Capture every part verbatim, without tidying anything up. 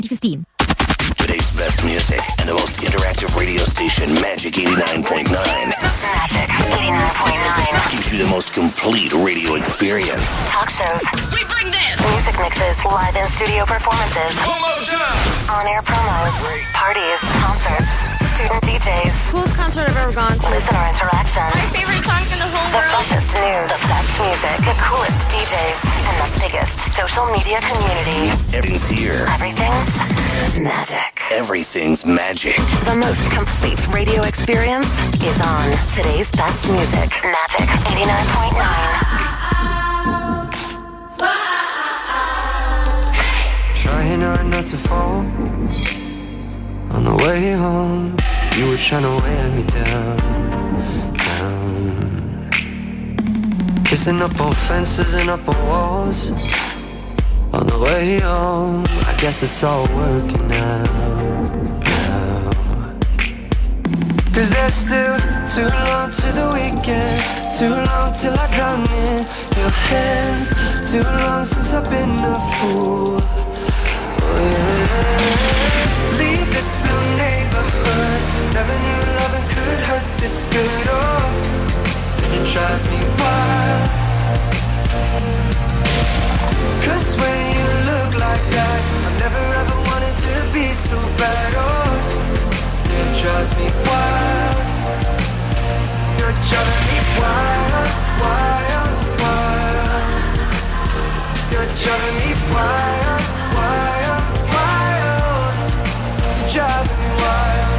fifteen. Today's best music and the most interactive radio station, Magic eighty-nine point nine. Magic eighty-nine point nine. Gives you the most complete radio experience. Talk shows. We bring this. Music mixes. Live in studio performances. On-air promos. Parties. Concerts. Student D Js. Coolest concert I've ever gone to. Listener interaction. My favorite songs in the whole The world. freshest news. The best music. The coolest D Js. And the biggest social media community. Everything's here. Everything's magic. Everything's magic. The most complete radio experience is on today's best music. Magic eighty-nine point nine. Trying hard not to fall. On the way home, you were trying to wear me down, down. Kissing up on fences and up on walls. On the way home, I guess it's all working out now. Cause there's still too long to the weekend. Too long till I drown in your hands. Too long since I've been a fool. Oh yeah. Leave this blue neighborhood. Never knew loving could hurt this good. Oh, and it drives me wild. Cause when you look like that, I never ever wanted to be so bad. Oh, it drives me wild. You're driving me wild, wild, wild. You're driving me wild, wild, wild. You're driving me wild.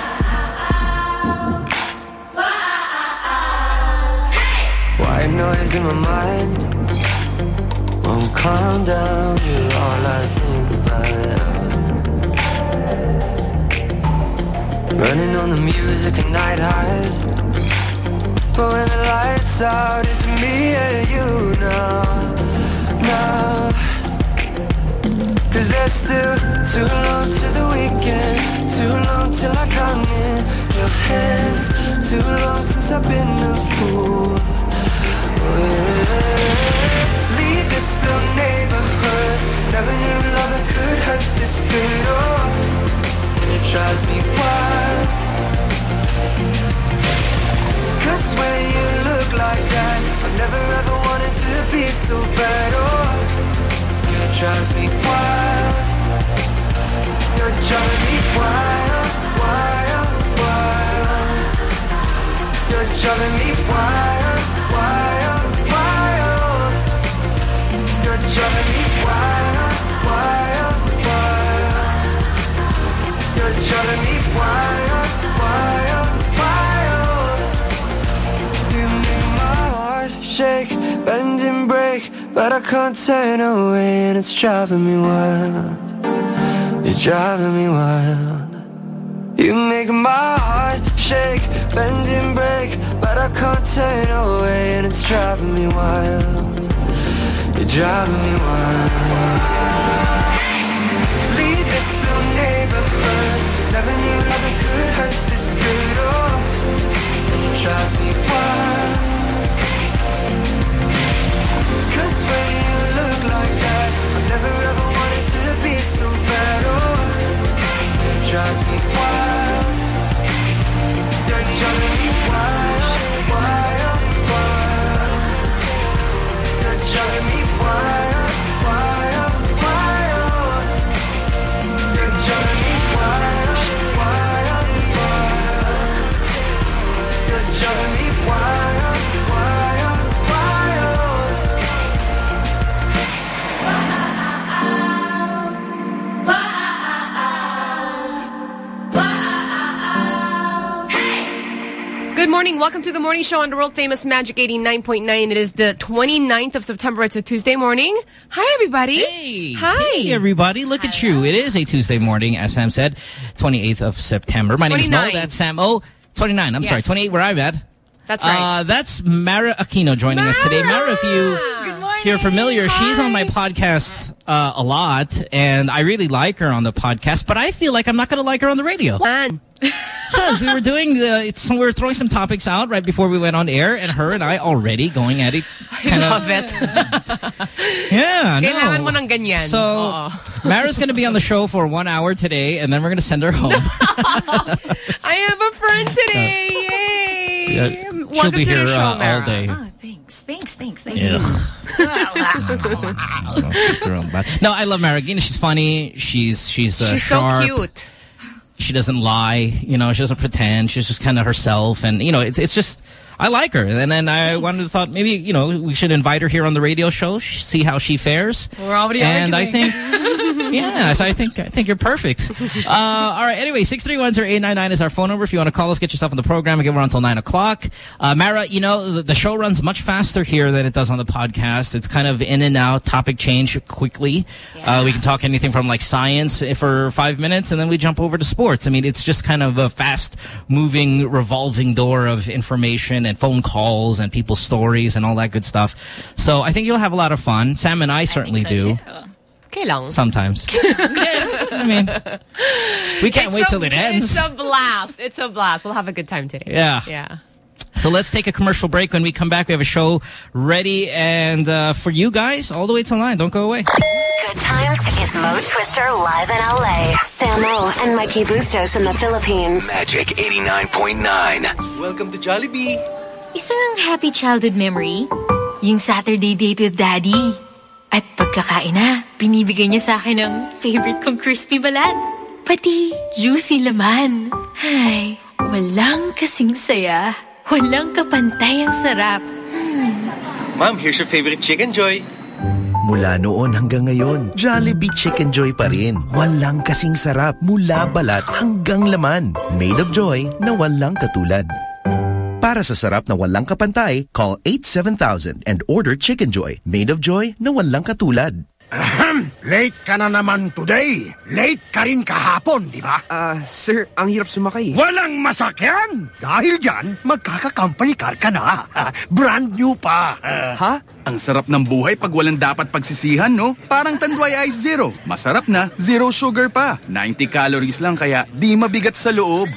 White noise in my mind won't calm down, you're all I think about. Running on the music and night highs. But when the lights out, it's me and you now, now. Cause there's still too long to the weekend. Too long till I drown in your hands. Too long since I've been a fool. Oh yeah. Leave this blue neighborhood. Never knew loving could hurt this good. Oh, and it drives me wild. Cause when you look like that, I never ever wanted to be so bad. Oh, it drives me wild. You're driving me wild, wild, wild. You're driving me wild, wild, wild. You're driving me wild, wild, wild. You're driving me wild, wild, wild. You make my heart shake, bend and break, but I can't turn away, and it's driving me wild. You're driving me wild. You make my heart shake, bend and break, but I can't turn away, and it's driving me wild. You're driving me wild. Leave this blue neighborhood. Never knew loving could hurt this good. Oh, and it drives me wild. Cause when you look like that, I never ever wanted to be so bad. Oh, it drives me wild. You're driving me wild, wild, wild. You're driving me wild, wild, wild. You're driving me wild, wild, wild. You're driving me wild, wild, wild. Good morning. Welcome to the morning show on the world famous Magic eighty-nine point nine. It is the twenty-ninth of September. It's a Tuesday morning. Hi, everybody. Hey. Hi. Hey, everybody. Look at you. It is a Tuesday morning, as Sam said, twenty-eighth of September. My name is Mo. That's Sam. Oh, twenty-nine. I'm yes. sorry. twenty-eight where I'm at. That's right. Uh, that's Mara Aquino joining Mara! us today. Mara, if you, Good morning. if you're familiar, Hi. she's on my podcast uh, a lot, and I really like her on the podcast, but I feel like I'm not going to like her on the radio. Man. Because we were doing the, it's, we were throwing some topics out right before we went on air, and her and I already going at it. I love it. Yeah, no. Kailangan mo ng ganyan. So, uh-oh. Mara's going to be on the show for one hour today, and then we're going to send her home. I have a friend today. Yay! Yeah, she'll Welcome be to here the show, uh, Mara. all day. Oh, thanks, thanks, thanks, thanks. No, I love Mara. She's funny. She's she's uh, She's sharp. so cute. She doesn't lie. You know, she doesn't pretend. She's just kind of herself, and you know, it's it's just. I like her, and then I Thanks. wanted to thought maybe you know we should invite her here on the radio show, see how she fares. We're already and arguing. I think, yeah, so I think I think you're perfect. Uh, all right, anyway, six three one zero eight nine nine is our phone number. If you want to call us, get yourself on the program. Again, we're on until nine o'clock. Uh, Mara, you know the, the show runs much faster here than it does on the podcast. It's kind of in and out, topic change quickly. Yeah. Uh, we can talk anything from like science for five minutes, and then we jump over to sports. I mean, it's just kind of a fast-moving, revolving door of information and phone calls and people's stories and all that good stuff. So I think you'll have a lot of fun. Sam and I certainly I think so do. Too. Okay lang. Sometimes. Yeah, I mean, we can't It's wait a, till it ends. It's a blast. It's a blast. We'll have a good time today. Yeah. Yeah. So let's take a commercial break. When we come back, we have a show ready. And uh, for you guys, all the way till nine. Don't go away. Good times is Mo Twister live in L A. Samo and Mikey Bustos in the Philippines. Magic eighty-nine point nine. Welcome to Jollibee. Isang happy childhood memory, yung Saturday date with Daddy. At pagkakain na, binibigay niya sa akin ng favorite kong crispy balat. Pati juicy laman. Ay, walang kasing saya. Walang kapantay ang sarap. Hmm. Ma'am, here's your favorite Chicken Joy. Mula noon hanggang ngayon, Jollibee Chicken Joy pa rin. Walang kasing sarap mula balat hanggang laman. Made of joy na walang katulad. Para sa sarap na walang kapantay, call eight seven thousand and order Chicken Joy. Made of joy na walang katulad. Ahem! Late ka na naman today. Late ka rin kahapon, di ba? Ah, uh, sir, ang hirap sumakay. Walang masakyan! Dahil dyan, magkaka-company car ka na. Uh, brand new pa. Uh, ha? Ang sarap ng buhay pag walang dapat pagsisihan, no? Parang Tanduay Ice Zero. Masarap na, zero sugar pa. ninety calories lang kaya di mabigat sa loob.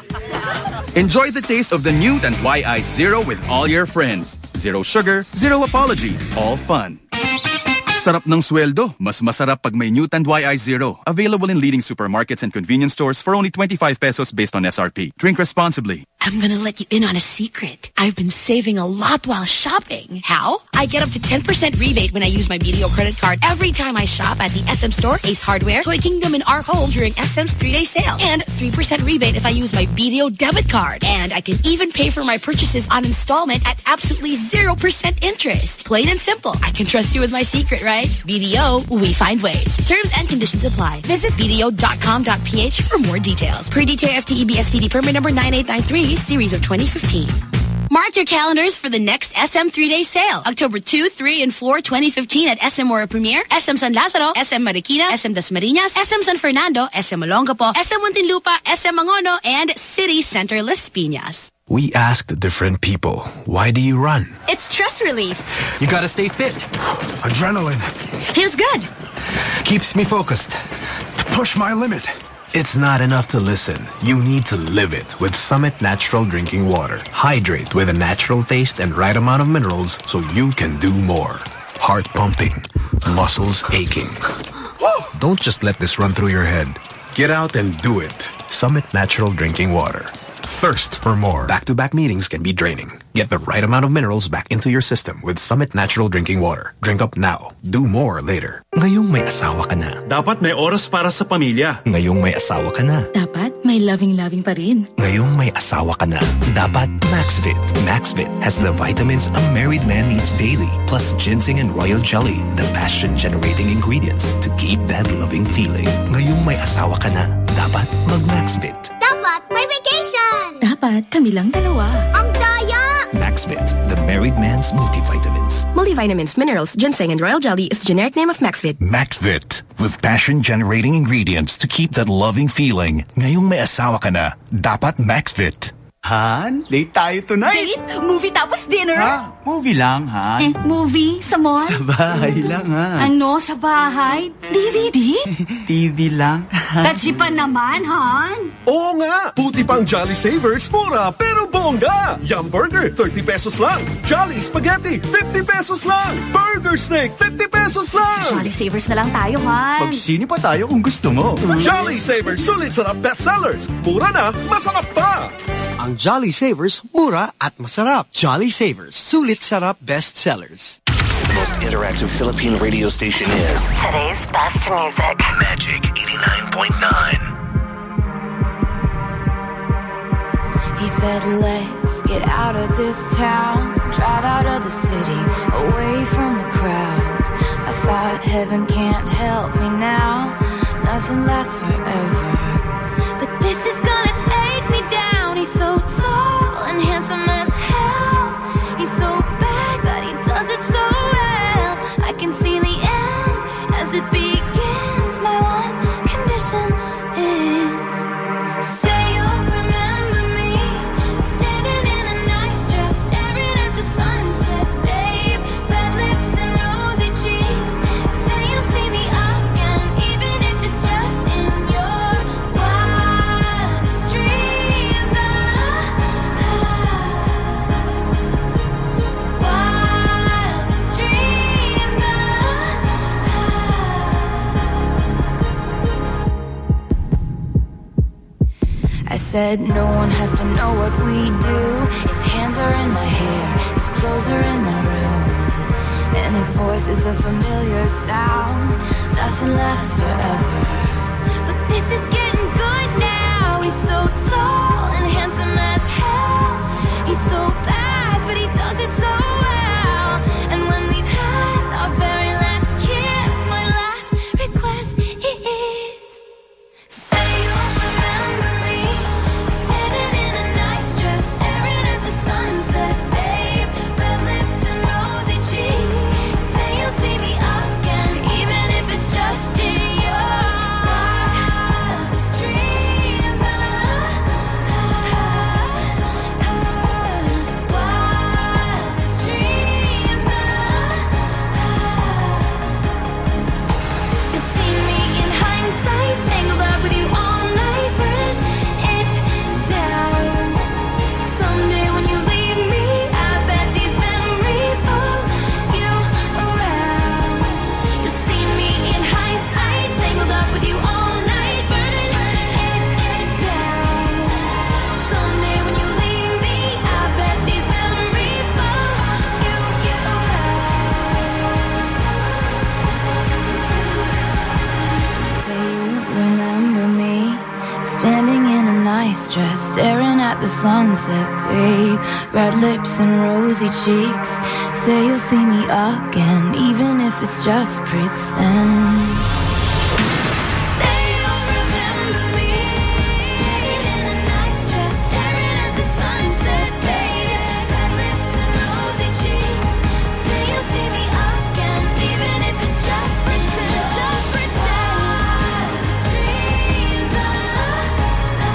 Enjoy the taste of the new Tanduay Ice Zero with all your friends. Zero sugar, zero apologies, all fun. Sarap ng sweldo. Mas masarap pag may new Tanduay Ice Zero. Available in leading supermarkets and convenience stores for only twenty-five pesos based on S R P. Drink responsibly. I'm gonna let you in on a secret. I've been saving a lot while shopping. How? I get up to ten percent rebate when I use my B D O credit card every time I shop at the S M Store, Ace Hardware, Toy Kingdom, and Our Home during S M's three-day sale. And three percent rebate if I use my B D O debit card. And I can even pay for my purchases on installment at absolutely zero percent interest. Plain and simple. I can trust you with my secret, right? B D O, we find ways. Terms and conditions apply. Visit B D O dot com dot P H for more details. Per D J F T E B S P D permit number nine eight nine three, series of twenty fifteen. Mark your calendars for the next S M three-day sale. October second, third, and fourth, twenty fifteen at S M Mora Premier, S M San Lazaro, S M Marikina, S M Dasmariñas, S M San Fernando, S M Olongapo, S M Muntinlupa, S M Mangono, and City Center Las Piñas. We asked different people, why do you run? It's stress relief. You gotta stay fit. Adrenaline. Feels good. Keeps me focused. To push my limit. It's not enough to listen. You need to live it with Summit Natural Drinking Water. Hydrate with a natural taste and right amount of minerals so you can do more. Heart pumping. Muscles aching. Don't just let this run through your head. Get out and do it. Summit Natural Drinking Water. Thirst for more. Back-to-back meetings can be draining. Get the right amount of minerals back into your system with Summit Natural Drinking Water. Drink up now. Do more later. Ngayong may asawa ka na. Dapat may oras para sa pamilya. Ngayong may asawa ka na. Dapat may loving-loving pa rin. Ngayong may asawa ka na. Dapat Maxvit. Maxvit has the vitamins a married man needs daily. Plus ginseng and royal jelly, the passion-generating ingredients to keep that loving feeling. Ngayong may asawa ka na. Dapat mag-Maxvit. Dapat may vacation! Dapat kami lang dalawa. Ang daya! Maxvit, the married man's multivitamins. Multivitamins, minerals, ginseng, and royal jelly is the generic name of Maxvit. Maxvit, with passion-generating ingredients to keep that loving feeling. Ngayong may asawa ka na, dapat Maxvit. Han, date tayo tonight. Date? Movie tapos dinner? Ha? Movie lang, Han. Eh, movie? Sa mall? Sa bahay lang, Han. Ano? Sa bahay? D V D? T V lang. Touchy pa naman, Han. Oo nga! Puti pang Jolly Savers, mura pero bongga! Yum Burger, thirty pesos lang. Jolly Spaghetti, fifty pesos lang. Burger Steak, fifty pesos lang. Jolly Savers na lang tayo, Han. Magsini pa tayo kung gusto mo. Jolly Savers, sulit sarap bestsellers. Mura na, masarap pa! Ang Jolly Savers, mura at masarap. Jolly Savers, sulit sarap bestsellers. The most interactive Philippine radio station is today's best music. Magic eighty-nine point nine. He said, let's get out of this town, drive out of the city, away from the crowds. I thought heaven can't help me now, nothing lasts forever. But this is gonna take me down. He's so tall and handsome as hell. He's so bad, but he does it so well. I can see the end as it begins. My one condition is, say you'll remember me, standing in a nice dress, staring at the sunset, babe. Red lips and rosy cheeks. Say you'll see me again, even if it's just in your wildest dreams. Ah, ah, wildest dreams. Ah, ah. I said no one has to know what we do. His hands are in my hair, his clothes are in my room, and his voice is a familiar sound. Nothing lasts forever, but this is getting good now. He's so tall and handsome as hell. He's so bad, but he does it so well. And when we've had our very last kiss, my last request is, say you'll remember me, standing in a nice dress, staring at the sunset, babe. Red lips and rosy cheeks. Say you'll see me again, even if it's just in your wildest dreams. Ah, ah, ah, wildest dreams. Ah, ah. You'll see me in hindsight, tangled up with you all night, burning it down. Someday when you leave me, I bet these memories follow you around. You'll see me in hindsight, tangled up with you all night, burning it down. Someday when you leave me, I bet these memories follow you around. Say you remember me, standing in a nice dress, staring at the sunset, babe. Red lips and rosy cheeks. Say you'll see me again, even if it's just pretend. Say you'll remember me, standing in a nice dress, staring at the sunset, babe. Red lips and rosy cheeks. Say you'll see me again, even if it's just pretend. Just pretend. Dreams. Ah, ah,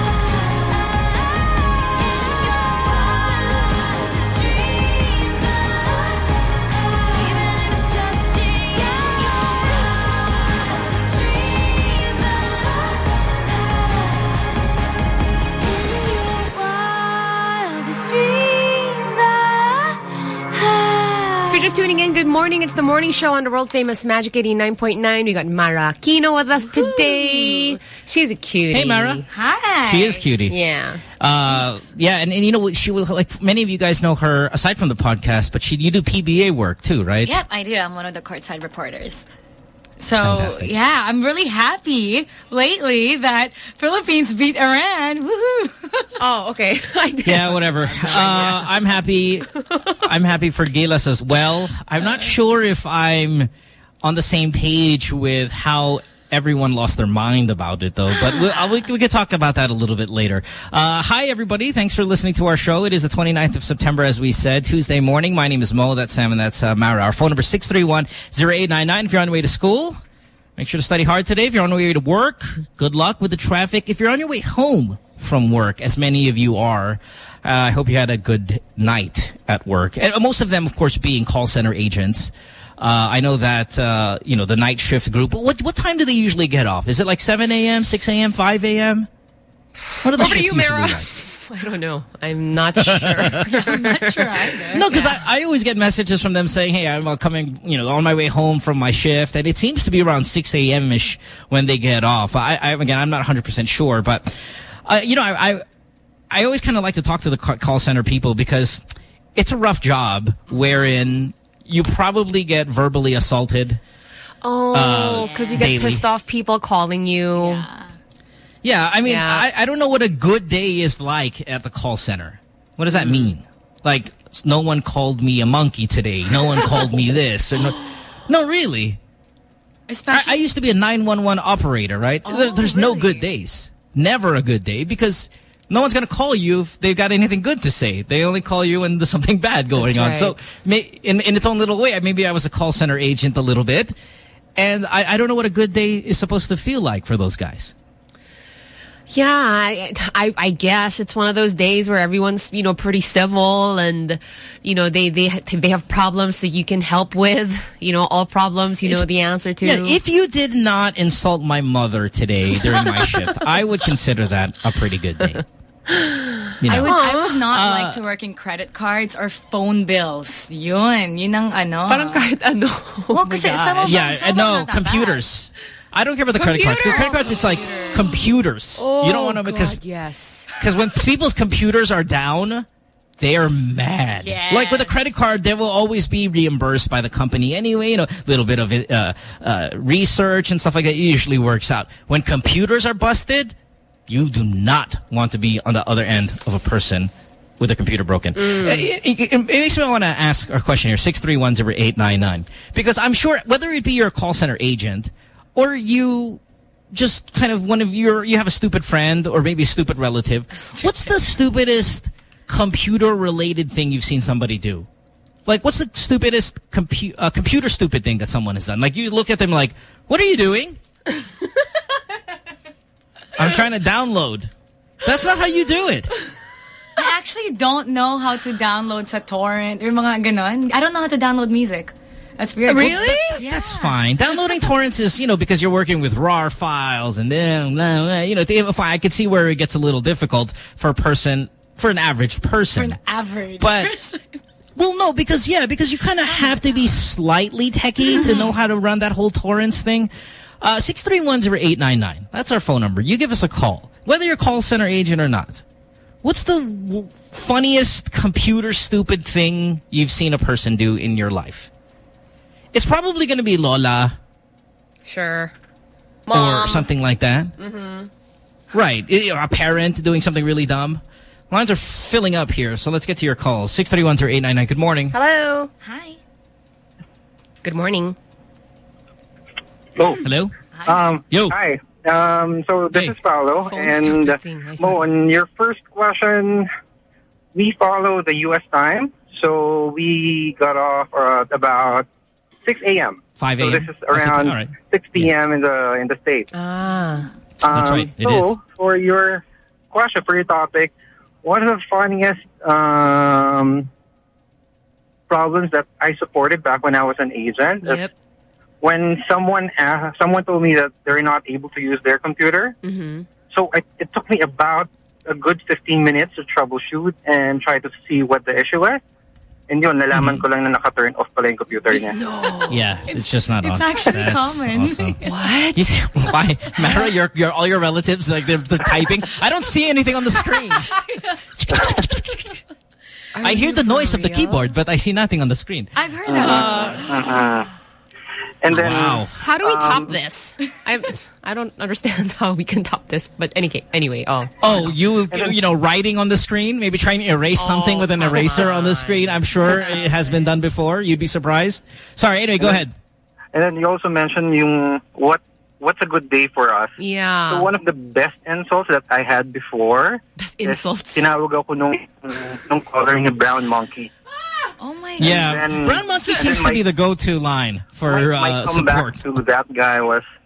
wildest dreams. Ah, even if it's just in your wildest dreams. Ah, wildest dreams. Ah, If you're just tuning in, good morning. It's the morning show on the world famous Magic eighty-nine point nine. We got Mara Aquino with us today. She's a cutie. Hey, Mara. Hi. She is cutie. Yeah. Uh, yeah, and, and you know what? She will, like, many of you guys know her aside from the podcast, but she you do P B A work too, right? Yep, I do. I'm one of the courtside reporters. So, Fantastic. yeah, I'm really happy lately that Philippines beat Iran. Woohoo! Oh, okay. Yeah, whatever. Uh, I'm happy. I'm happy for Gilas as well. I'm not sure if I'm on the same page with how everyone lost their mind about it, though. But we'll, we, we could talk about that a little bit later. Uh, hi, everybody. Thanks for listening to our show. It is the twenty-ninth of September, as we said, Tuesday morning. My name is Mo. That's Sam, and that's uh, Mara. Our phone number is six three one, zero eight nine nine. If you're on your way to school, make sure to study hard today. If you're on your way to work, good luck with the traffic. If you're on your way home from work, as many of you are, Uh, I hope you had a good night at work. And most of them, of course, being call center agents. Uh, I know that, uh, you know, the night shift group. What what time do they usually get off? Is it like seven A M, six A M, five A M? What are the Over to shifts you, Mara. usually like? I don't know. I'm not sure. I'm not sure either. No, because I, I always get messages from them saying, hey, I'm coming, you know, on my way home from my shift. And it seems to be around six A M-ish when they get off. I, I Again, I'm not one hundred percent sure. But, uh, you know, I, I, I always kind of like to talk to the call center people because it's a rough job wherein you probably get verbally assaulted. Oh, because uh, you get daily. pissed off people calling you. Yeah. Yeah, I mean, Yeah. I, I don't know what a good day is like at the call center. What does that mean? Like, no one called me a monkey today. No one called me this. Or no, no, really. Especially I, I used to be a nine one one operator, right? Oh, there, there's really? no good days. Never a good day because no one's going to call you if they've got anything good to say. They only call you when there's something bad going That's on. right. So may, in, in its own little way, maybe I was a call center agent a little bit. And I, I don't know what a good day is supposed to feel like for those guys. Yeah, I, I, I guess it's one of those days where everyone's, you know, pretty civil and, you know, they, they, they have problems that you can help with, you know, all problems you know the answer to. Yeah, if you did not insult my mother today during my shift, I would consider that a pretty good day. You know? I would I would not Uh, like to work in credit cards or phone bills. Yun, yun ang ano. Parang kahit ano. Well, kasi some of them, yeah, some uh, of them no, not that computers. I don't care about the credit cards. The credit cards, it's like computers. Oh, you don't want to because God, yes. Because when people's computers are down, they are mad. Yes. Like with a credit card, they will always be reimbursed by the company anyway. You know, a little bit of uh, uh, research and stuff like that usually works out. When computers are busted, you do not want to be on the other end of a person with a computer broken. Mm. It, it, it makes me want to ask our question here, six three one zero eight nine nine. Because I'm sure, whether it be your call center agent or you just kind of one of your, you have a stupid friend or maybe a stupid relative, stupid. What's the stupidest computer-related thing you've seen somebody do? Like, what's the stupidest compu uh, computer stupid thing that someone has done? Like, you look at them like, what are you doing? I'm trying to download. That's not how you do it. I actually don't know how to download sa torrent or mga ganon. I don't know how to download music. That's weird. Really? Well, that, that, yeah. That's fine. Downloading torrents is, you know, because you're working with raw files and then, blah, blah, you know, I could see where it gets a little difficult for a person, for an average person. For an average but, person. Well, no, because, yeah, because you kind of have to be slightly techie to know how to run that whole torrents thing. Uh, six three one zero eight nine nine. That's our phone number. You give us a call, whether you're a call center agent or not. What's the w funniest computer stupid thing you've seen a person do in your life? It's probably going to be Lola. Sure. Mom. Or something like that. Mm-hmm. Right. A parent doing something really dumb. Lines are filling up here, so let's get to your calls. six three one zero eight nine nine. Good morning. Hello. Hi. Good morning. Oh. Hello. Hi. Um, Yo. Hi. Um, so this hey. is Paolo. Phone and uh, Mo, on your first question, we follow the U S time. So we got off uh, at about six A M five A M. So this is around right. six P M in the in the States. Ah. Um, That's right. It so is. for your question, for your topic, one of the funniest um, problems that I supported back when I was an agent is Yep. when someone uh, someone told me that they're not able to use their computer. Mm-hmm. So I, it took me about a good fifteen minutes to troubleshoot and try to see what the issue was. And yun, nalaman Mm-hmm. ko lang na naka-turn off pala yung computer niya. Yeah, it's just not It's on. actually That's common. Awesome. What? You see, why, Mara? Your your all your relatives like they're, they're typing. I don't see anything on the screen. I hear the noise of the keyboard, but I see nothing on the screen. I've heard that. Uh, uh, and then, wow. How do we top um, this? I I don't understand how we can top this. But anyway, anyway, oh. Oh, you you know, writing on the screen, maybe trying to erase Oh, something with an eraser on the screen. I'm sure it has been done before. You'd be surprised. Sorry. Anyway, go and ahead. then, and then you also mentioned yung what what's a good day for us. Yeah. So one of the best insults that I had before Best insults. is tinawag ako nung nung caller niya brown monkey. Oh my God. Yeah, then- brown monkey and seems then to my- be the go-to line for my, my uh, comeback support. to that guy was,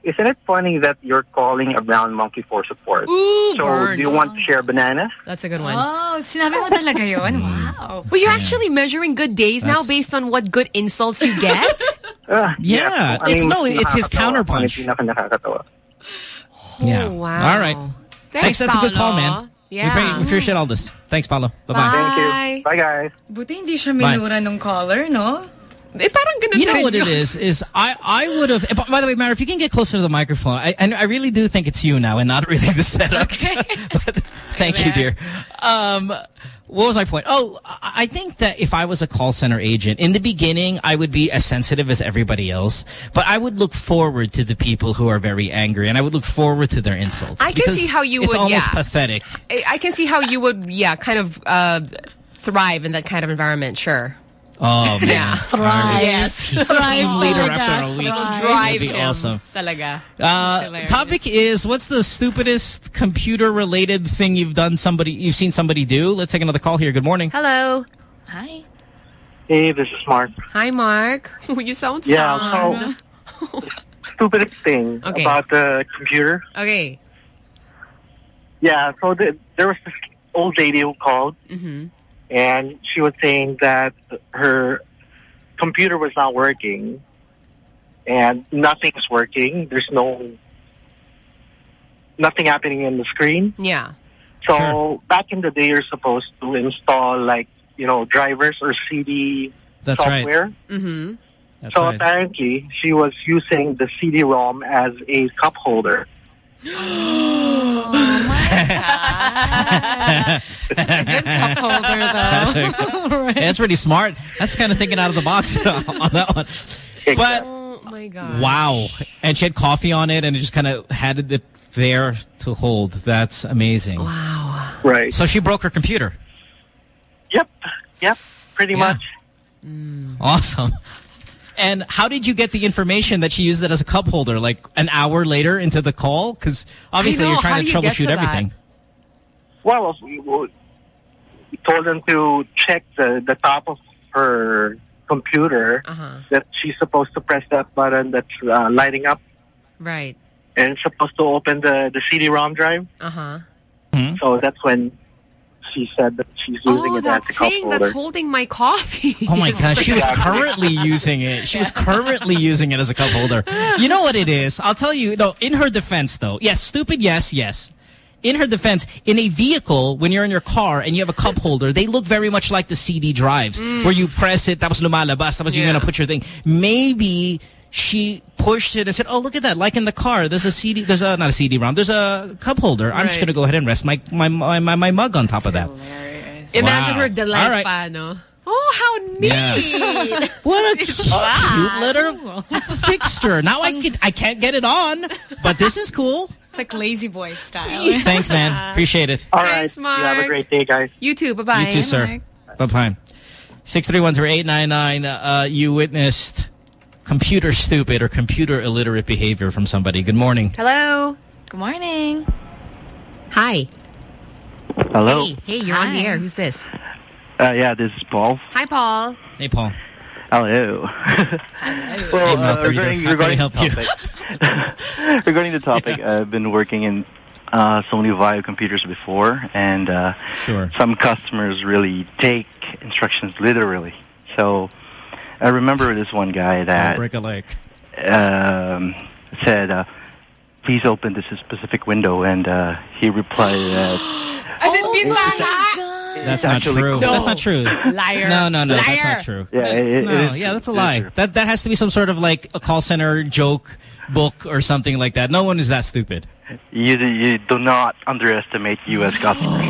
isn't it funny that you're calling a brown monkey for support? Ooh, so, burn. do you want to share bananas? That's a good one. Oh, sinabi mo talaga yun? Wow. Well, you're actually measuring good days now That's- based on what good insults you get? Uh, Yeah, I it's mean, no, it's his nakakatawa. counterpunch. Ano yung pinaka-nakakatawa? Yeah. Oh, wow. All right. Thanks. That's a good call, man. Yeah. We, pray, we appreciate all this. Thanks, Paolo. Bye-bye. Thank you. Bye, guys. Buti hindi siya minura nung caller, no? Eh, parang ganun You know rin what it yun. is? Is I I would have. By the way, Mara, if you can get closer to the microphone, I and I really do think it's you now, and not really the setup. Okay. But thank you, dear. Um, what was my point? Oh, I think that if I was a call center agent in the beginning, I would be as sensitive as everybody else, but I would look forward to the people who are very angry, and I would look forward to their insults. I can because see how you it's would. almost yeah. pathetic. I, I can see how you would. Yeah, kind of uh, thrive in that kind of environment. Sure. Oh man, Yeah. Thrive. Yes. Team leader after a week. Drive That'd be him. awesome. Talaga. Uh, topic is, what's the stupidest computer-related thing you've done somebody you've seen somebody do? Let's take another call here. Good morning. Hello. Hi. Hey, this is Mark. Hi, Mark. You sound Yeah, sad. so, stupidest thing Okay. about the computer. Okay. Yeah, so the, there was this old lady who called, Mm-hmm. and she was saying that her computer was not working, and nothing's working. There's no nothing happening in the screen. Yeah. So Sure. back in the day, you're supposed to install like you know drivers or C D That's right. software. Mm-hmm. That's so right. apparently, she was using the C D ROM as a cup holder. Cup holder, though. That's, a- Right. that's pretty smart. That's kind of thinking out of the box on that one. But Oh my god. wow, and she had coffee on it, and it just kind of had it there to hold. That's amazing. Wow. Right. So she broke her computer. Yep. Yep. Pretty Yeah. much. Awesome. And how did you get the information that she used it as a cup holder? Like an hour later into the call? Because obviously I know, you're how trying do to you get troubleshoot to that? everything. Well, we, we told them to check the, the top of her computer Uh-huh. that she's supposed to press that button that's uh, lighting up Right. and supposed to open the, the C D ROM drive. Uh-huh. Hmm? So that's when she said that she's using Oh, it that as a cup thing holder. that's holding my coffee. Oh my gosh, she was Exactly. currently using it. She was currently using it as a cup holder. You know what it is? I'll tell you, no, in her defense though. Yes, stupid, yes, yes. In her defense, in a vehicle, when you're in your car and you have a cup holder, they look very much like the C D drives, where you press it, tapos lumalabas, tapos you're Yeah. going to put your thing. Maybe she pushed it and said, oh, look at that, like in the car, there's a C D, there's a, not a C D ROM, there's a cup holder. I'm just Right. going to go ahead and rest my, my, my, my, my mug on top of that. Imagine Wow. her delight All right. pa, no? Oh, how neat. Yeah. What a cute little fixture. Now I can I can't get it on, but this is cool. It's like lazy boy style. Thanks, man. Appreciate it. All right. Thanks, Mark. You have a great day, guys. You too. Bye-bye. You too, sir. Bye-bye. six three one zero eight nine nine. Uh, you witnessed computer stupid or computer illiterate behavior from somebody. Good morning. Hello. Good morning. Hi. Hello. Hey, hey, you're on the air. Who's this? Uh, yeah, this is Paul. Hi, Paul. Hey, Paul. Hello. Hey, well, mouth uh, reader. regarding, How can I regarding, help the you? topic, regarding the topic, I've been working in uh, Sony Vaio computers before, and uh, sure. some customers really take instructions literally. So I remember this one guy that break a leg. Um, said, uh, please open this specific window, and uh, he replied that As in, bintana. That's not actually true. cool. That's not true. Liar. No, no, no. Liar. That's not true. Yeah, it- it no, is- yeah, that's a it is lie. true. That that has to be some sort of like a call center joke book or something like that. No one is that stupid. you, you do not underestimate U S customers.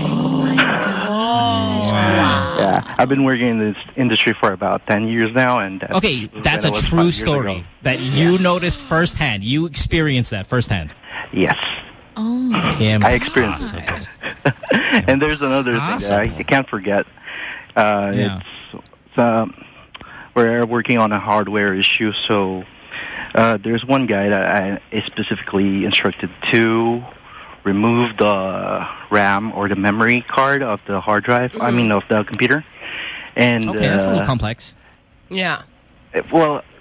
Yeah, I've been working in this industry for about ten years now, and that's, Okay, that's a that was five true years story ago. that you noticed firsthand. You experienced that firsthand. Yes. Oh. Yeah, I experienced it. And there's another thing that I, I can't forget. Uh, Yeah. It's, it's um, we're working on a hardware issue, so uh, there's one guy that I specifically instructed to remove the RAM or the memory card of the hard drive. I mean, of the computer. And Okay, that's a little uh, complex. Yeah. it- well,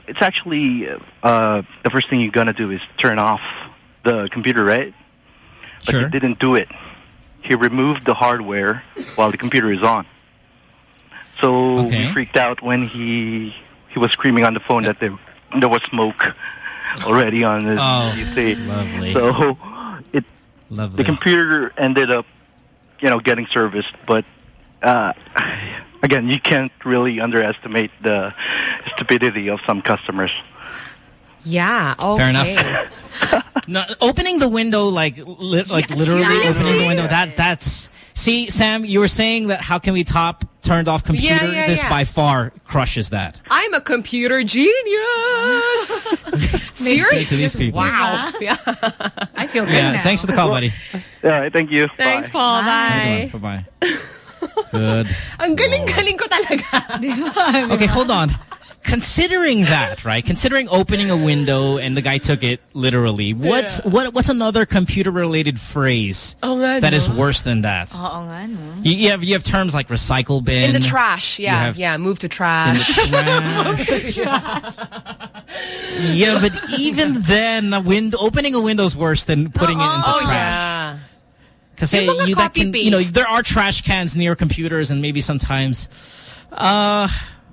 it's actually uh, the first thing you're gonna do is turn off the computer, right? But Sure. he didn't do it. He removed the hardware while the computer is on. So Okay. we freaked out when he he was screaming on the phone that there there was smoke already on his Oh, P C. lovely. So it Lovely. the computer ended up, you know, getting serviced, but uh, again, you can't really underestimate the stupidity of some customers. Yeah. Okay. Fair enough. No, opening the window, like li like Yeah, literally seriously? opening the window. That that's. See, Sam, you were saying that how can we top turned off computer? Yeah, yeah, this yeah. by far crushes that. I'm a computer genius. Seriously? to these people. Wow. Yeah. I feel good Yeah. now. Thanks for the call, buddy. Yeah, thank you. Thanks, Bye. Paul. Bye. Bye bye. Good. Ang galing-galing ko talaga. Okay, hold on. Considering that, right? Considering opening a window and the guy took it literally, what's Yeah. what what's another computer-related phrase Oh, nga, that no? is worse than that? Oo nga, no? You, you have you have terms like recycle bin. In the trash. You Yeah. have- Yeah. Move to In trash. the trash. Yeah, but even then, a wind opening a window is worse than putting it into Oh, trash. yeah. Because Yung mga you that can, you know, copy-paste. there are trash cans near computers, and maybe sometimes, uh,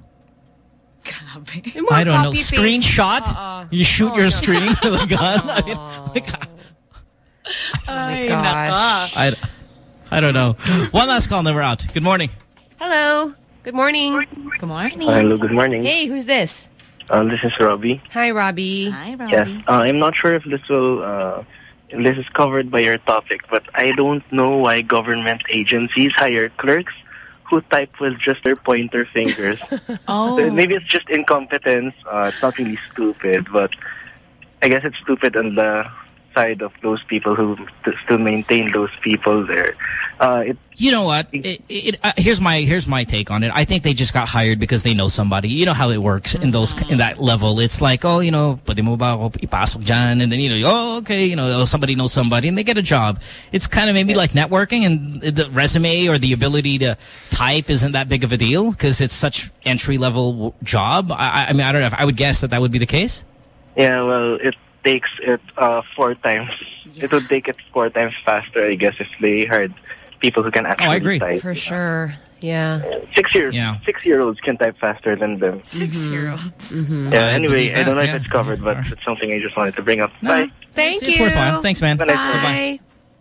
Yung mga I don't know, copy-paste. screenshot. Uh-uh. You shoot Oh, your yeah. screen with a gun. I mean, like, Ay, gosh. I, I don't know. One last call, then we're out. Good morning. Hello. Good morning. Good morning. Hello, good morning. Hey, who's this? Uh, this is Robbie. Hi, Robbie. Hi, Robbie. Yes, uh, I'm not sure if this will, uh, this is covered by your topic, but I don't know why government agencies hire clerks who type with just their pointer fingers. Oh. Uh, Maybe it's just incompetence. Uh, it's not really stupid, but I guess it's stupid on the side of those people who t- still maintain those people there. Uh, it, You know what? It, it, uh, here's my here's my take on it. I think they just got hired because they know somebody. You know how it works in those in that level. It's like, oh, you know, pwede mo ba ako ipasok dyan? And then, you know, oh, okay, you know, somebody knows somebody, and they get a job. It's kind of maybe like networking, and the resume or the ability to type isn't that big of a deal because it's such entry-level job. I, I mean, I don't know. If I would guess that that would be the case. yeah, well, it takes it uh, four times. It would take it four times faster, I guess, if they hired people who can actually Oh, I agree. type. For sure. Yeah. Six years, Yeah. six-year-olds can type faster than them. Six-year-olds. Mm-hmm. Yeah. I Anyway, believe I don't know that, if yeah. it's covered, but it's something I just wanted to bring up. Bye. Thank It's you. worthwhile. Thanks, man. Bye. Bye-bye.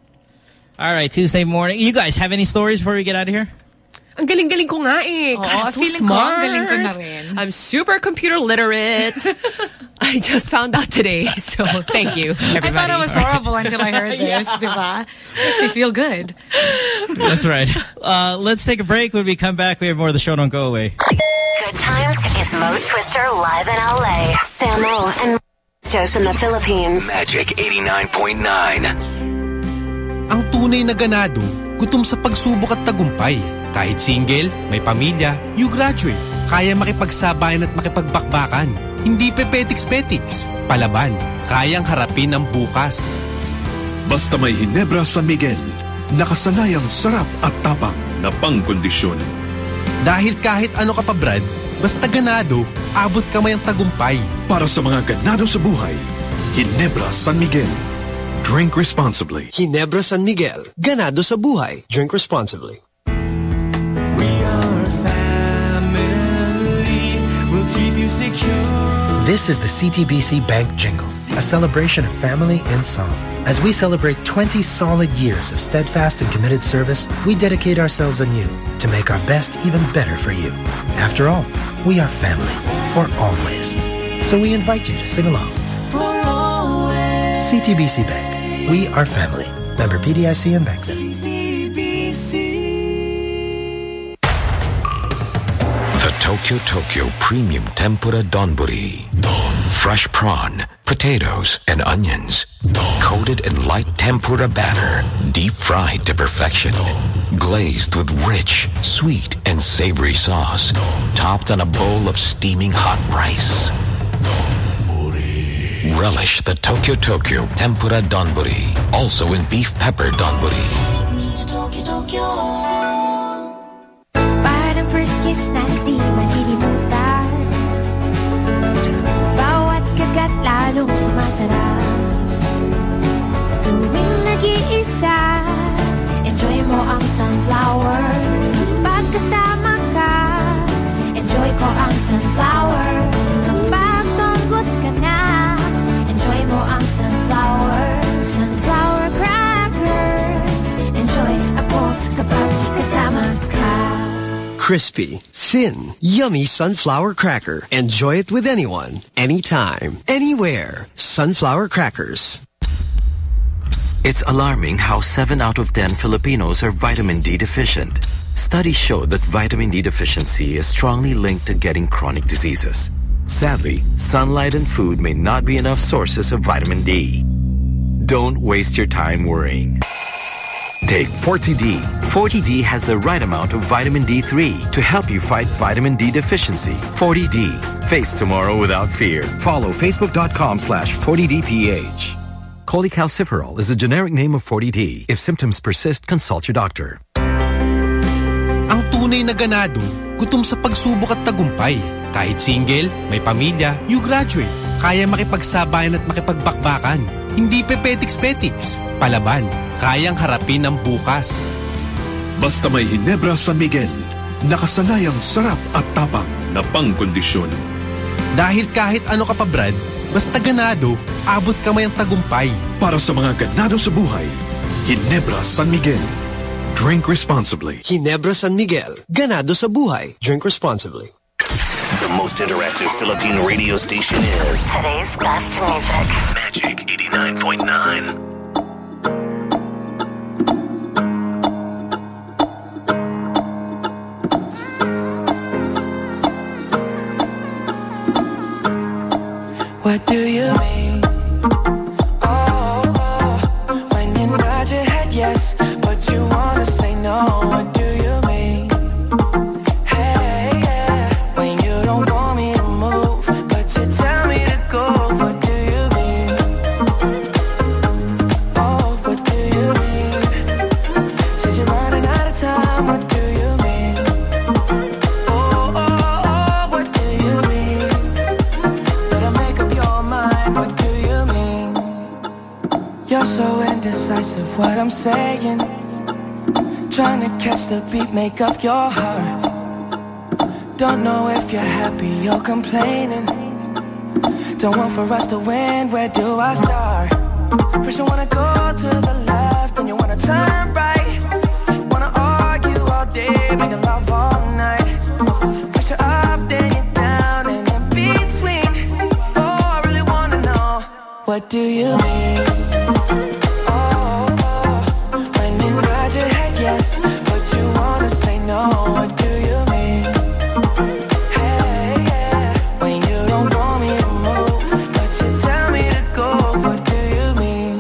All right, Tuesday morning. You guys have any stories before we get out of here? Ang galing-galing ko nga eh. Oo, God, I'm so feeling ko, smart. ang galing ko na rin. I'm super computer literate. I just found out today. So, thank you, everybody. I thought it was horrible until I heard this, Yeah. diba? Makes me feel good. That's right. Uh, let's take a break. When we come back, we have more of the show. Don't go away. Good times is Mo Twister live in L A. Samo and Jose in the Philippines. Magic eighty-nine point nine. Ang tunay na ganado, gutom sa pagsubok at tagumpay. Kahit single, may pamilya, you graduate. Kaya makipagsabayan at makipagbakbakan. Hindi pepetiks-petiks. Palaban, kayang harapin ang bukas. Basta may Ginebra San Miguel, nakasanayang sarap at tapang na pangkondisyon. Dahil kahit ano ka pa, Brad, basta ganado, abot kamay ang tagumpay. Para sa mga ganado sa buhay, Ginebra San Miguel. Drink responsibly. Ginebra San Miguel. Ganado sa buhay. Drink responsibly. This is the C T B C Bank Jingle, a celebration of family and song. As we celebrate twenty solid years of steadfast and committed service, we dedicate ourselves anew to make our best even better for you. After all, we are family, for always. So we invite you to sing along. For always. C T B C Bank, we are family. Member P D I C and Bankston. The Tokyo Tokyo Premium Tempura Donburi. Don. Fresh prawn, potatoes, and onions. Don. Coated in light tempura batter. Deep fried to perfection. Don. Glazed with rich, sweet, and savory sauce. Don. Topped on a bowl of steaming hot rice. Donburi. Relish the Tokyo Tokyo Tempura Donburi. Also in beef pepper Donburi. Parang first kiss na di malilimutan. lalong sumasarap. Tuwing nag-iisa, enjoy mo ang sunflower. Pagkasama ka, enjoy ko ang sunflower. Kapag tunggots ka na, enjoy mo ang sunflower. Sunflower crackers, enjoy ako kapag kasama ka. Crispy, thin, yummy sunflower cracker. Enjoy it with anyone, anytime, anywhere. Sunflower crackers. It's alarming how seven out of ten Filipinos are vitamin D deficient. Studies show that vitamin D deficiency is strongly linked to getting chronic diseases. Sadly, sunlight and food may not be enough sources of vitamin D. Don't waste your time worrying. Take forty D. forty D has the right amount of vitamin D three to help you fight vitamin D deficiency. forty D. Face tomorrow without fear. Follow facebook.com slash 40DPH. Cholecalciferol is a generic name of forty D. If symptoms persist, consult your doctor. Ang tunay na ganado, gutom sa pagsubok at tagumpay. Kahit single, may pamilya, you graduate. Kaya makipagsabayan at makipagbakbakan. Hindi pepetiks-petiks. Palaban, kayang harapin ang bukas. Basta may Ginebra San Miguel, nakasanayang sarap at tapang na pangkondisyon. Dahil kahit ano ka pa, Brad, basta ganado, abot kamay ang tagumpay. Para sa mga ganado sa buhay, Ginebra San Miguel. Drink responsibly. Ginebra San Miguel. Ganado sa buhay. Drink responsibly. The most interactive Philippine radio station is today's best music. Magic eighty-nine point nine. What do you mean? Oh, oh, when you nod your head yes, but you wanna say no. What do you mean? Hey, yeah, when you don't want me to move, but you tell me to go. What do you mean? Oh, what do you mean? Says you're running out of time. What do you mean? Oh, oh, oh, what do you mean? Better make up your mind. What do you mean? You're so indecisive. What I'm saying. Trying to catch the beat, make up your heart. Don't know if you're happy or complaining. Don't want for us to win, where do I start? First you wanna go to the left, then you wanna turn right. Wanna argue all day, making love all night. First you're up, then you're down, and in between. Oh, I really wanna know, what do you mean? Yes, but you wanna say no. What do you mean? Hey, yeah, when you don't want me to move, but you tell me to go. What do you mean?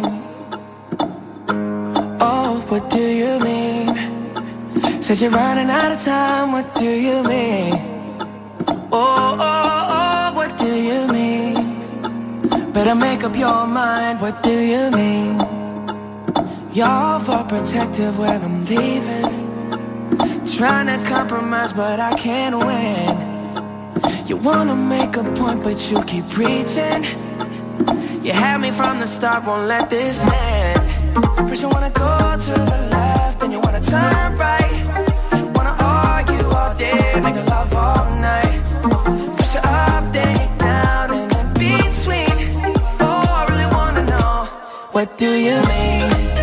Oh, what do you mean? Said you're running out of time. What do you mean? Oh, oh, oh, what do you mean? Better make up your mind. What do you mean? You're overprotective when I'm leaving. Trying to compromise, but I can't win. You wanna make a point, but you keep preaching. You had me from the start, won't let this end. First you wanna go to the left, then you wanna turn right. Wanna argue all day, make love all night. First you're up, then you're down, and in between. Oh, I really wanna know, what do you mean?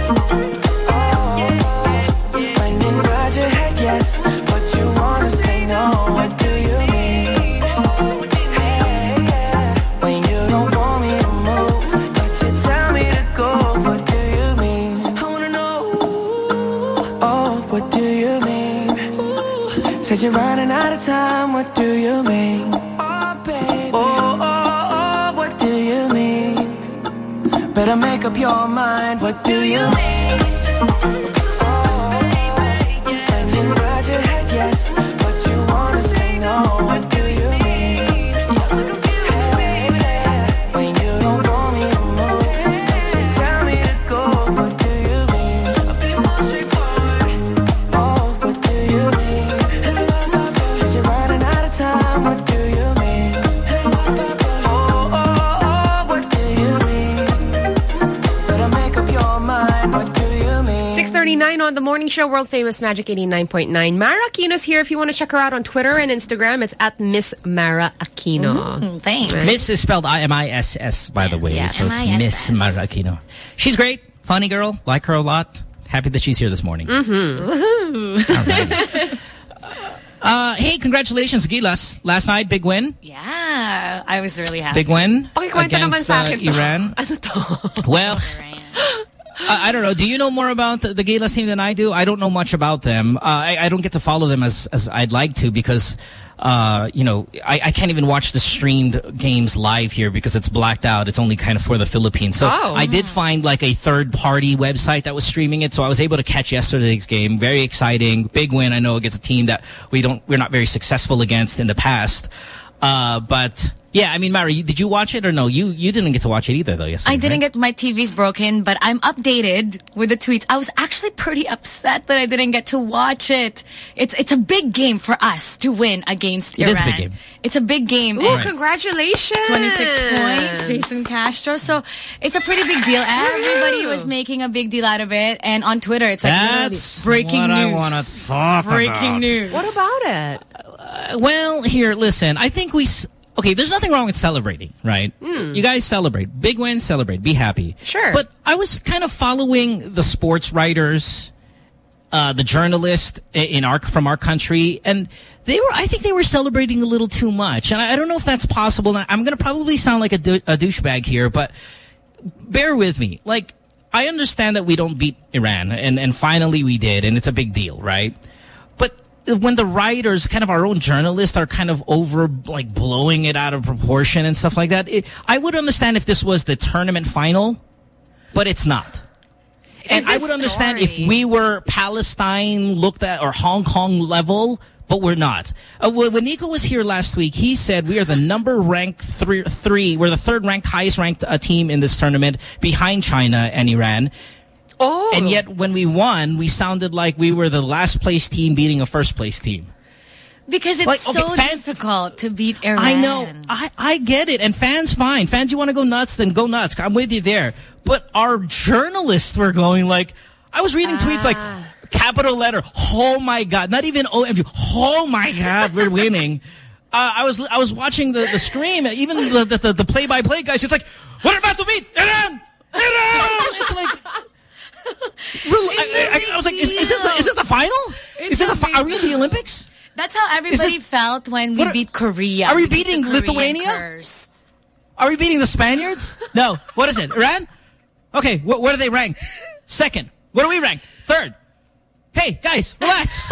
Yes, but you wanna say no. What do you mean? Hey, yeah, when you don't want me to move, but you tell me to go. What do you mean? I wanna know. Oh, what do you mean? Said you're running out of time. What do you mean? Oh, baby. Oh, oh, oh, what do you mean? Better make up your mind. What do you mean? Yes, but you wanna say no. What do you mean? You're so confused, baby. When you don't want me to move, but you tell me to go. What do you mean? I'll be more straightforward. Oh, what do you mean? Since you're running out of time, what do you mean? Oh, oh, oh, what do eighty-nine on the morning show, world famous Magic eighty-nine point nine. Mara Aquino's here. If you want to check her out on Twitter and Instagram, it's at Miss Mara Aquino. Mm, thanks. Right. Miss is spelled I M I S S, by the way. yes. So it's Miss Mara Aquino. She's great. Funny girl. Like her a lot. Happy that she's here this morning. Mm-hmm. Woohoo. Uh, hey, congratulations, Gilas. Last night, big win. Yeah, I was really happy. Big win Pakikwento naman against sa uh, akin to. Iran. Ano to? Well, I, I don't know. Do you know more about the, the Gilas team than I do? I don't know much about them. Uh, I, I don't get to follow them as, as I'd like to because, uh, you know, I, I can't even watch the streamed games live here because it's blacked out. It's only kind of for the Philippines. So oh. I did find like a third-party website that was streaming it. So I was able to catch yesterday's game. Very exciting. Big win, I know, against a team that we don't, we're not very successful against in the past. Uh, but... Yeah, I mean, Mary, did you watch it or no? You you didn't get to watch it either, though, yesterday, I didn't right? get my T V's broken, but I'm updated with the tweets. I was actually pretty upset that I didn't get to watch it. It's it's a big game for us to win against it Iran. It is a big game. It's a big game. Ooh, congratulations. twenty-six points, Jason Castro. So it's a pretty big deal. Everybody was making a big deal out of it. And on Twitter, it's like That's breaking what news. I want to talk breaking about. news. What about it? Uh, well, here, listen. I think we... S Okay, there's nothing wrong with celebrating, right? Mm. You guys celebrate. Big win, celebrate. Be happy. Sure. But I was kind of following the sports writers, uh, the journalists in our from our country, and they were. I think they were celebrating a little too much. And I, I don't know if that's possible. I'm going to probably sound like a, du a douchebag here, but bear with me. Like, I understand that we don't beat Iran, and, and finally we did, and it's a big deal, right? But when the writers, kind of our own journalists, are kind of over, like, blowing it out of proportion and stuff like that, it, I would understand if this was the tournament final, but it's not. And I would understand if we were Palestine looked at, or Hong Kong level, but we're not. Uh, when Nico was here last week, he said we are the number ranked three, three we're the third ranked, highest ranked uh, team in this tournament behind China and Iran. Oh. And yet when we won, we sounded like we were the last place team beating a first place team. Because it's like, okay, so fan, difficult to beat Iran. I know. I, I get it. And fans, fine. Fans, you want to go nuts, then go nuts. I'm with you there. But our journalists were going like, I was reading ah. tweets like, capital letter, oh my God. Not even O M G. Oh my God, we're winning. Uh, I was I was watching the, the stream, even the the, the play-by-play guys. It's like, we're about to beat Iran! Iran! It's like... I, I, I was like, is, is this a, is this the final? It's is this a, a are we in the Olympics? That's how everybody this, felt when we are, beat Korea. Are we, we beating Lithuania? Curse. Are we beating the Spaniards? No. What is it? Iran? Okay. Wh what are they ranked? Second. What are we ranked? Third. Hey, guys, relax.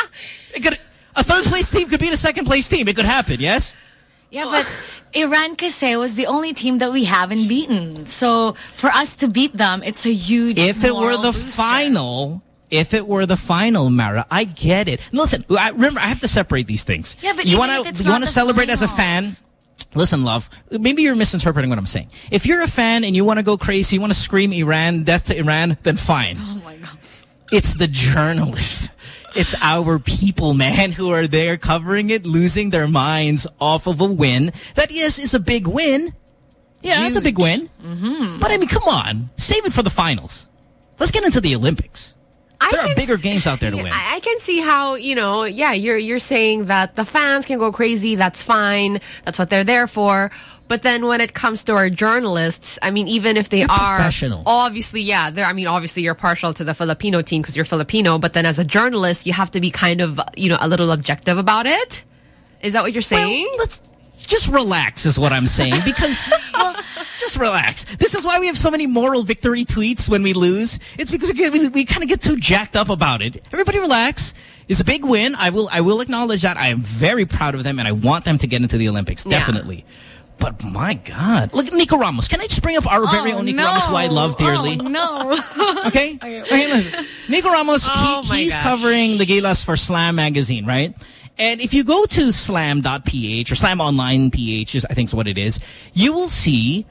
It could, a third place team could beat a second place team. It could happen, yes? Yeah, but Iran kasi was the only team that we haven't beaten. So for us to beat them, it's a huge If it were the booster. final, if it were the final, Mara, I get it. Listen, I, remember, I have to separate these things. Yeah, but you want to you want to celebrate finals. as a fan? Listen, love, maybe you're misinterpreting what I'm saying. If you're a fan and you want to go crazy, you want to scream Iran, death to Iran, then fine. Oh my God. It's the journalists. It's our people, man, who are there covering it, losing their minds off of a win. That, yes, is a big win. Yeah, Huge. It's a big win. Mm-hmm. But, I mean, come on. Save it for the finals. Let's get into the Olympics. I there are bigger see, games out there to win. I can see how, you know, yeah, you're you're saying that the fans can go crazy. That's fine. That's what they're there for. But then when it comes to our journalists, I mean, even if they They're are professionals. obviously, yeah, they're, I mean, obviously you're partial to the Filipino team because you're Filipino. But then as a journalist, you have to be kind of, you know, a little objective about it. Is that what you're saying? Well, let's just relax is what I'm saying, because well, just relax. This is why we have so many moral victory tweets when we lose. It's because we, we, we kind of get too jacked up about it. Everybody relax. It's a big win. I will I will acknowledge that. I am very proud of them, and I want them to get into the Olympics, definitely. Yeah. But my God. Look at Nico Ramos. Can I just bring up our oh, very own Nico no. Ramos, who I love dearly? Oh, no. Okay? Okay, listen. Nico Ramos, oh, he, he's gosh. covering the Gilas for Slam Magazine, right? And if you go to slam dot P H or Slam Online P H, is I think is what it is, you will see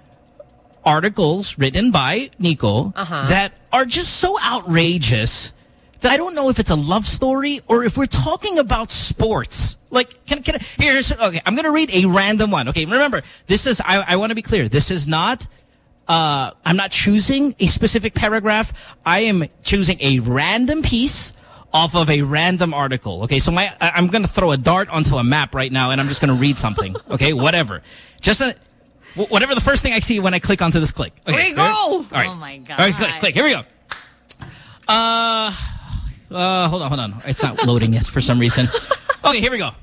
articles written by Nico uh-huh. that are just so outrageous that I don't know if it's a love story or if we're talking about sports. Like, can, can I, here's, okay, I'm going to read a random one. Okay, remember, this is, I, I want to be clear, this is not uh, I'm not choosing a specific paragraph. I am choosing a random piece off of a random article. Okay, so my I, I'm going to throw a dart onto a map right now, and I'm just going to read something. Okay, whatever. Just a, whatever the first thing I see when I click onto this click. Okay, Here we go. All right. Oh my god. All right, click, click. Here we go. Uh, uh, hold on, hold on. It's not loading yet for some reason. Okay, here we go.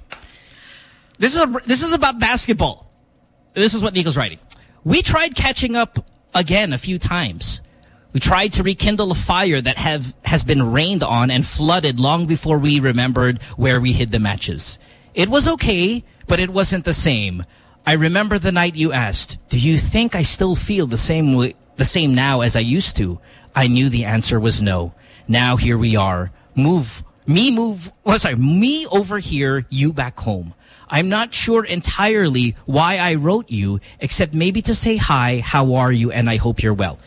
This is a, this is about basketball. This is what Nico's writing. We tried catching up again a few times. We tried to rekindle a fire that have has been rained on and flooded long before we remembered where we hid the matches. It was okay, but it wasn't the same. I remember the night you asked, do you think I still feel the same way, the same now as I used to? I knew the answer was no. Now here we are. Move. Me move. Well, sorry. Me over here, you back home. I'm not sure entirely why I wrote you, except maybe to say hi, how are you, and I hope you're well.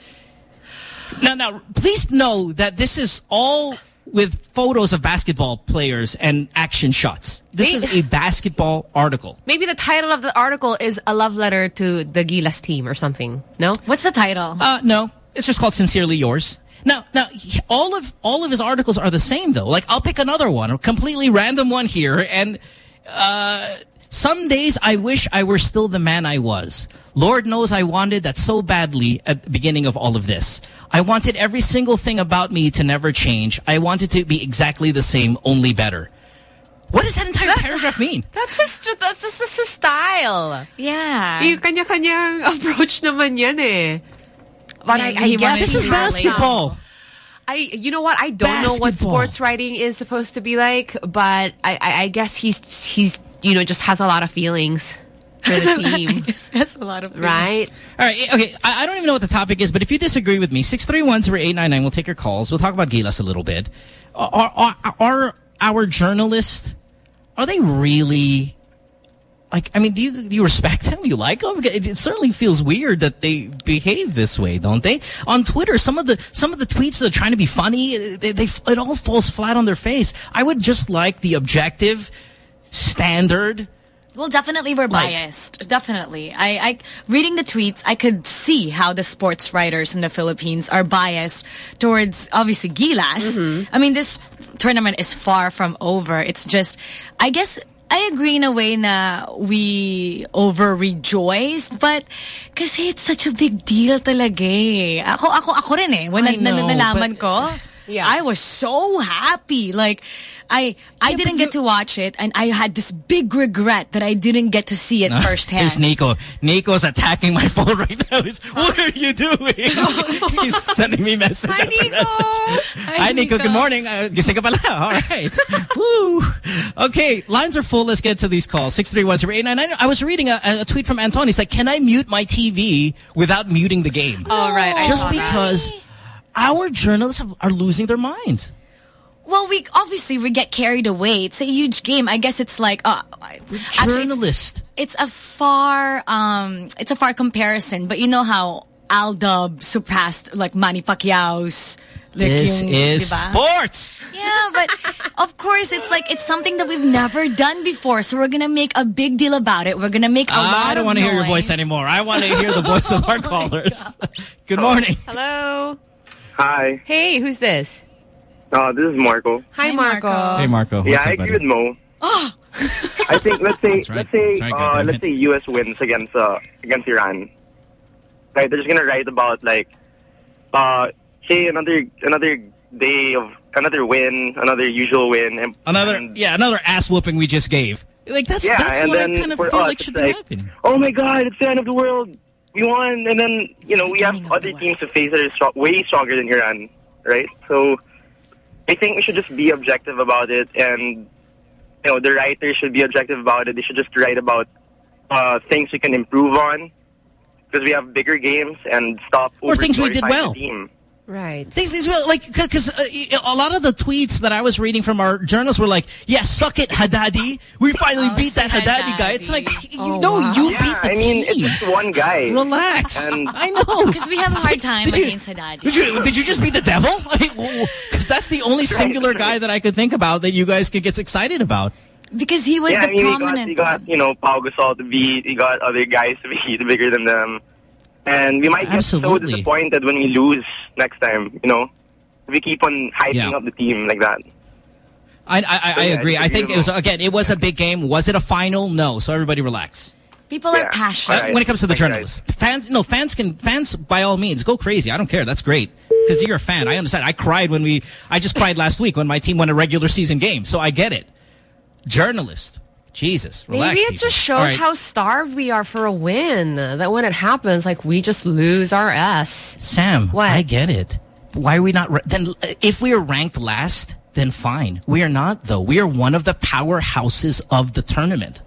Now, now, please know that this is all with photos of basketball players and action shots. This is a basketball article. Maybe the title of the article is a love letter to the Gilas team or something. No? What's the title? Uh, no. It's just called Sincerely Yours. Now, now, all of all of his articles are the same, though. Like, I'll pick another one, a completely random one here, and uh, some days I wish I were still the man I was. Lord knows I wanted that so badly at the beginning of all of this. I wanted every single thing about me to never change. I wanted to be exactly the same, only better. What does that entire that, paragraph mean? That's just that's just his style. Yeah. Yung kanya-kanyang approach naman yan eh. But yeah, I, I guess this is basketball. I, you know what? I don't basketball. know what sports writing is supposed to be like, but I, I, I guess he's he's you know just has a lot of feelings for the team. That's a lot of feelings. Right. All right. Okay. I, I don't even know what the topic is, but if you disagree with me, six three one zero eight nine nine. We'll take your calls. We'll talk about Gilas a little bit. Are, are, are our journalists? Are they really? Like, I mean, do you do you respect them? Do you like them? It, it certainly feels weird that they behave this way, don't they? On Twitter, some of the some of the tweets that are trying to be funny, they, they it all falls flat on their face. I would just like the objective, standard. Well, definitely we're like, biased. Definitely. I, I reading the tweets, I could see how the sports writers in the Philippines are biased towards, obviously, Gilas. Mm-hmm. I mean, this tournament is far from over. It's just, I guess... I agree in a way na we over-rejoiced, but kasi it's such a big deal talaga eh. Ako, ako, ako rin eh. When I know, nalaman ko, yeah. I was so happy. Like, I I yeah, didn't get to watch it, and I had this big regret that I didn't get to see it uh, firsthand. Here's Nico. Nico's attacking my phone right now. He's, what are you doing? He's sending me message Hi, after Nico. message. Hi, Hi, Nico. Nico. Good morning. Uh, gising ka pala. All right. Woo. Okay, lines are full. Let's get to these calls. six three one zero eight nine nine. I was reading a, a tweet from Anton. He's like, can I mute my T V without muting the game? Oh, right. I Just saw because that. our journalists have, are losing their minds. Well, we obviously we get carried away. It's a huge game. I guess it's like uh, journalist. It's, it's a far um, it's a far comparison. But you know how Aldub surpassed like Manny Pacquiao's. Like this yung, is diba? sports. Yeah, but of course it's like it's something that we've never done before. So we're gonna make a big deal about it. We're gonna make a I lot. I don't want to hear your voice anymore. I want to hear the voice of our oh callers. Good morning. Hello. Hi. Hey, who's this? Uh, this is Marco. Hi, Marco. Hey, Marco. Yeah, What's I up, agree buddy? with Mo. Oh. I think let's say That's right. let's say That's right, uh, goddammit. let's say U S wins against uh, against Iran. Right, they're just gonna write about like, uh, say another another day of another win, another usual win, and Another and, yeah, another ass whooping we just gave. Like that's yeah, that's and what then I kind of for feel us, like should it's be like, happening. oh my God, it's the end of the world. We won, and then you know we have other teams to face that are strong, way stronger than Iran, right? So I think we should just be objective about it, and you know the writers should be objective about it. They should just write about uh, things we can improve on because we have bigger games and stop Or things we did over-glorifying well. the team. Right. Things, things well, like because uh, a lot of the tweets that I was reading from our journalists were like, "Yeah, suck it, Haddadi. We finally Oh, beat that Haddadi, Haddadi. guy." It's like you Oh, know wow. you Yeah, beat the I mean team. it's just one guy. Relax. And- I know Because we have a hard time Did you- against Haddadi. Did you did you just beat the devil? Because that's the only singular guy that I could think about that you guys could get excited about. Because he was yeah, the I mean, prominent. he got, he got, you know, Pau Gasol to beat. He got other guys to beat bigger than them. And we might get Absolutely. so disappointed when we lose next time, you know? We keep on hyping Yeah. up the team like that. I, I, I Yeah, agree. I think it was, again, it was a big game. Was it a final? No. So everybody relax. People Yeah. are passionate. Uh, when it comes to the Thanks, journalists. Fans, no, fans can, fans by all means, go crazy. I don't care. That's great. Because you're a fan. I understand. I cried when we, I just cried last week when my team won a regular season game. So I get it. Journalist. Jesus, relax, Maybe it people. just shows All right. how starved we are for a win. That when it happens, like, we just lose our S. Sam, What? I get it. Why are we not... Then if we are ranked last, then fine. We are not, though. We are one of the powerhouses of the tournament.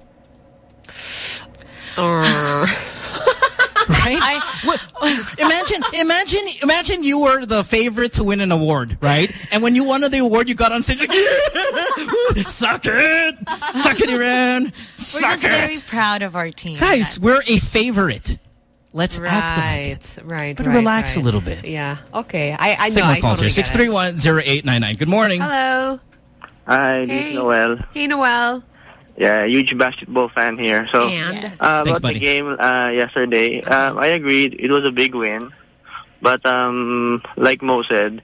Uh. Right? I, what, imagine, imagine, imagine you were the favorite to win an award, right? And when you won the award, you got on stage like, suck it, suck it, Iran, We're suck just it. very proud of our team. Guys, we're a favorite. Let's Right, act like it. right, But right, relax right. a little bit. Yeah, okay. I, I know, Signal I calls totally here, six three one, zero eight nine nine. Good morning. Hello. Hi, this Hey. is Noel. Hey, Noel. Yeah, huge basketball fan here. So, And? uh, Thanks, about buddy. the game uh, yesterday, um, I agreed it was a big win. But um, like Mo said,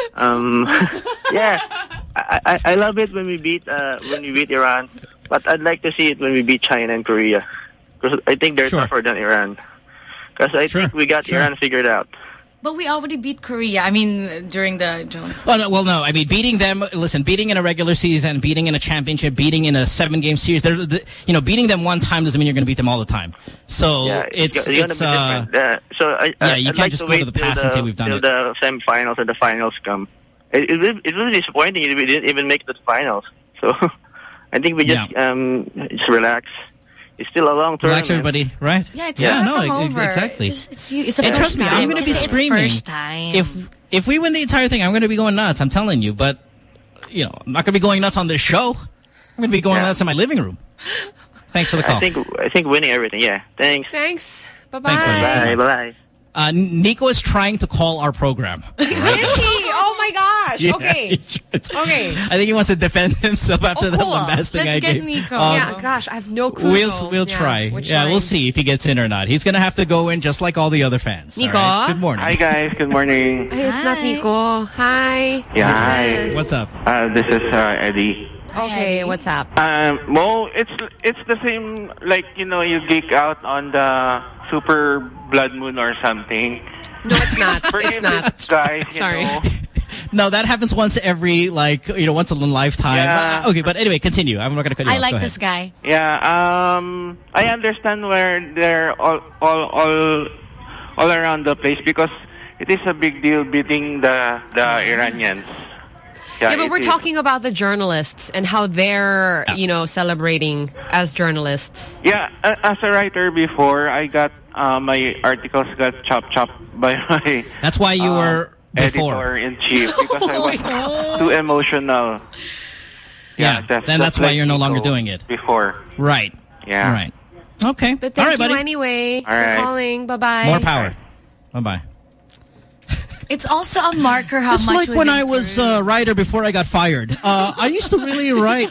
um, yeah, I, I, I love it when we beat uh, when we beat Iran. But I'd like to see it when we beat China and Korea, because I think they're Sure. tougher than Iran. Because I Sure, think we got sure. Iran figured out. But we already beat Korea. I mean, during the Jones. Oh, no, well, no. I mean, beating them, listen, beating in a regular season, beating in a championship, beating in a seven-game series, there's, the, you know, beating them one time doesn't mean you're going to beat them all the time. So Yeah, it's, it's, it's, gonna uh, be different. Uh, so I, yeah, I, you I'd can't like just to go to wait the till past and say we've done till it. the semifinals or the finals come. It, it, will- it was disappointing if we didn't even make the finals. So I think we just um, just relax. It's still a long tournament. relax everybody, right? Yeah, it's yeah, far no, from e- over. exactly. It's, just, it's, you- it's a And first trust me, time. I'm going to be It's- it's screaming. first time. If if we win the entire thing, I'm going to be going nuts. I'm telling you, but you know, I'm not going to be going nuts on this show. I'm going to be going Yeah. nuts in my living room. Thanks for the call. I think I think winning everything. Yeah. Thanks. Thanks. Bye-bye. Thanks, buddy. Bye. Bye. Uh, Nico is trying to call our program. Is he? Oh, my gosh. Yeah, Okay. it's- it's- Okay. I think he wants to defend himself after Oh, the cool. lambasting I Let's get gave. Nico. Um, yeah, gosh, I have no clue. We'll we'll Yeah, try. which Yeah, line? we'll see if he gets in or not. He's going to have to go in just like all the other fans. all Nico? right? Good morning. Hi guys. Good morning. Hey, it's not Nico. Hi. Yeah. Who's Hi. this? What's up? Uh, this is uh, Eddie. Okay, what's up? Um, Mo, it's it's the same like you know you geek out on the super blood moon or something. No, it's not. Forgive It's not. this, guys. You Sorry. know. No, that happens once every, like, you know, once in a lifetime. Yeah. Uh, okay, but anyway, continue. I'm not going to cut you I off. like Go this ahead. guy. Yeah, um, I understand where they're all, all, all, all around the place because it is a big deal beating the the Iranians. Yeah, but it we're is. talking about the journalists and how they're, you know, celebrating as journalists. Yeah, a- as a writer before, I got uh, my articles got chopped chopped by my. That's why you uh, were before. editor in chief because I was too emotional. Yeah, that's- then that's why like you're no longer Nico doing it. Before. Right. Yeah. Right. Okay. But All thank right, you buddy. anyway All for right. calling. Bye-bye. More power. Bye-bye. It's also a marker how It's much like we've when I was a uh, writer before I got fired. Uh, I used to really write.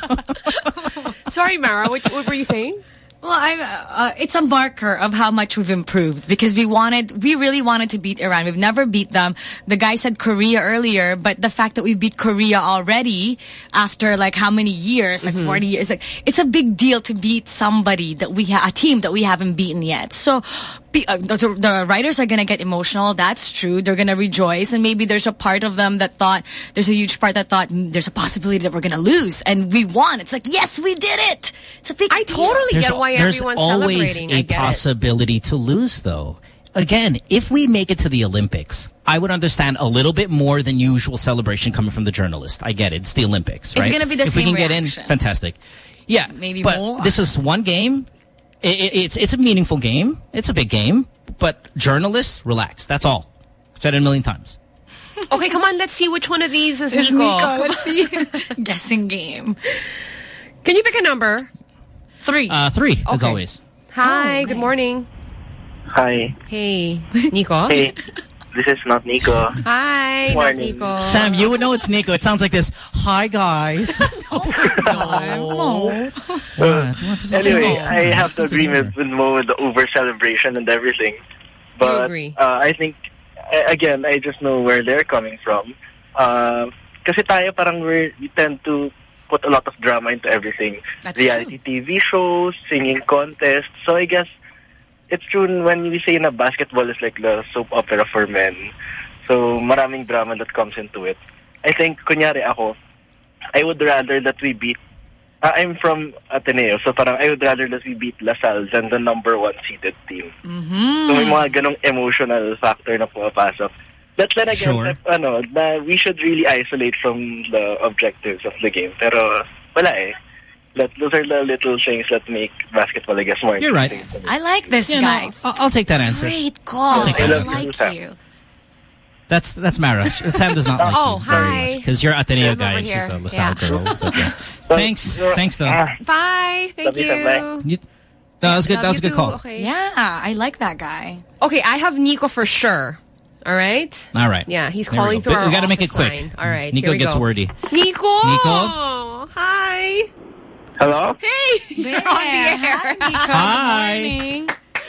Sorry, Mara. What, what were you saying? Well, I, uh, it's a marker of how much we've improved because we wanted, we really wanted to beat Iran. We've never beat them. The guy said Korea earlier, but the fact that we beat Korea already after like how many years, like Mm-hmm. forty years, like it's a big deal to beat somebody that we ha- a team that we haven't beaten yet. So be, uh, the, the writers are gonna get emotional. That's true. They're gonna rejoice, and maybe there's a part of them that thought there's a huge part that thought mm, there's a possibility that we're gonna lose, and we won. It's like yes, we did it. It's a big. I deal. totally There's, get why there's everyone's always celebrating. I a get it. possibility to lose, though. Again, if we make it to the Olympics, I would understand a little bit more than usual celebration coming from the journalist. I get it. It's the Olympics, It's right? gonna be the if we same can reaction. get in, fantastic. Yeah, Maybe but more. this is one game. I- I- it's it's a meaningful game. It's a big game. But journalists, relax. That's all. I've said it a million times. Okay, come on. Let's see which one of these is It's Nico. Nico. Let's see. Guessing game. Can you pick a number? Three. Uh, three, as Okay. always. Hi, Oh, good nice. morning. Hi. Hey, Nico. Hey, this is not Nico. Hi, not Morning. Nico. Sam, you would know it's Nico. It sounds like this. Hi, guys. No. What? What is it? Anyway, Oh, I have to sounds agree like with, with Mo with the over celebration and everything. But I agree. Uh, I think, again, I just know where they're coming from. Uh, kasi tayo parang we we tend to put a lot of drama into everything. That's Reality true. T V shows, singing contests. So I guess it's true when we say na basketball is like the soap opera for men. So maraming drama that comes into it. I think, kunyari ako, I would rather that we beat, uh, I'm from Ateneo, so parang I would rather that we beat LaSalle than the number one seeded team. Mm-hmm. So may mga ganong emotional factor na pumapasok. But then again, Sure. that, ano, na we should really isolate from the objectives of the game. Pero wala eh. That, those are the little things that make basketball, I guess, more You're right. interesting to me. I like this Yeah, guy. no, I'll, I'll take that answer. Great call. I'll take I that answer. like Sam. you. That's that's Mara. Sam does not like Oh, you very hi. much because you're Ateneo I'm guy over and she's here. a LaSalle Yeah. girl. But yeah. Thanks, thanks though. Bye. Thank Love you, Sam. you. You, no, that was good. Love That was a you good too. call. Okay. Yeah, I like that guy. Okay, I have Nico for sure. All right? All right. Yeah, he's There we calling go. through But our we gotta make it office quick. line. All right, Nico here we gets go. wordy. Nico! Nico? Hi! Hello? Hey! You're on the air. Hi, Nico. Hi. Good morning.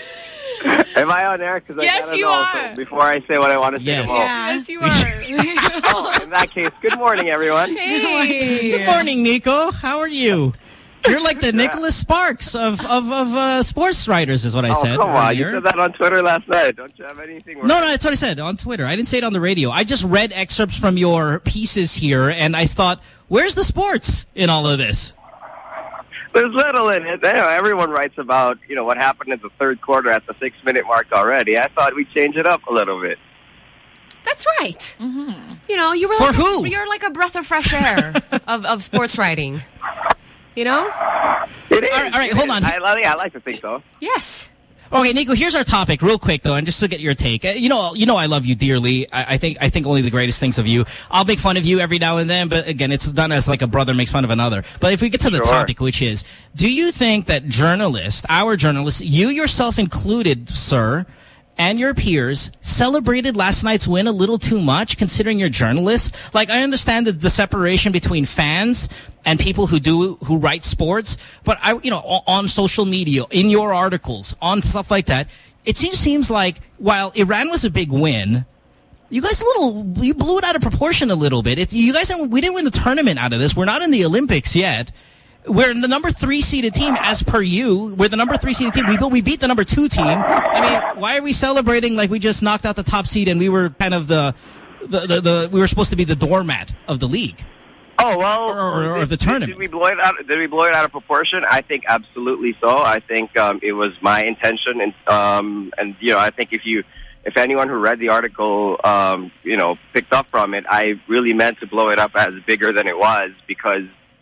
Am I on air? Because I Yes, gotta you know are. so before I say what I want to say. Yes. tomorrow. Yes, you are. Oh, in that case, good morning, everyone. Hey! Good morning, Nico. How are you? You're like the Nicholas Sparks of of, of uh, sports writers, is what I Oh, said come on. You earlier. said that on Twitter last night. Don't you have anything? No, no, that's what I said on Twitter. I didn't say it on the radio. I just read excerpts from your pieces here, and I thought, where's the sports in all of this? There's little in it. You know, everyone writes about, you know, what happened in the third quarter at the six-minute mark already. I thought we'd change it up a little bit. That's right. Mm-hmm. You know, you were For like who? A, you're like a breath of fresh air of, of sports writing. You know? It is. All right, all right, It hold is. on. I, I, I like to think so. Yes. Okay, Nico, here's our topic real quick, though, and just to get your take. Uh, You know, you know I love you dearly. I, I think I think only the greatest things of you. I'll make fun of you every now and then, but again, it's done as like a brother makes fun of another. But if we get to the Sure. topic, which is, do you think that journalists, our journalists, you yourself included, sir, and your peers celebrated last night's win a little too much, considering you're journalists? Like, I understand the, the separation between fans and people who do who write sports, but I, you know, on, on social media, in your articles, on stuff like that, it seems seems like while Iran was a big win, you guys a little you blew it out of proportion a little bit. If you guys didn't, we didn't win the tournament out of this. We're not in the Olympics yet. We're the number three seeded team, as per you. We're the number three seeded team. We we beat the number two team. I mean, why are we celebrating like we just knocked out the top seed and we were kind of the the the, the we were supposed to be the doormat of the league? Oh well, or, or, or did, the tournament. Did we blow it out? Did we blow it out of proportion? I think absolutely so. I think um, it was my intention, and um, and you know, I think if you, if anyone who read the article, um, you know, picked up from it, I really meant to blow it up as bigger than it was because.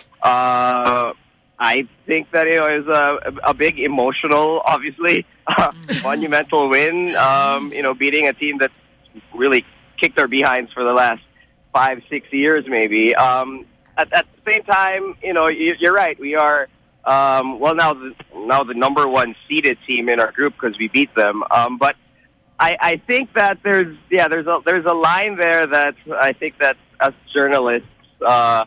Uh, I think that it was a, a big emotional, obviously, uh, monumental win. Um, you know, beating a team that really kicked our behinds for the last five, six years, maybe. Um, at, at the same time, you know, you, you're right. We are um, well now the now the number one seeded team in our group because we beat them. Um, but I, I think that there's yeah there's a there's a line there that I think that us journalists. Uh,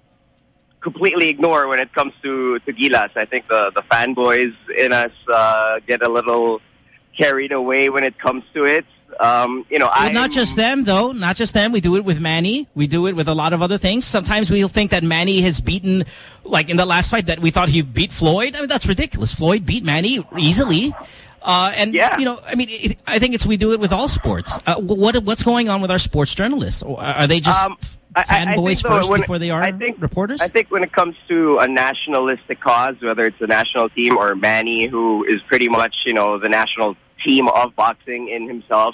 completely ignore when it comes to, to Gilas. I think the, the fanboys in us uh, get a little carried away when it comes to it. Um, you know, well, I not just them, though. Not just them. We do it with Manny. We do it with a lot of other things. Sometimes we'll think that Manny has beaten, like in the last fight, that we thought he beat Floyd. I mean, that's ridiculous. Floyd beat Manny easily. Uh, and, yeah. you know, I mean, it, I think it's we do it with all sports. Uh, what What's going on with our sports journalists? Are they just um, fanboys first when, before they are I think, reporters? I think when it comes to a nationalistic cause, whether it's a national team or Manny, who is pretty much, you know, the national team of boxing in himself,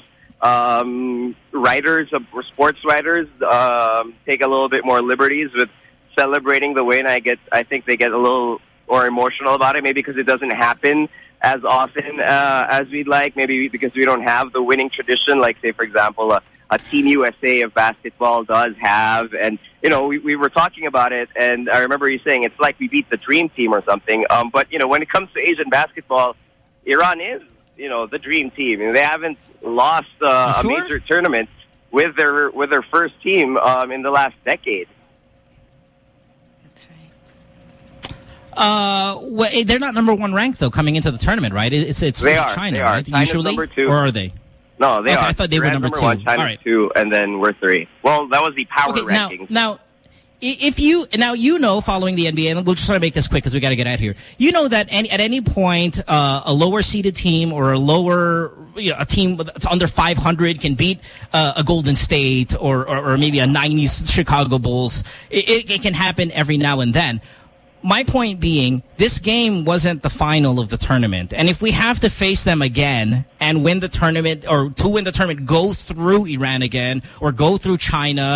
um, writers, or sports writers, um, take a little bit more liberties with celebrating the win. I get, I think they get a little more emotional about it, maybe because it doesn't happen as often uh, as we'd like, maybe because we don't have the winning tradition, like, say, for example, a, a Team U S A of basketball does have. And, you know, we, we were talking about it, and I remember you saying it's like we beat the dream team or something. Um, but, you know, when it comes to Asian basketball, Iran is, you know, the dream team. And they haven't lost uh, sure? a major tournament with their with their first team um, in the last decade. Uh, well, they're not number one ranked though coming into the tournament, right? It's it's, They it's are, China, they are. right? China's Usually, number two. or are they? No, they okay, are. I thought they Iran's were number, number two. one, China's All right. two, and then we're three. Well, that was the power okay, rankings. Now, now, if you now you know, following the N B A, and we'll just try to make this quick because we got to get out of here. You know that any, at any point, uh, a lower seeded team or a lower you know, a team that's under five hundred can beat uh, a Golden State or, or or maybe a nineties Chicago Bulls. It, it, it can happen every now and then. My point being, this game wasn't the final of the tournament. And if we have to face them again and win the tournament, or to win the tournament, go through Iran again or go through China,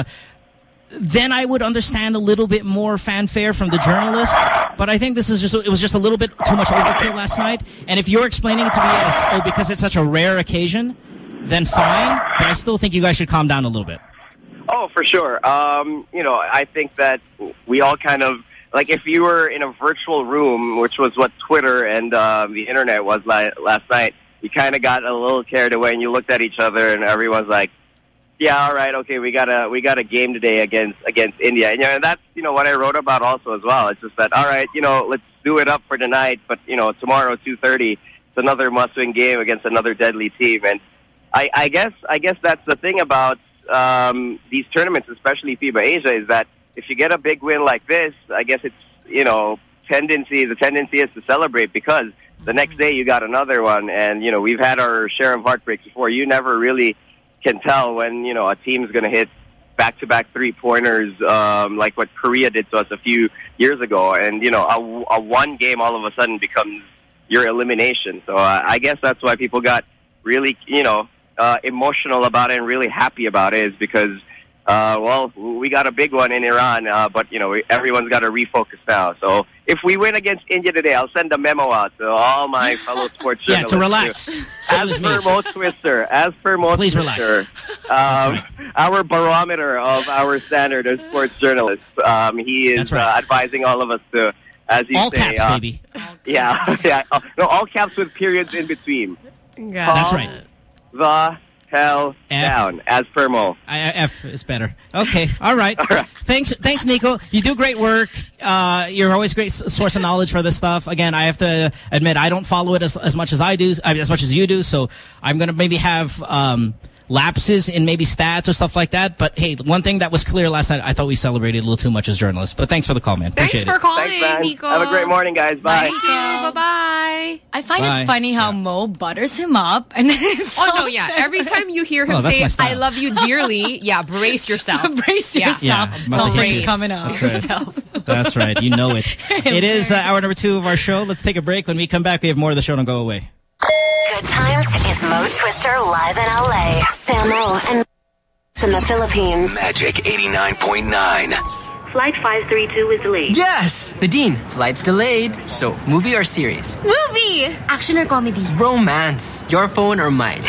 then I would understand a little bit more fanfare from the journalists. But I think this is just, it was just a little bit too much overkill last night. And if you're explaining it to me as, oh, because it's such a rare occasion, then fine. But I still think you guys should calm down a little bit. Oh, for sure. Um, you know, I think that we all kind of, like if you were in a virtual room, which was what Twitter and uh, the internet was la last night, you kind of got a little carried away and you looked at each other and everyone's like, yeah, all right, okay, we got a we got a game today against against India. And, you know, and that's, you know, what I wrote about also as well. It's just that, all right, you know, let's do it up for tonight, but, you know, tomorrow, two thirty, it's another must-win game against another deadly team. And I, I guess I guess that's the thing about um, these tournaments, especially FIBA Asia, is that if you get a big win like this, I guess it's, you know, tendency, the tendency is to celebrate because the next day you got another one. And, you know, we've had our share of heartbreaks before. You never really can tell when, you know, a team's going to hit back-to-back three-pointers um, like what Korea did to us a few years ago. And, you know, a, a one game all of a sudden becomes your elimination. So uh, I guess that's why people got really, you know, uh, emotional about it and really happy about it is because, Uh, well, we got a big one in Iran, uh, but, you know, everyone's got to refocus now. So if we win against India today, I'll send a memo out to all my fellow sports journalists. Yeah, to relax. As per Mo Twister, as per Mo Please Twister, um, our barometer of our standard as sports journalists, um, he is right. uh, advising all of us to, as you all say. Caps, uh, baby. Yeah, yeah. Uh, no, all caps with periods in between. Yeah. That's right. The hell F. down, as per Mo. I, F is better. Okay, all right. All right. Thanks, thanks, Nico. You do great work. Uh, you're always a great source of knowledge for this stuff. Again, I have to admit, I don't follow it as, as much as I do, I mean, as much as you do, so I'm going to maybe have um, lapses in maybe stats or stuff like that. But, hey, one thing that was clear last night, I thought we celebrated a little too much as journalists. But thanks for the call, man. Appreciate Thanks for it. calling, Thanks, man. Nico. Have a great morning, guys. Bye. Thank you. Bye-bye. I find Bye. it funny how Yeah. Mo butters him up. and then Oh, no, yeah. Every time you hear him Oh, that's my say, style. I love you dearly, yeah, brace yourself. Brace Yeah. yourself. Yeah, Something's brace. coming up. That's right. That's right. You know it. It is uh, hour number two of our show. Let's take a break. When we come back, we have more of the show. Don't go away. Good times is Mo Twister live in L A. Samo and in the Philippines. Magic eighty-nine point nine. Flight five three two is delayed. Yes! Nadine, flight's delayed. So, movie or series? Movie! Action or comedy? Romance. Your phone or mine?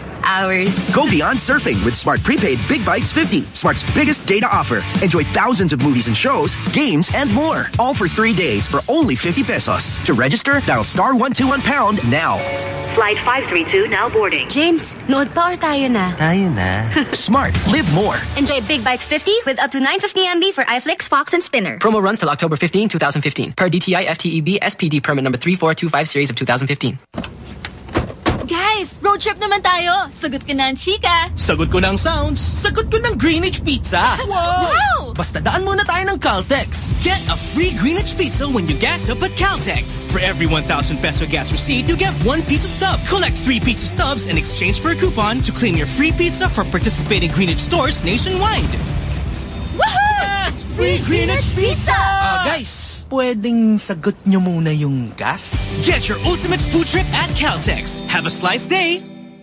Ours. Go beyond surfing with Smart Prepaid Big Bites fifty, Smart's biggest data offer. Enjoy thousands of movies and shows, games, and more. All for three days for only fifty pesos. To register, dial star one two one pound now. Flight five three two now boarding. James, nood pa or tayo na? Tayo na. Smart, live more. Enjoy Big Bites fifty with up to nine hundred fifty M B for iFlix, Fox, and Spinner. Promo runs till October fifteenth, twenty fifteen. Per D T I F T E B S P D permit number three four two five series of twenty fifteen. Guys, road trip naman tayo. Sagot ka na ang chika. Sagot ko ng sounds. Sagot ko ng Greenwich Pizza. Wow! Wow! Basta daan muna tayo ng Caltex. Get a free Greenwich Pizza when you gas up at Caltex. For every one thousand peso gas receipt, you get one pizza stub. Collect three pizza stubs in exchange for a coupon to claim your free pizza for participating Greenwich stores nationwide. Woohoo! Yes! Free Greenwich Pizza! Uh, guys, pwedeng sagot nyo muna yung gas? Get your ultimate food trip at Caltex. Have a slice day.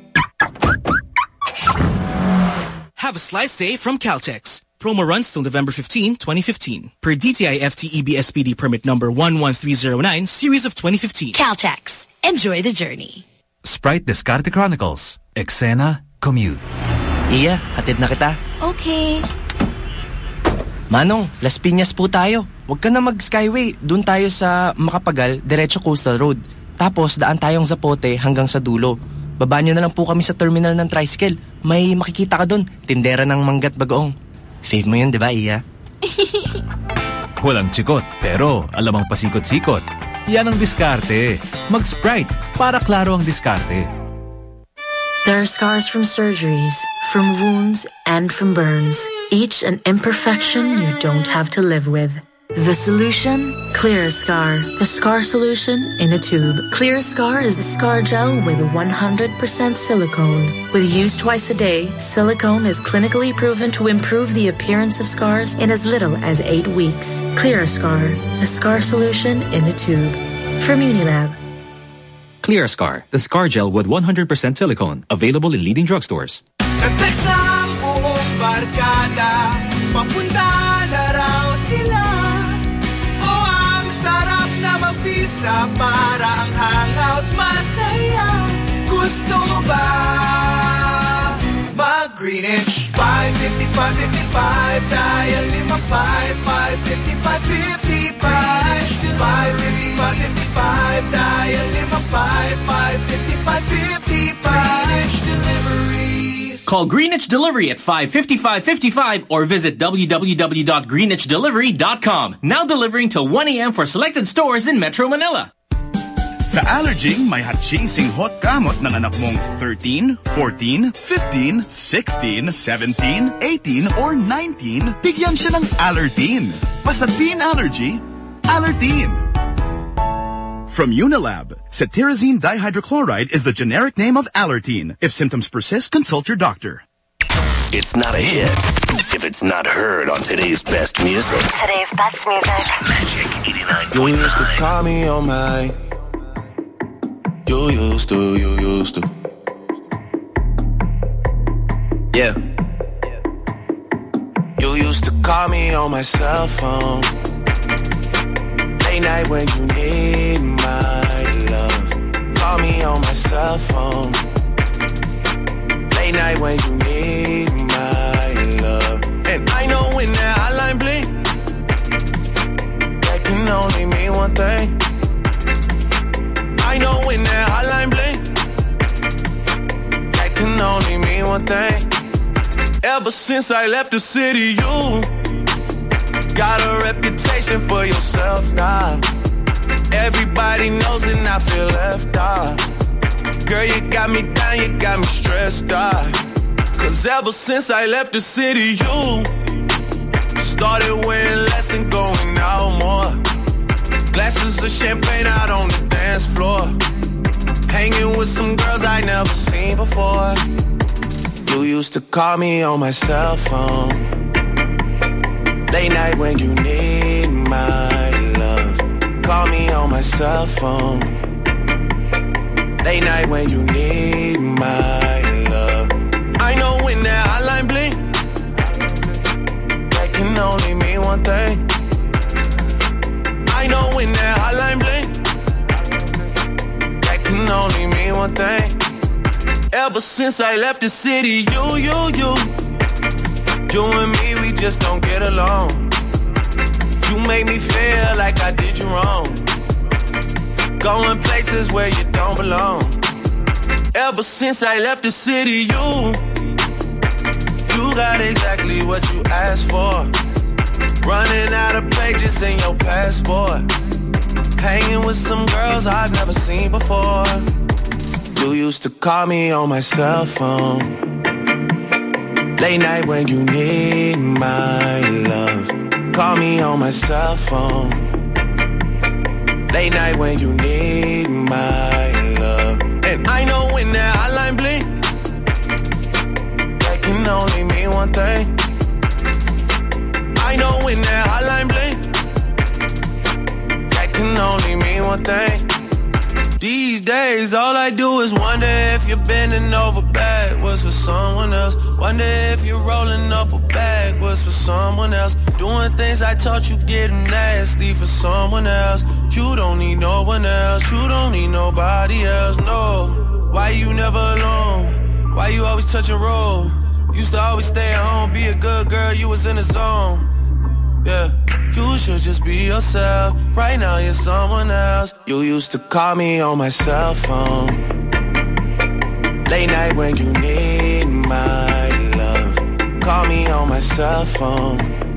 Have a slice day from Caltex. Promo runs till November fifteenth, twenty fifteen. Per D T I F T E B S P D permit number one one three zero nine, series of twenty fifteen. Caltex. Enjoy the journey. Sprite Descarte Chronicles. Exena Commute. Iya, hatid na kita. Okay. Manong, Las Piñas po tayo. Huwag ka na mag-skyway. Doon tayo sa Makapagal, Diretso Coastal Road. Tapos daan tayong Zapote hanggang sa dulo. Baba nyo na lang po kami sa terminal ng tricycle. May makikita ka doon. Tindera ng manggat bagoong. Fave mo yun, di ba, Iya? Walang chikot, pero alam ang pasikot-sikot. Yan ang diskarte. Mag-Sprite para klaro ang diskarte. There are scars from surgeries, from wounds, and from burns. Each an imperfection you don't have to live with. The solution? ClearScar. The scar solution in a tube. ClearScar is the scar gel with one hundred percent silicone. With use twice a day, silicone is clinically proven to improve the appearance of scars in as little as eight weeks. ClearScar. The scar solution in a tube. From Unilab. ClearScar. The scar gel with one hundred percent silicone. Available in leading drugstores. Nag-text na ang buong barkada, papunta na raw sila. O ang sarap na mag-pizza para ang hangout masaya. Gusto mo ba mag-Greenwich? five fifty-five fifty-five, dial five five five fifty-five fifty-five. five fifty-five fifty-five, dial five five fifty-five fifty-five. Greenwich Delivery. Call Greenwich Delivery at five fifty-five fifty-five or visit w w w dot greenwich delivery dot com. Now delivering till one a m for selected stores in Metro Manila. Sa Allerging, may hatsing hot gamot ng anak mong thirteen, fourteen, fifteen, sixteen, seventeen, eighteen, or nineteen, bigyan siya ng Allertine. Basta teen allergy, Allertine. From Unilab, cetirizine dihydrochloride is the generic name of Allertine. If symptoms persist, consult your doctor. It's not a hit if it's not heard on today's best music. Today's best music. Magic eighty-nine You point used to nine. call me on my. You used to, you used to. Yeah. You used to call me on my cell phone. Late night when you need my love. Call me on my cell phone. Late night when you need my love. And I know when that hotline blink, that can only mean one thing. I know when that hotline blink, that can only mean one thing. Ever since I left the city, you got a reputation for yourself now. Everybody knows and I feel left out. Girl, you got me down, you got me stressed out. Cause ever since I left the city, you started wearing less and going out more. Glasses of champagne out on the dance floor. Hanging with some girls I never seen before. You used to call me on my cell phone. Late night when you need my love. Call me on my cell phone. Late night when you need my love. I know when that hotline blink, that can only mean one thing. I know when that hotline blink, that can only mean one thing. Ever since I left the city, you, you, you, you and me, we just don't get along. You make me feel like I did you wrong. Going places where you don't belong. Ever since I left the city, you, you got exactly what you asked for. Running out of pages in your passport. Hanging with some girls I've never seen before. You used to call me on my cell phone. Late night when you need my love. Call me on my cell phone. Late night when you need my love. And I know when that hotline blink, that can only mean one thing. I know when that hotline blink, that can only mean one thing. These days, all I do is wonder if you're bending over backwards for someone else. Wonder if you're rolling up a backwards for someone else. Doing things I taught you getting nasty for someone else. You don't need no one else. You don't need nobody else, no. Why you never alone? Why you always touch and roll? Used to always stay at home, be a good girl, you was in the zone. Yeah. You should just be yourself. Right now you're someone else. You used to call me on my cell phone. Late night when you need my love. Call me on my cell phone.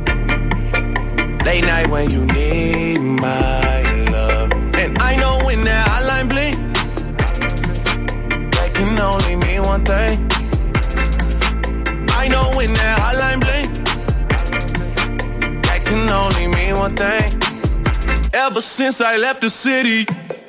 Late night when you need my love. And I know when that hotline blink, that can only mean one thing. can only mean one thing. Ever since I left the city.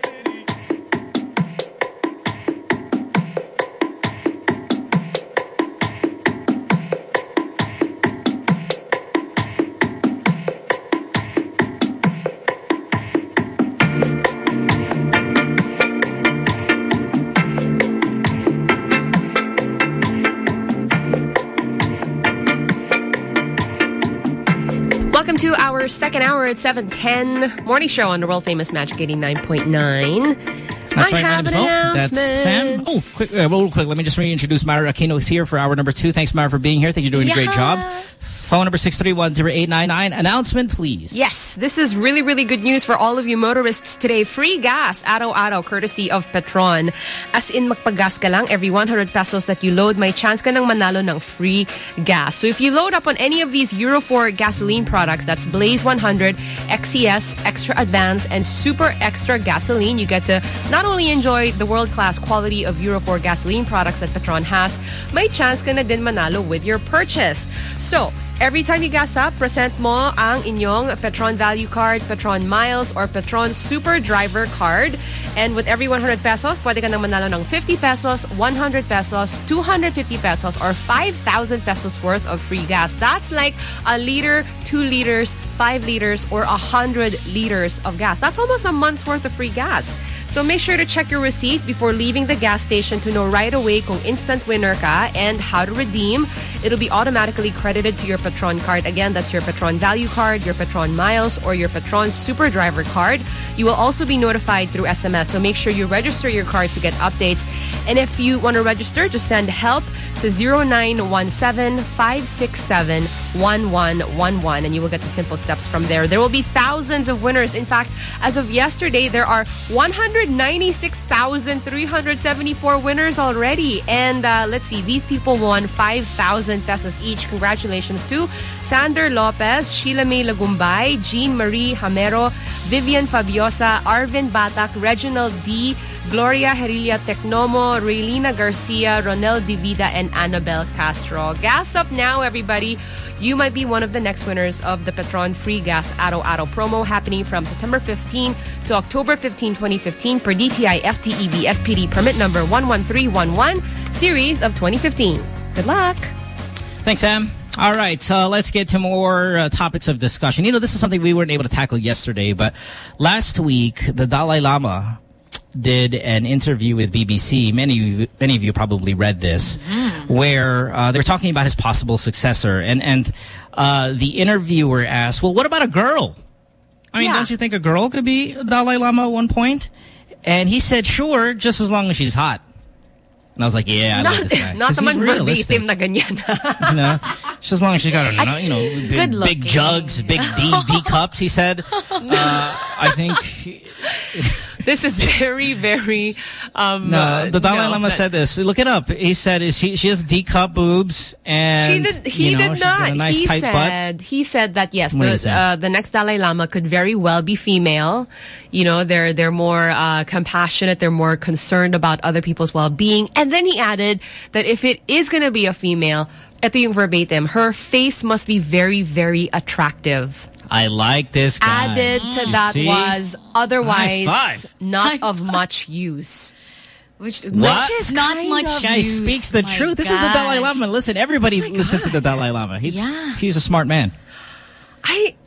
Welcome to our second hour at seven ten morning show on the world famous Magic eighty-nine point nine. That's I right, have an Mo. announcement. That's Sam. Oh, quick, uh, real quick. Let me just reintroduce Mara Aquino is here for hour number two. Thanks, Mara, for being here. I think you're doing yeah. a great job. Phone number six three one zero eight nine nine. Announcement, please. Yes, this is really, really good news for all of you motorists today. Free gas, araw-araw, courtesy of Petron. As in, magpagas ka lang, every one hundred pesos that you load, may chance ka nang manalo ng free gas. So if you load up on any of these Euro four gasoline products, that's Blaze one hundred, X C S, Extra Advance, and Super Extra Gasoline, you get to not only enjoy the world-class quality of Euro four gasoline products that Petron has, may chance ka na din manalo with your purchase. So, every time you gas up, present mo ang inyong Petron Value Card, Petron Miles, or Petron Super Driver Card. And with every one hundred pesos, pwede ka nang manalo ng fifty pesos, one hundred pesos, two hundred fifty pesos, or five thousand pesos worth of free gas. That's like a liter, two liters, five liters, or one hundred liters of gas. That's almost a month's worth of free gas. So make sure to check your receipt before leaving the gas station to know right away kung instant winner ka and how to redeem. It'll be automatically credited to your Petron card. Again, that's your Petron Value Card, your Petron Miles, or your Petron Super Driver Card. You will also be notified through S M S, so make sure you register your card to get updates. And if you want to register, just send help to zero nine one seven, five six seven, one one one one, and you will get the simple steps from there. There will be thousands of winners. In fact, as of yesterday, there are one hundred ninety-six thousand three hundred seventy-four winners already. And uh, let's see, these people won five thousand pesos each. Congratulations to Sander Lopez, Sheila May Lagumbay, Jean Marie Hamero, Vivian Fabiosa, Arvin Batak, Reginald D, Gloria Herilla Tecnomo, Raylina Garcia, Ronel Divida, and Annabel Castro. Gas up now, everybody. You might be one of the next winners of the Petron Free Gas Araw-Araw promo happening from September fifteenth to October fifteenth, twenty fifteen per D T I F T E B S P D permit number one one three one one, series of twenty fifteen. Good luck. Thanks, Sam. All right, so let's get to more uh, topics of discussion. You know, this is something we weren't able to tackle yesterday, but last week, the Dalai Lama did an interview with B B C. Many of you, many of you probably read this, mm-hmm. where uh, they were talking about his possible successor. And, and uh, the interviewer asked, well, what about a girl? I mean, yeah. don't you think a girl could be Dalai Lama at one point? And he said, sure, just as long as she's hot. And I was like, yeah, I not, love this guy. Not naman verbatim na ganyan. You know, just as long as she's got, a, you know, big, big jugs, big D, D cups, he said. Uh, I think... This is very, very... Um, no, the Dalai no, Lama said this. Look it up. He said is she, she has D-cup boobs and, she did, he you know, did she's got not. a nice he tight said, butt. He said that, yes, the, uh, the next Dalai Lama could very well be female. You know, they're, they're more uh, compassionate. They're more concerned about other people's well-being. And then he added that if it is going to be a female, ito yung verbatim, her face must be very, very attractive. I like this guy. Added to that see? was otherwise not of much use. Which, what? which is not much use. Guy speaks the My truth. This gosh. is the Dalai Lama. Listen, everybody oh listens to the Dalai Lama. He's, yeah. he's a smart man. I,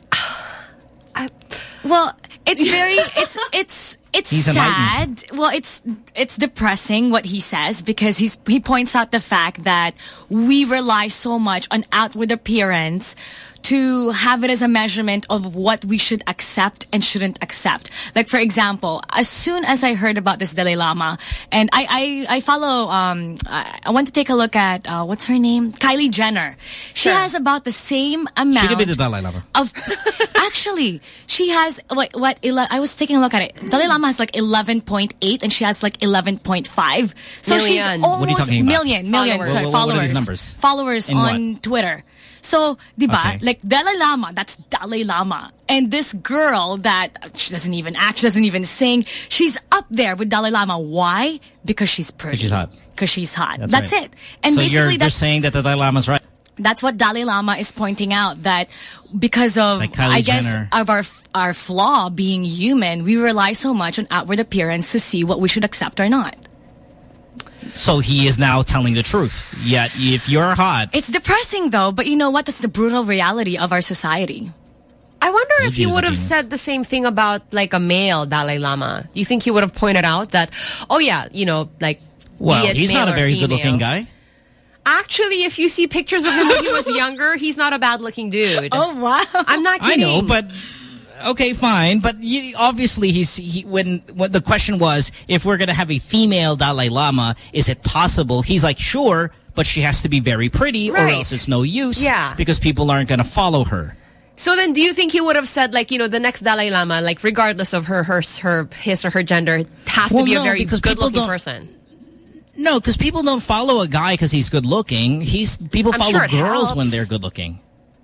I well, it's very, it's, it's, it's He's sad. Well, it's it's depressing what he says because he's he points out the fact that we rely so much on outward appearance to have it as a measurement of what we should accept and shouldn't accept. Like, for example, as soon as I heard about this Dalai Lama, and I I, I follow, um, I, I went to take a look at, uh, what's her name? Kylie Jenner. She sure. has about the same amount. She could be the Dalai Lama. Of, actually, she has, what, what, I was taking a look at it. Dalai Lama has like eleven point eight and she has like eleven point five. So million. she's almost what are you talking about? million, million, followers. sorry, what, followers. what are these numbers? Followers In on what? Twitter. So, diba, Okay. like Dalai Lama, that's Dalai Lama. And this girl that, she doesn't even act, she doesn't even sing, she's up there with Dalai Lama. Why? Because she's pretty. Because she's hot. Because she's hot. That's, that's right. it. And so basically you're, that's... you're saying that the Dalai Lama's right? That's what Dalai Lama is pointing out, that because of, like I guess, Jenner. of our our flaw being human, we rely so much on outward appearance to see what we should accept or not. So he is now telling the truth. Yet, if you're hot... It's depressing, though, but you know what? That's the brutal reality of our society. I wonder if He he is a would have genius. said the same thing about, like, a male Dalai Lama. Do you think he would have pointed out that, oh, yeah, you know, like... Well, be it he's male not a or very female. good-looking guy. Actually, if you see pictures of him when he was younger, he's not a bad-looking dude. Oh, wow. I'm not I kidding. know, but... Okay, fine, but you, obviously he's he, when when the question was if we're gonna have a female Dalai Lama, is it possible? He's like, sure, but she has to be very pretty, Right. or else it's no use. Yeah. Because people aren't gonna follow her. So then, do you think he would have said, like, you know, the next Dalai Lama, like, regardless of her, her, her his or her gender, has Well, to be no, a very because people good-looking don't- person? No, because people don't follow a guy because he's good looking. He's people I'm follow sure it girls helps. when they're good looking.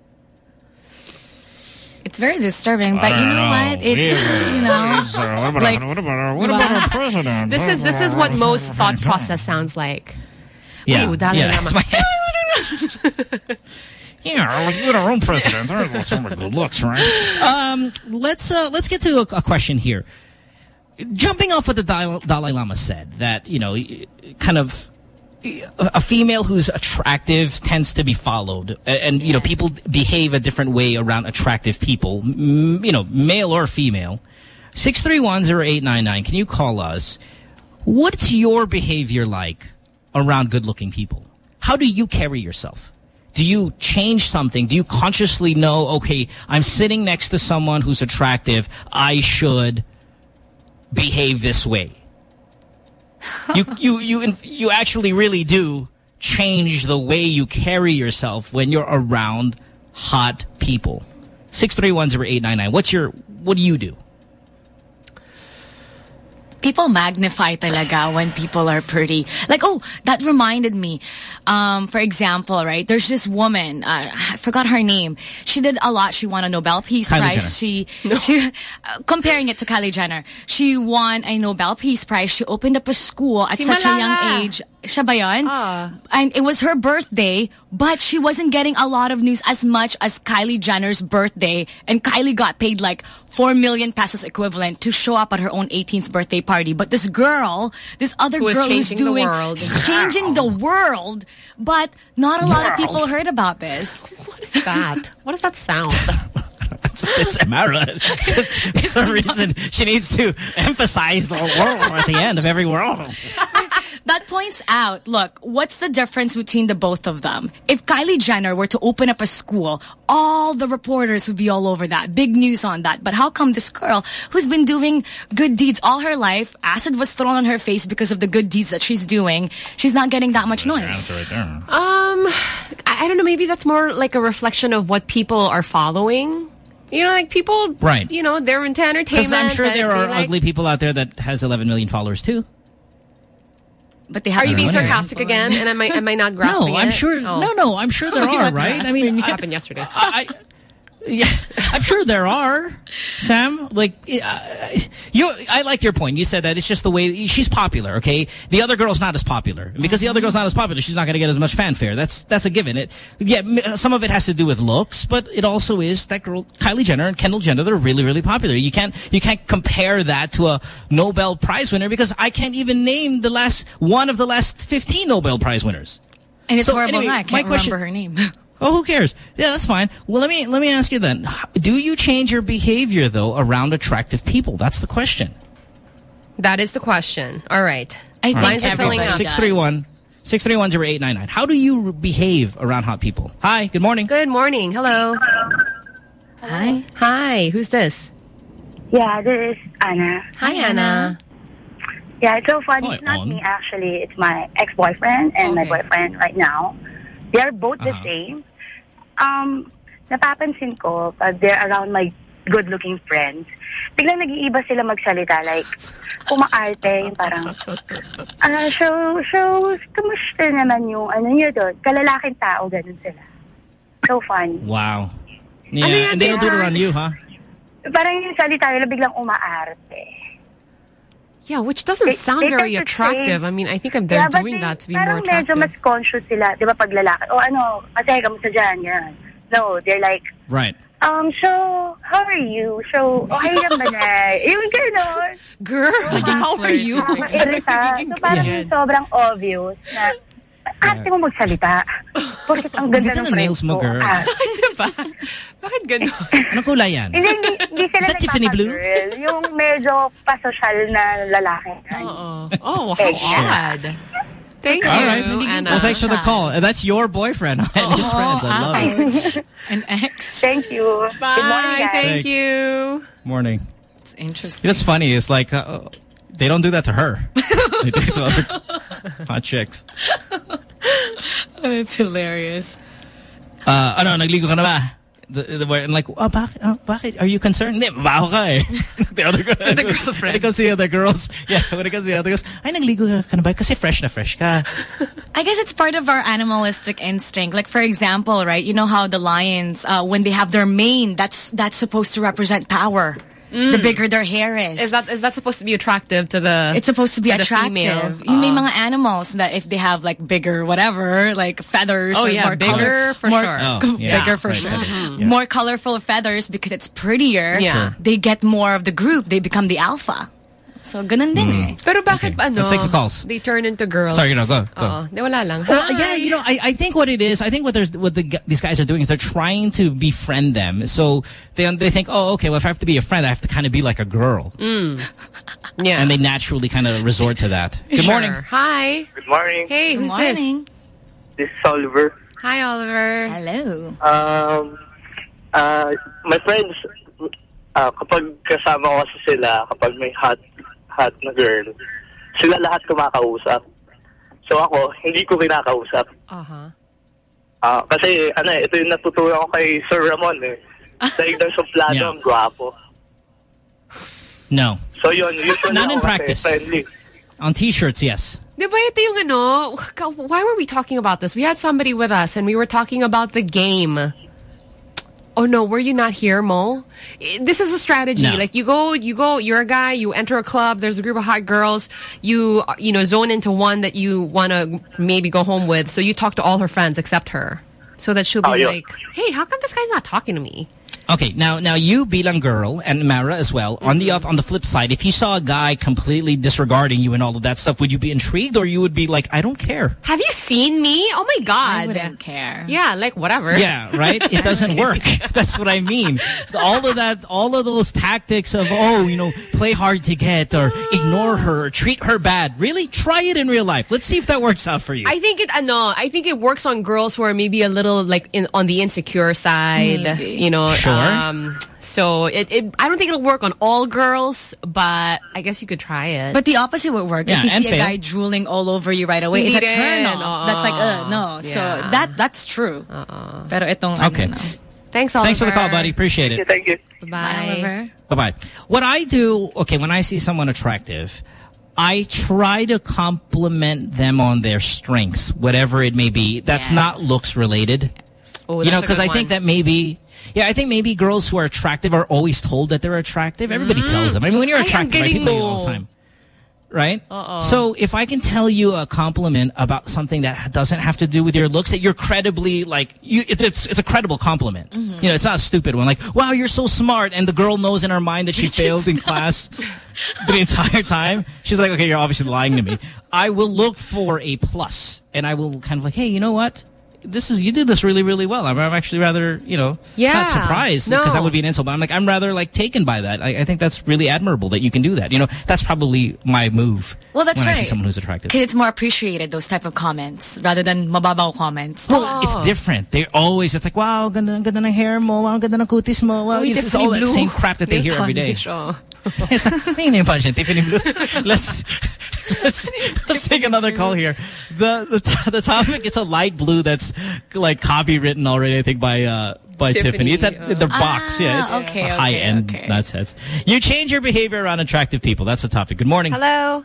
It's very disturbing, but I you don't know know. what? It's, you know, what about, like, what about, what about our president? This is this is what most thought process sounds like. Yeah, Ooh, Dalai yeah. Lama. Yeah, like you're our own president. There are so many good looks, right? Um, let's uh, let's get to a, a question here. Jumping off what the Dalai, Dalai Lama said, that you know, kind of a female who's attractive tends to be followed, and, and you know, people behave a different way around attractive people, m you know, male or female. Six three one zero eight nine nine. Can you call us? What's your behavior like around good-looking people? How do you carry yourself? Do you change something? Do you consciously know, okay, I'm sitting next to someone who's attractive, I should behave this way? you, you, you, you actually really do change the way you carry yourself when you're around hot people. six three one zero eight nine nine. What's your, what do you do? people magnify talaga when people are pretty. Like, oh, that reminded me. Um, for example, right, there's this woman, uh, I forgot her name. She did a lot. She won a Nobel Peace Kylie Prize. Jenner. She, she uh, comparing it to Kylie Jenner, she won a Nobel Peace Prize. She opened up a school at Si such Malala. a young age. Siya ba yun? Ah. And it was her birthday, but she wasn't getting a lot of news as much as Kylie Jenner's birthday. And Kylie got paid like four million pesos equivalent to show up at her own eighteenth birthday party. But this girl, this other Who is girl who's changing the doing, world. changing the world. But not a lot of people heard about this. What is that? What does that sound? It's, it's Amara. For some reason, she needs to emphasize the world at the end of every world. That points out, look, what's the difference between the both of them? If Kylie Jenner were to open up a school, all the reporters would be all over that. Big news on that. But how come this girl, who's been doing good deeds all her life, acid was thrown on her face because of the good deeds that she's doing, she's not getting that much noise? Right there. Um, I, I don't know. Maybe that's more like a reflection of what people are following. You know, like people, right? You know, they're into entertainment. Because I'm sure there they are like, ugly people out there that has eleven million followers too. But they have Are you being their own sarcastic again? And am I am I not grasping No, I'm it? sure. Oh. No, no, I'm sure there are. Right? I mean, it happened yesterday. I, yeah, I'm sure there are, Sam. Like, uh, you, I liked your point. You said that it's just the way she's popular. Okay, the other girl's not as popular, and because the other girl's not as popular, she's not going to get as much fanfare. That's that's a given. It, yeah, some of it has to do with looks, but it also is that girl, Kylie Jenner and Kendall Jenner. They're really, really popular. You can't you can't compare that to a Nobel Prize winner because I can't even name the last one of the last fifteen Nobel Prize winners. And it's So, horrible. anyway, I my can't question- remember her name. Oh, who cares? Yeah, that's fine. Well, let me let me ask you then. Do you change your behavior, though, around attractive people? That's the question. That is the question. All right. I think Lines are filling everybody up. six three one, six three one, zero eight nine nine. How do you behave around hot people? Hi, good morning. Good morning. Hello. Hi. Hi. Who's this? Yeah, this is Anna. Hi, Anna. Yeah, it's so funny. Hi, It's not Ann. me, actually. It's my ex-boyfriend and Okay. my boyfriend right now. They are both the Uh-huh. same. Um, napapansin ko, pag they're around my good-looking friends, biglang nag-iiba sila magsalita. Like, kumaarte, yung parang, ah, so, so, kumusta naman yung, ano nyo doon? Kalalaking tao, ganun sila. So funny. Wow. Yeah, Ano yan, and they don't do it Dehan? around you, huh? Parang yung salita nila biglang umaarte. Yeah, which doesn't They- sound they very tend to attractive. say- I mean, I think I'm they're Yeah, but doing they- that to be more parang attractive. medyo mas conscious sila, di ba, pag lalaki. O ano, ate, kamusta dyan? Yan. No, they're like, Right. um, so, how are you? So, okay lang ba na? Yung gano'n. Girl, how are you? Nakakairita. So, parang Yeah. sobrang obvious na, ate mo magsalita. Porkit ang ganda Ganda ng ng nails friend mo, ko. girl. Ah. Diba? Bakit gano'n? Anong kulay yan? Hindi, hindi, hindi sila Is that Tiffany blue? nagpapagirl. Yung medyo pasosyal na lalaki. Oo. Oh, how odd. Thank you, All right. Anna. Well, thanks for the call. And that's your boyfriend and his friends. I love it. An ex. Thank you. Bye. Good morning, guys. Thank Thanks. you. Morning. It's interesting. You know what's funny is like, uh, they don't do that to her. They do it to other hot chicks. That's hilarious. Uh, ano, nagligo ka na ba? The, the, and like, oh, bakit, oh, bakit? Are you concerned? Hindi, baho ka eh. The other girl. The girlfriend. When it comes to the other girls, yeah, when it comes to the other girls, ay, nagligo ka na ba? Kasi fresh na fresh ka. I guess it's part of our animalistic instinct. Like, for example, right, you know how the lions, uh, when they have their mane, that's that's supposed to represent power. Mm. The bigger their hair is. Is that is that supposed to be attractive to the It's supposed to be to the attractive. female? Yung may Uh, mga animals that if they have like bigger whatever, like feathers Oh, or yeah, more bigger color, for more, sure. Oh, yeah. bigger for Right, sure. right, Mhm. yeah. More colorful feathers because it's prettier. Yeah. Sure. They get more of the group. They become the alpha. So ganun din eh. Pero bakit ano? Let's take some calls. They turn into girls. Sorry, no, go, go. Oo. Di, wala lang. Well, Hi. yeah, you know, I, I think what it is, I think what there's what the, gu- these guys are doing is they're trying to befriend them. So they they think, oh, okay, well, if I have to be a friend, I have to kind of be like a girl. Mm. Yeah. And they naturally kind of resort to that. Good Sure. morning. Hi. Good morning. Hey, Good who's morning. This is Oliver. this? Hi, Oliver. Hello. Um, uh, my friends, uh, kapag kasama ko kasi sila, kapag may hot, hot na girl, sila lahat kumakausap. So ako, hindi ko kinakausap. Uh-huh. Ah, kasi, ano eh, ito yung natutunan ko kay Sir Ramon eh. Dahil ng suplado, Yeah. ang gwapo. No. So yun, usually Not in ako kasi practice. friendly. On T-shirts, yes. Di ba ito yung ano, why were we talking about this? We had somebody with us and we were talking about the game. Oh no, were you not here, Mo? I- This is a strategy. No. Like you go, you go, you're a guy, you enter a club, there's a group of hot girls, you, you know, zone into one that you want to maybe go home with. So you talk to all her friends except her. So that she'll be Oh, yeah. like, hey, how come this guy's not talking to me? Okay, now now you bilang girl and Mara as well. On the Mm-hmm. on the flip side, if you saw a guy completely disregarding you and all of that stuff, would you be intrigued or you would be like, I don't care? Have you seen me? Oh my God. I wouldn't care. Yeah, like whatever. Yeah, right? It doesn't work. That's what I mean. All of that, all of those tactics of, oh, you know, play hard to get or ignore her or treat her bad. Really? Try it in real life. Let's see if that works out for you. I think it, uh, no, I think it works on girls who are maybe a little like in, on the insecure side, Maybe. you know. Sure. Um, so it, it, I don't think it'll work on all girls, but I guess you could try it. But the opposite would work. Yeah, if you and see fail. a guy drooling all over you right away, Hindi it's a turn rin. off. That's like, uh, no. So Yeah. that that's true. Uh-uh. Pero itong, Okay. ano, Thanks, Oliver. Thanks for the call, buddy. Appreciate it. Thank you. Bye, Bye. Oliver. Bye-bye. What I do, okay, when I see someone attractive, I try to compliment them on their strengths, whatever it may be. That's Yes. not looks related. Oh, You know, that's a because good I think one. that maybe, yeah, I think maybe girls who are attractive are always told that they're attractive. Everybody tells them. I mean, when you're Ay, ang attractive, right, galing people tell you all mo. the time. Right? Uh-uh. So if I can tell you a compliment about something that doesn't have to do with your looks, that you're credibly, like, you, it, it's it's a credible compliment. Mm-hmm. You know, it's not a stupid one. Like, wow, you're so smart. And the girl knows in her mind that she failed in class the entire time. She's like, okay, you're obviously lying to me. I will look for a plus. And I will kind of like, hey, you know what? This is, you did this really, really well. I'm, I'm actually rather, you know, Yeah. not surprised because No. that would be an insult, but I'm like, I'm rather like taken by that. I, I think that's really admirable that you can do that. You know, that's probably my move. Well, that's when right. I see someone who's attractive. Because it's more appreciated, those type of comments, rather than mababaw comments. Well, Oh. it's different. They're always, it's like, wow, ganda, ganda ng hair mo, wow, ganda ng kutis mo, wow. Uy, It's, it's Tiffany all that blue. same crap that they hear every day. Punish, oh. It's like, may name punch Tiffany Blue. Let's, let's, let's take another call here. The, the, t the topic, it's a light blue that's like copywritten already, I think, by, uh, by Tiffany. Tiffany, It's at uh, the box. Yeah, it's, Ah, it's okay, a high-end okay, okay. nonsense. You change your behavior around attractive people. That's the topic. Good morning. Hello.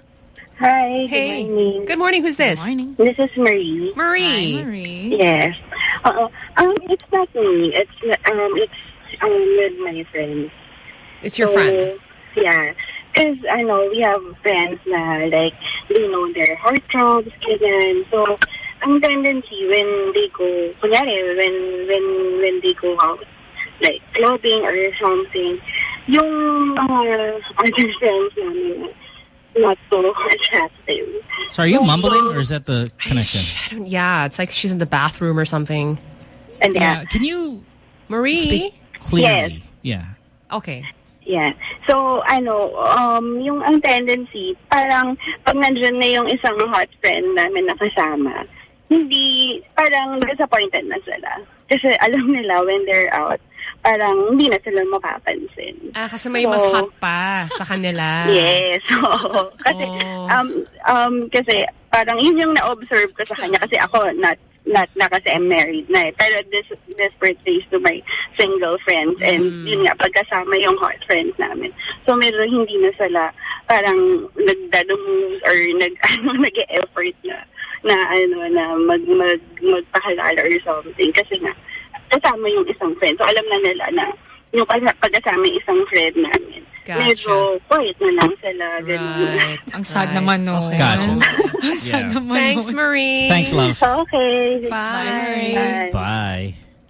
Hi, Hey. good morning. Good morning. Who's this? Morning. This is Marie. Marie. Hi, Marie. Yes. Uh, um, it's not me. It's um, it's um, with my friends. It's your So, friend. Yeah. Because, I know, we have friends na, like, they know their heartthrobs, ganyan. So, ang tendency when they go, kunyari, when, when, when they go out, like, clubbing or something, yung mga uh, other friends namin, not so attractive. So, are you so, mumbling, or is that the connection? I don't, yeah, it's like she's in the bathroom or something. And yeah. yeah. Can you... Marie? Speak clearly. Yes. Yeah. Okay. Yeah. So, ano, um, yung ang tendency, parang pag nandyan na yung isang hot friend namin na kasama, hindi, parang disappointed na sila. Kasi alam nila when they're out, parang hindi na sila mapapansin. Ah, kasi may so, mas hot pa sa kanila. Yes. So, kasi, oh. um, um, kasi parang yun yung na-observe ko sa kanya kasi ako, not not na kasi I'm married na eh. Pero this this birthdays to my single friends and mm. yun nga, pagkasama yung hot friends namin. So medyo hindi na sila parang nagdadumove or nag, ano, nag-e-effort na na ano na mag, mag magpahalala or something kasi nga kasama yung isang friend. So alam na nila na yung pagkasama yung isang friend namin. Gotcha. Medyo quiet na lang sila. Right. Ang sad right. naman, no? Okay. Gotcha. Ang sad yeah. naman. Thanks, Marie. Thanks, love. Okay. Bye. Bye. Bye.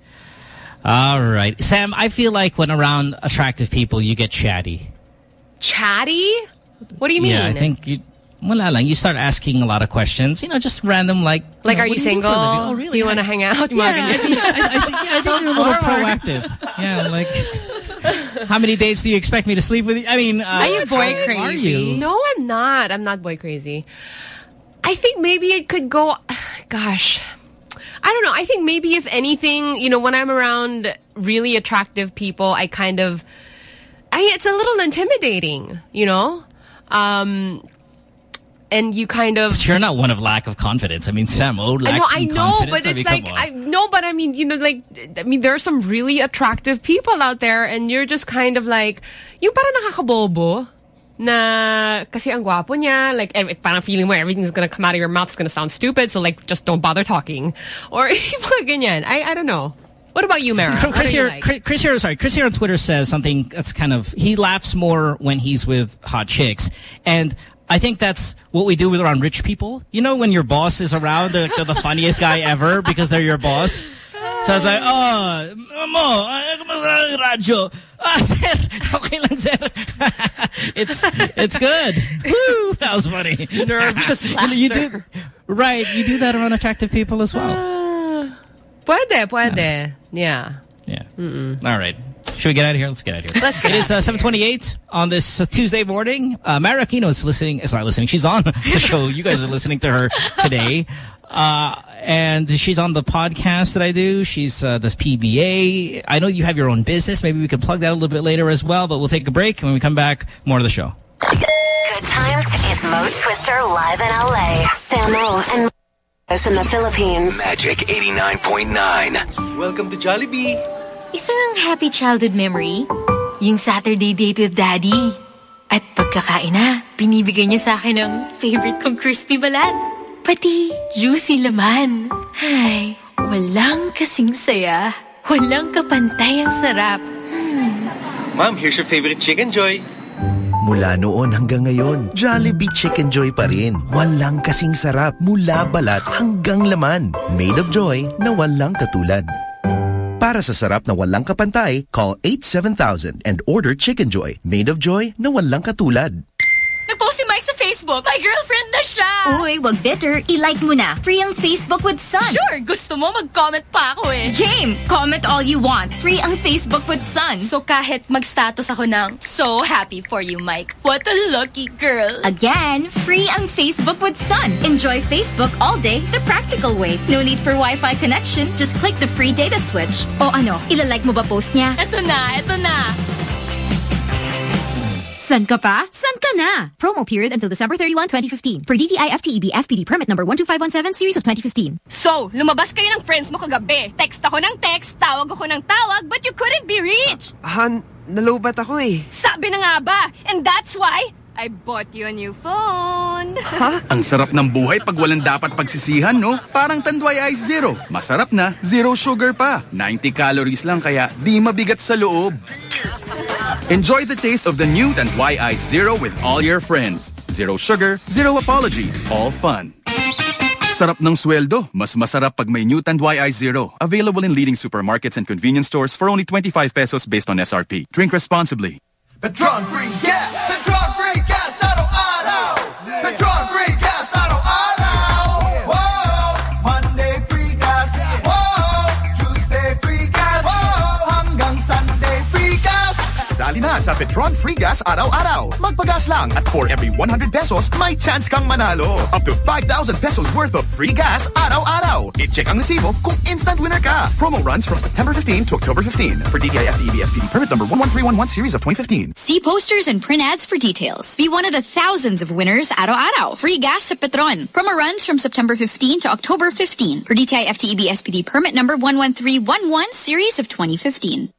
All right. Sam, I feel like when around attractive people, you get chatty. Chatty? What do you mean? Yeah, I think you... Wala lang. You start asking a lot of questions. You know, just random like... Like, you know, are you do single? You oh, really? Do you want to hang out? Yeah, I think, I, I think, yeah, I think you're a little proactive. Yeah, like... How many dates do you expect me to sleep with you? I mean... Uh, are you boy crazy? Are you? No, I'm not. I'm not boy crazy. I think maybe it could go... Gosh... I don't know. I think maybe if anything, you know, when I'm around really attractive people, I kind of... I, it's a little intimidating, you know? Um... And you kind of... But you're not one of lack of confidence. I mean, Sam, oh, lack I know, I know, confidence. but I it's mean, like... I No, but I mean, you know, like... I mean, there are some really attractive people out there and you're just kind of like... Yung parang nakakabobo na... Kasi ang gwapo niya. Like, parang feeling mo everything's gonna come out of your mouth is gonna sound stupid. So, like, just don't bother talking. Or, mga ganyan. I, I don't know. What about you, Mara? Chris here, like? Chris, Chris here, sorry, Chris here on Twitter says something that's kind of... He laughs more when he's with hot chicks. And... I think that's what we do with around rich people. You know, when your boss is around, they're, they're the funniest guy ever because they're your boss. So I was like, oh, mo, radyo. Ah, sir, okay lang, sir. It's, it's good. Woo, that was funny. Nervous laughter. You do, right, you do that around attractive people as well. Uh, puede, puede. Yeah. Yeah. yeah. Mm-mm. All right. Should we get out of here? Let's get out of here. Let's get it is uh, seven twenty-eight on this uh, Tuesday morning. Uh, Mara Aquino is listening. It's not listening. She's on the show. You guys are listening to her today. Uh, and she's on the podcast that I do. She's uh, does P B A. I know you have your own business. Maybe we could plug that a little bit later as well. But we'll take a break. And when we come back, more of the show. Good times is Mo Twister live in L A. Samo and Mo in the Philippines. Magic eighty-nine point nine. Welcome to Jollibee. Isang happy childhood memory, yung Saturday date with Daddy. At pagkakain na, binibigay niya sa akin ang favorite kong crispy balat. Pati juicy laman. Ay, walang kasing saya. Walang kapantay ang sarap. Hmm. Mom, here's your favorite Chicken Joy. Mula noon hanggang ngayon, Jollibee Chicken Joy pa rin. Walang kasing sarap mula balat hanggang laman. Made of joy na walang katulad. Para sa sarap na walang kapantay, call eight seven thousand and order Chicken Joy. Made of joy na walang katulad. Nag-post si Mike sa Facebook. My girlfriend na siya. Uy, wag bitter. I-like mo na. Free ang Facebook with Sun. Sure, gusto mo mag-comment pa ako eh. Game! Comment all you want. Free ang Facebook with Sun. So kahit mag-status ako ng so happy for you, Mike. What a lucky girl. Again, free ang Facebook with Sun. Enjoy Facebook all day the practical way. No need for Wi-Fi connection. Just click the free data switch. O ano, ilalike mo ba post niya? Eto na, eto na. San ka pa? San ka na? Promo period until December thirty-first, twenty fifteen. Per D T I F T E B S P D permit number one two five one seven series of twenty fifteen. So, lumabas kayo ng friends mo kagabi. Text ako ng text, tawag ako ng tawag, but you couldn't be reached. Han, nalobat ako eh. Sabi na nga ba? And that's why I bought you a new phone. Ha? Ang sarap ng buhay pag walang dapat pagsisihan, no? Parang Tanduay Ice Zero. Masarap na, zero sugar pa. ninety calories lang kaya di mabigat sa loob. Enjoy the taste of the new Tanduay Ice Zero with all your friends. Zero sugar, zero apologies, all fun. Sarap ng sweldo. Mas masarap pag may new Tanduay Ice Zero. Available in leading supermarkets and convenience stores for only twenty-five pesos based on S R P. Drink responsibly. Petron free gas. Petron free gas. Araw-araw. Petron free gas. Araw-araw. Whoa. Monday free gas. Whoa. Tuesday free gas. Whoa. Hanggang Sunday free gas. Sali na sa Petron free gas araw-araw. Magpagas lang at for every one hundred pesos, may chance kang manalo. Up to five thousand pesos worth of free gas araw-araw. I-check ang resibo kung instant winner ka. Promo runs from September fifteenth to October fifteenth. For D T I F T E B S P D permit number one one three one one series of twenty fifteen. See posters and print ads for details. Be one of the thousands of winners araw-araw. Free gas sa Petron. Promo runs from September fifteenth to October fifteenth. For D T I F T E B S P D permit number one one three one one series of twenty fifteen.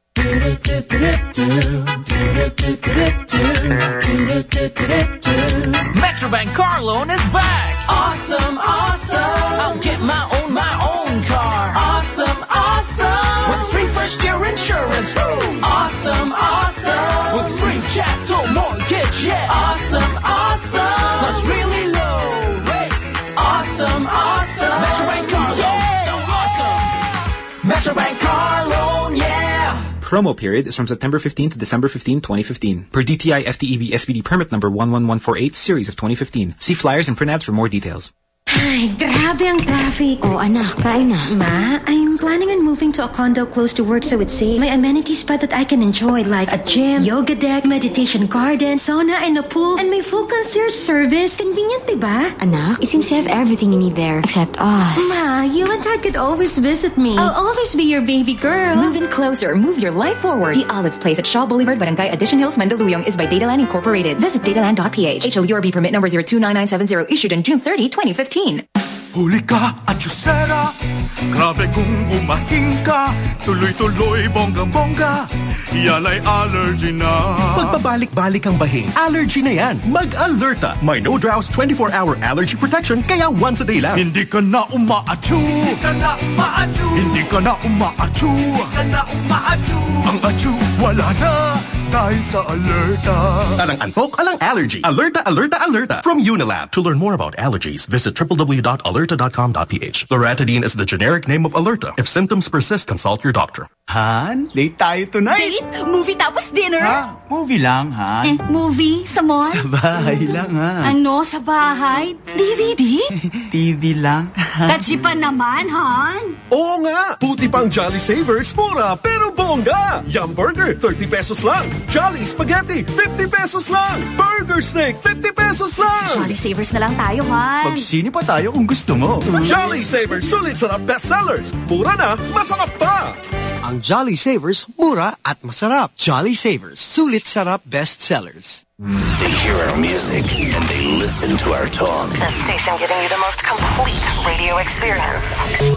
Metrobank car loan is back. Awesome, awesome. I'll get my own, my own car. Awesome, awesome. With free first year insurance. Woo! Awesome, awesome. With free chattel mortgage, yeah. Awesome, awesome. Plus really low rates. Awesome, awesome. Metrobank car loan, yeah. so awesome. Metrobank car loan, yeah. Promo period is from September fifteenth to December fifteenth, twenty fifteen. Per D T I F T E B S P D permit number one one one four eight series of twenty fifteen. See flyers and print ads for more details. Ay, grabe ang traffic. Oh, anak, kain na. Ma, I'm planning on moving to a condo close to work so it's safe. May amenities pa that I can enjoy like a gym, yoga deck, meditation garden, sauna, and a pool. And may full concierge service. Convenient, diba? Anak, it seems you have everything you need there. Except us. Ma, you and Dad could always visit me. I'll always be your baby girl. Move in closer. Move your life forward. The Olive Place at Shaw Boulevard, Barangay Addition Hills, Mandaluyong is by Dataland Incorporated. Visit dataland dot p h. H L U R B permit number zero two nine nine seven zero issued on June thirtieth, twenty fifteen. Huli ka at Yusera. Grabe kung bumahing ka. Tuloy-tuloy bonggang-bongga. Yan ay allergy na. Pagpabalik-balik ang bahing, allergy na yan. Mag-Alerta. May no-drowse twenty-four hour allergy protection kaya once a day lang. Hindi ka na uma-achu. Hindi ka na uma-achu. Hindi ka na uma-achu. Hindi ka na uma-achu. Ang achu, wala na. Dahil sa Alerta. Alang antok, alang allergy. Alerta, Alerta, Alerta. From Unilab. To learn more about allergies, visit w w w dot alerta dot com dot p h. Loratadine is the generic name of Alerta. If symptoms persist, consult your doctor. Han, date tayo tonight. Date? Movie tapos dinner? Ha? Movie lang, Han. Eh, movie? Sa mall? Sa bahay lang, ha? Ano? Sa bahay? D V D? T V lang. Kachipan naman, Han. Oo nga! Puti pang Jolly Savers, mura pero bongga! Yum Burger, thirty pesos lang. Jolly Spaghetti, fifty pesos lang. Burger Steak, fifty pesos lang. Jolly Savers na lang tayo, Han. Magsini pa tayo kung gusto mo. Jolly Savers, sulit sarap bestsellers. Mura na, masarap pa! Ang Jolly Savers, mura at masarap. Jolly Savers, sulit sarap bestsellers. They hear our music and they listen to our talk. The station giving you the most complete radio experience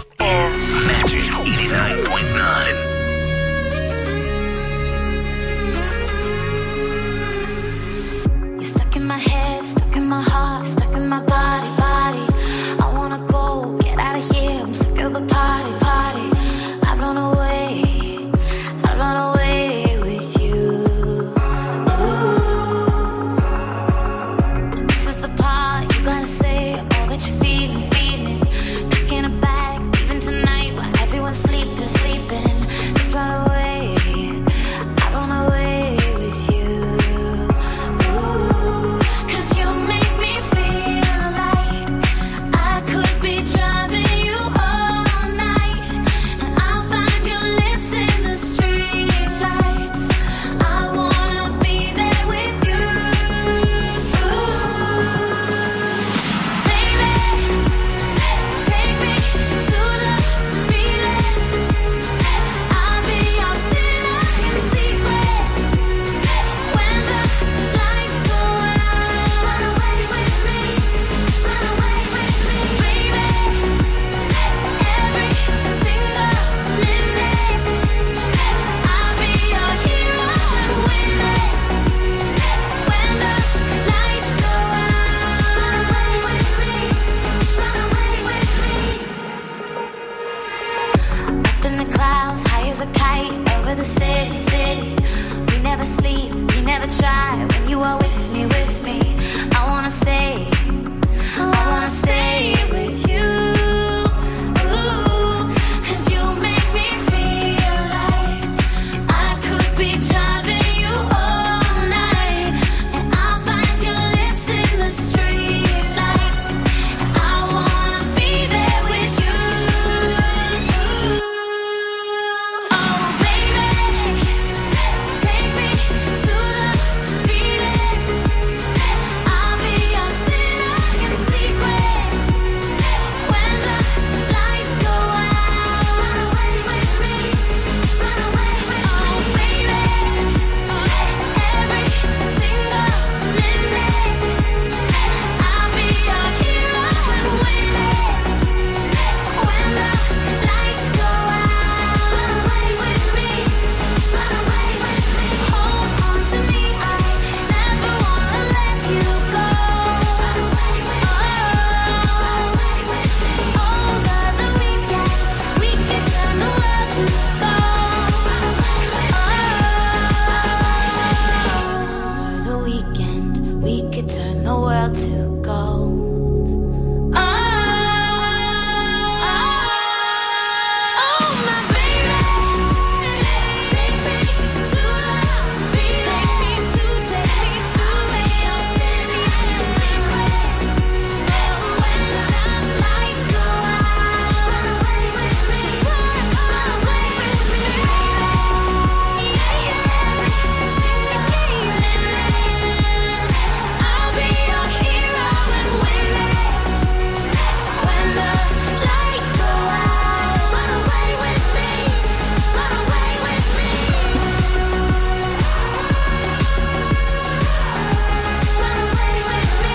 is Magic eighty-nine point nine. You're stuck in my head, stuck in my heart, stuck in my body, body. I wanna go, get out of here. I'm sick of the party, party. I'd run away, I'd run away with you. Ooh. This is the part you gotta say all that you're feeling, feeling. Picking a bag, leaving tonight while everyone's sleeping, sleeping. never try when you are with me, with me. I wanna stay, I wanna stay with you. Ooh, 'cause you make me feel like I could be driving you all night, and I'll find your lips in the street lights, and I wanna be there with you. Oh baby, take me to the feeling. I'll be your sinner in secret when the lights go out. Run away with me, run away with me. Oh baby, every single minute I'll be your hero and waiting when the lights go out. Run away with me, run away with me. Hold on to me, I never wanna let you go. Run away with me, run away with me. Over the weekend, we could turn the world to gold. Run away with me. Over the weekend, we could turn the world to gold. Oh, oh, my baby, take me to the feeling. Take me to, take me to where you're sitting in secret. When the lights go out, run away with me. Just run, run away with me, baby. Every single minute, I'll be your hero and waiting when the lights go out. Run away with me, run away with me. Run away with me,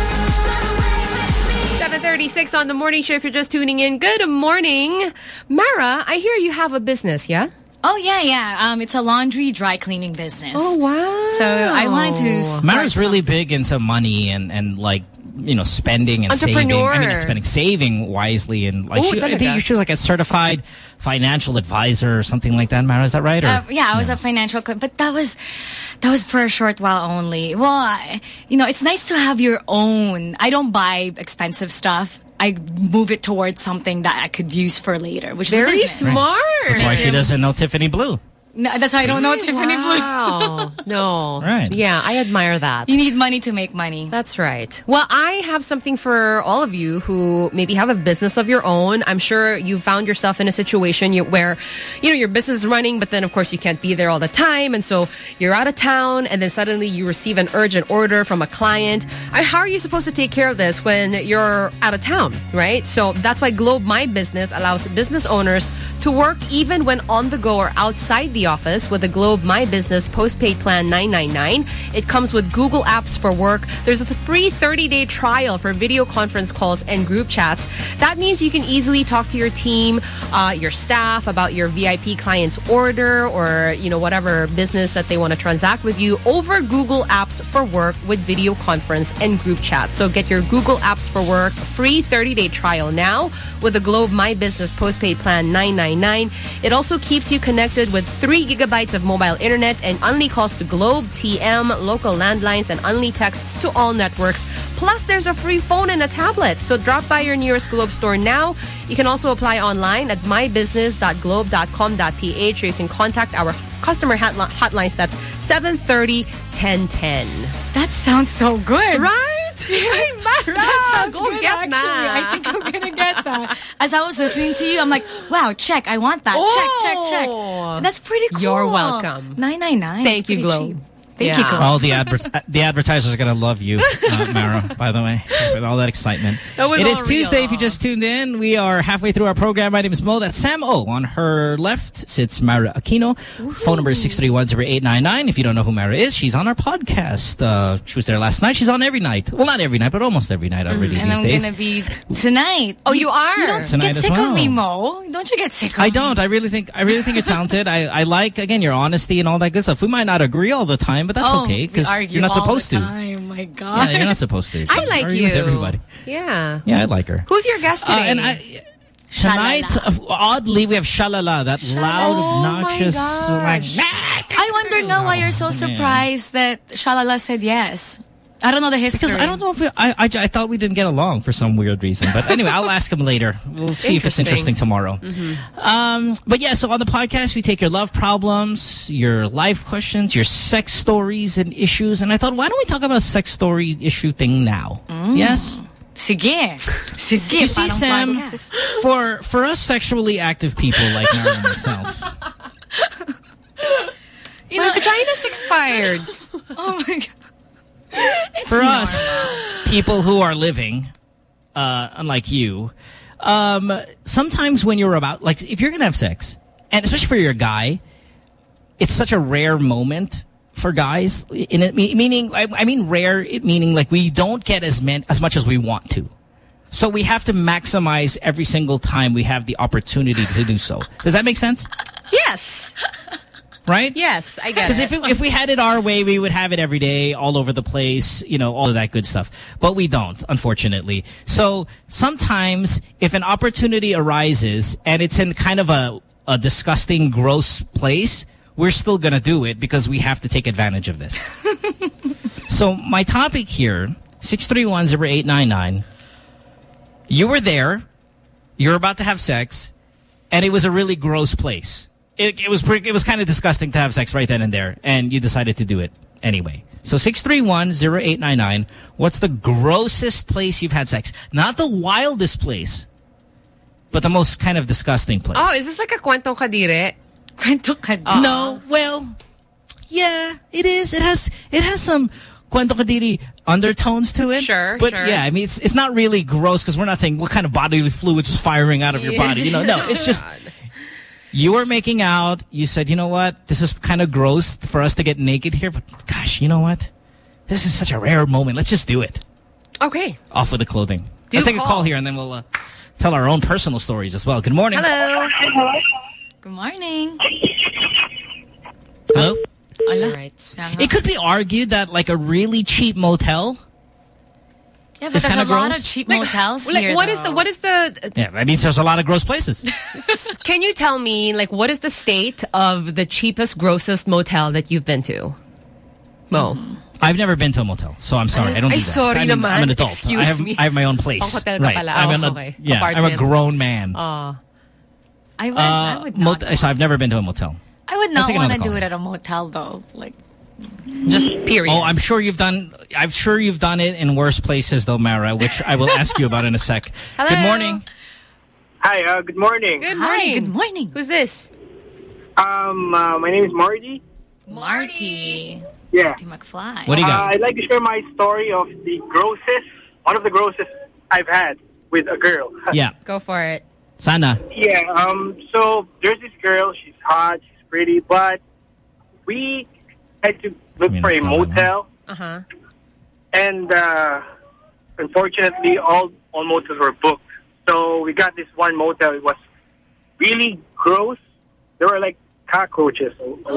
run away with me. seven thirty-six on the morning show if you're just tuning in. Good morning. Mara, I hear you have a business, yeah? Oh, yeah, yeah. Um, it's a laundry dry cleaning business. Oh, wow. So I wanted to start Mara's really big into money and, and like, you know, spending and saving. Entrepreneur. I mean, not spending, saving wisely. And like, Oh, she, I talaga. think she was like a certified financial advisor or something like that, Mara. Is that right? Or? Uh, yeah, I was a financial, co- but that was that was for a short while only. Well, I, you know, it's nice to have your own. I don't buy expensive stuff. I move it towards something that I could use for later, which Very is business. smart. That's why she doesn't know Tiffany Blue. No, that's why I don't know Tiffany Blue. Wow. No. Right. Yeah, I admire that. You need money to make money. That's right. Well, I have something for all of you who maybe have a business of your own. I'm sure you found yourself in a situation you, where, you know, your business is running, but then, of course, you can't be there all the time. And so you're out of town, and then suddenly you receive an urgent order from a client. I, how are you supposed to take care of this when you're out of town, right? So that's why Globe My Business allows business owners to work even when on the go or outside the office with the Globe My Business postpaid plan nine ninety-nine. It comes with Google Apps for work. There's a free thirty-day trial for video conference calls and group chats. That means you can easily talk to your team, uh, your staff about your V I P client's order or, you know, whatever business that they want to transact with you over Google Apps for work with video conference and group chats. So get your Google Apps for work free thirty-day trial now with the Globe My Business postpaid plan nine ninety-nine. It also keeps you connected with three gigabytes of mobile internet and only calls to Globe, T M, local landlines, and only texts to all networks. Plus, there's a free phone and a tablet. So drop by your nearest Globe store now. You can also apply online at my business dot globe dot com dot p h, or you can contact our customer hotli- hotlines. That's seven thirty, ten ten. That sounds so good. Right? Hey, Mara, that sounds go good, get actually. that. I think I'm going to get that. As I was listening to you, I'm like, wow, check. I want that. Oh. Check, check, check. That's pretty cool. You're welcome. nine ninety-nine. Thank you, Globe. Cheap. Thank Yeah. you, Globe. All the adver- the advertisers are going to love you, uh, Mara, by the way, with all that excitement. That was It all is Tuesday. real. If you just tuned in, we are halfway through our program. My name is Mo. That's Sam O. On her left sits Mara Aquino. Phone number is six three one, zero eight nine nine. If you don't know who Mara is, she's on our podcast. Uh, she was there last night. She's on every night. Well, not every night, but almost every night already And these I'm days. going to be tonight. Oh, you are? You don't Tonight get as sick well. of me, Mo. Don't you get sick of I me? don't. I really think I really think you're talented. I, I like, again, your honesty and all that good stuff. We might not agree all the time, but that's Oh, okay because we argue you're not all supposed the to. time. My God. Yeah, you're not supposed to. I like Argue you. with everybody. Yeah. Yeah, I like her. Who's your guest Uh, today? and I, tonight, uh, oddly, we have Shalala, that loud, Oh obnoxious, my like, gosh. I wonder now why you're so surprised that Shalala said yes. I don't know the history. Because I don't know if we, I, I I thought we didn't get along for some weird reason. But anyway, I'll ask him later. We'll see if it's interesting tomorrow. Mm-hmm. Um, but yeah, so on the podcast, we take your love problems, your life questions, your sex stories and issues. And I thought, why don't we talk about a sex story issue thing now? Mm. Yes? Sige. Sige. You see, Sam, for, for us sexually active people like Mara and myself. You know, vagina's expired. Oh my God. It's For normal. us, people who are living, uh, unlike you, um, sometimes when you're about, like, if you're going to have sex, and especially for your guy, it's such a rare moment for guys. In it, meaning, I, I mean rare, it meaning like we don't get as, man, as much as we want to. So we have to maximize every single time we have the opportunity to do so. Does that make sense? Yes. Right? Yes, I get it. Because if, it, if we had it our way, we would have it every day, all over the place, you know, all of that good stuff. But we don't, unfortunately. So sometimes if an opportunity arises and it's in kind of a, a disgusting, gross place, we're still going to do it because we have to take advantage of this. So my topic here, six three one, zero eight nine nine, you were there, you're about to have sex, and it was a really gross place. It, it was pretty, it was kind of disgusting to have sex right then and there, and you decided to do it anyway. So six three one, zero eight nine nine, what's the grossest place you've had sex? Not the wildest place, but the most kind of disgusting place. Oh, is this like a kwentong kadire? Kwentong kadire? Uh, no, well, yeah, it is. It has it has some kwentong kadire undertones to it. Sure, but sure. yeah, I mean, it's it's not really gross because we're not saying what kind of bodily fluids is firing out of your body. You know, no, it's just... You were making out. You said, you know what? This is kind of gross for us to get naked here. But gosh, you know what? This is such a rare moment. Let's just do it. Okay. Off with the clothing. Do Let's take call. a call here and then we'll uh, tell our own personal stories as well. Good morning. Hello. Hello. Good morning. Hello? All right. It could be argued that like a really cheap motel... Yeah, but there's a lot gross. of cheap like, motels like, here, what though. is the, what is the... Yeah, that means there's a lot of gross places. Can you tell me, like, what is the state of the cheapest, grossest motel that you've been to? Mo. Mm. I've never been to a motel, so I'm sorry. I don't do Ay, that. sorry I mean, naman. I'm an adult. Excuse I have, me. I have my own place. Pang hotel ka right. pala. I'm Oh, an, okay. Yeah, Apartment. I'm a grown man. Uh, I would, uh, I would not. mot so I've never been to a motel. I would not want to do call. it at a motel, though. Like... Just period. Oh, I'm sure you've done. I'm sure you've done it in worse places, though, Mara, which I will ask you about in a sec. Hello. Good morning. Hi. Uh, good morning. Good Hi, morning. good morning. Who's this? Um, uh, my name is Marty. Marty. Yeah. Marty McFly. What do you got? Uh, I'd like to share my story of the grossest, one of the grossest I've had with a girl. Yeah. Go for it. Sana. Yeah. Um. So there's this girl. She's hot. She's pretty, but we had to look I mean, for a it's not that motel. Uh-huh. And uh, unfortunately, all, all motels were booked. So we got this one motel. It was really gross. There were like cockroaches.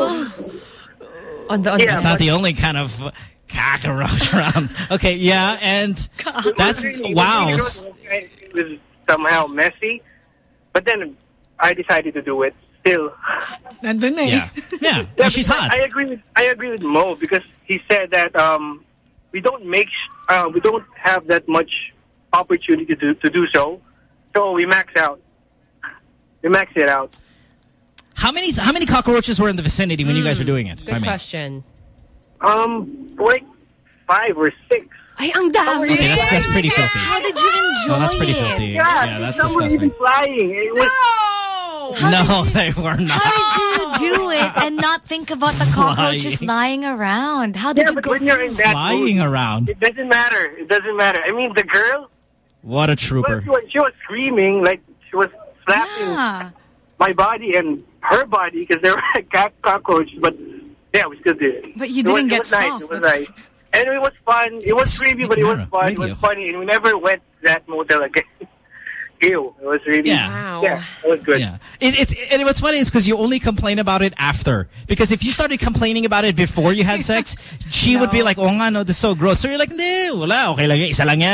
on the, on yeah, That's not the only kind of uh, cockroach around. Okay, yeah, and that's, really, wow. Really gross. It was somehow messy. But then I decided to do it. Still. Nandun eh. Yeah. Yeah. Well, she's hot. I agree with I agree with Mo because he said that um, we don't make uh, we don't have that much opportunity to do, to do so, so we max out. We max it out. How many how many cockroaches were in the vicinity when mm, you guys were doing it? Good I mean? question. Um, like five or six. Ay, ang dami. Okay, that's that's pretty filthy. How did you enjoy No, that's pretty it? filthy. Yeah, yeah that's some were disgusting. even flying. It was, How no, you, they were not. How did you do it and not think about the cockroaches Flying. lying around? How did yeah, you but go when you're in that Flying mood, around. it doesn't matter. It doesn't matter. I mean, the girl, What a trooper. well, she, was, she was screaming, like she was slapping Yeah. my body and her body because there were cock cockroaches. But yeah, we still did it. But you It didn't was, get it was nice. soft. It was nice. And it was fun. It was creepy, but it was Mara, fun. It was radio. funny. And we never went to that motel again. Ew. It was really, Yeah. Wow. yeah, it was good. Yeah. It, it's, and what's funny is because you only complain about it after. Because if you started complaining about it before you had sex, she No. would be like, oh nga, no, this is so gross. So you're like, hindi, wala, okay lang yan, isa lang yan.